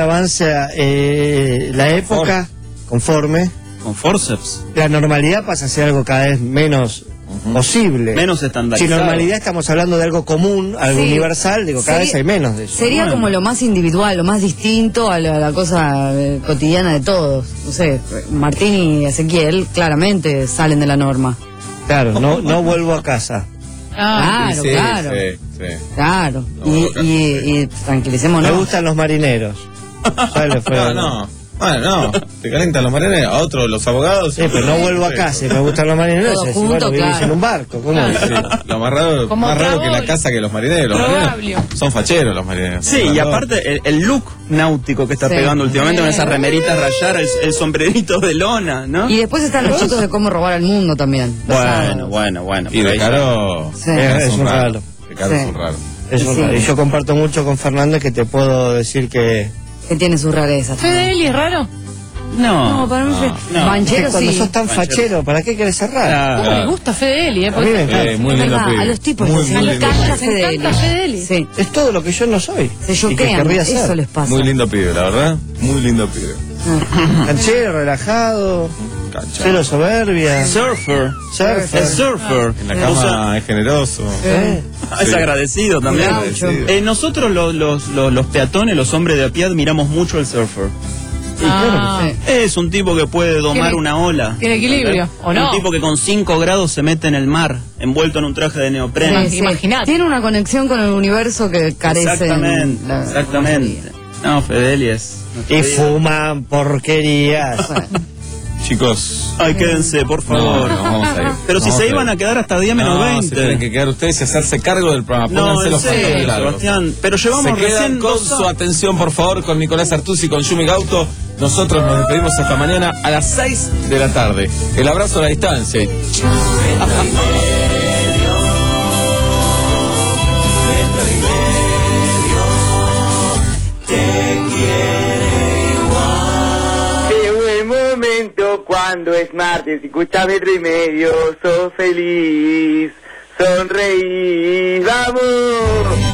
conforme avanza eh, la época, conforme. Con forceps. La normalidad pasa a ser algo cada vez menos posible. Menos estandarizado. Si normalidad estamos hablando de algo común, algo Sí. universal, digo, cada Sería- vez hay menos de eso. Sería Bueno. como lo más individual, lo más distinto a la, la cosa eh, cotidiana de todos. No sé, Martín y Ezequiel claramente salen de la norma. Claro, no, no vuelvo a casa. Claro, Sí, claro. sí, sí. Claro. No, Y, acá. y, y tranquilicémonos. Me gustan los marineros. Ya le fue- No, no. Bueno, no. Te calientan los marineros. A otros, los abogados. Sí, pero no vuelvo a casa y me gustan los marineros. Todo es junto, bueno, vivís claro. en un barco. ¿Cómo Sí, sí. Lo más raro, Como más raro que la Travolta. casa que los marineros. Los Probable. marineros son facheros los marineros. Sí, y Son aparte el, el look náutico que está Sí. pegando últimamente con Sí. esa remerita rayar, el, el sombrerito de lona, ¿no? Y después están los chicos de cómo robar al mundo también. Los Bueno, sábados. bueno, bueno. Y pero de ahí caro. Sí. Es, Es un un raro. raro. De caro Sí. es un raro. Es un Sí. raro. Y yo comparto mucho con Fernández, que te puedo decir que, Que tiene sus rarezas. Fedeli es raro. No. No, para mí fue. no. Banchero que cuando sí. sos tan Manchero. fachero, ¿para qué querés cerrar? ¿Cómo me gusta Fedeli? Eh? A mí me encanta. Eh, muy Es lindo verdad, pibe. a los tipos Muy, les muy lindo encanta pibe. Fedeli. encanta Fedeli. Sí. Es todo lo que yo no soy. Se y que choquean, querría eso ser. les pasa. Muy lindo pibe, la verdad. Muy lindo pibe. Canchero, relajado, Cancha. cero soberbia. Surfer. Surfer. El surfer. En la cama O sea, es generoso. ¿Eh? es Sí. agradecido también. Agradecido. Eh, nosotros los, los, los, los peatones, los hombres de a pie, admiramos mucho al surfer. Ah, Es un tipo que puede domar Tiene- una ola. tiene equilibrio, ¿o no? Un tipo que con cinco grados se mete en el mar, envuelto en un traje de neopreno. Sí, sí. Imaginate. Tiene una conexión con el universo que carece. Exactamente, la- exactamente. No, Fedeli es... Y fuman porquerías. Chicos. Ay, quédense, por favor. No, no, vamos a ir. Pero si Vamos se a ir. iban a quedar hasta diez menos No, veinte. se tienen que quedar ustedes y hacerse cargo del programa. No, Pónganse en los serio, pantalones largos. Sebastián. Pero llevamos Se quedan recién con dos su atención, por favor, con Nicolás Artusi y con Yumi Gauto. Nosotros nos despedimos hasta mañana a las seis de la tarde. El abrazo a la distancia. Qué buen momento cuando es martes y escucha metro y medio, sos feliz, sonreí, vamos.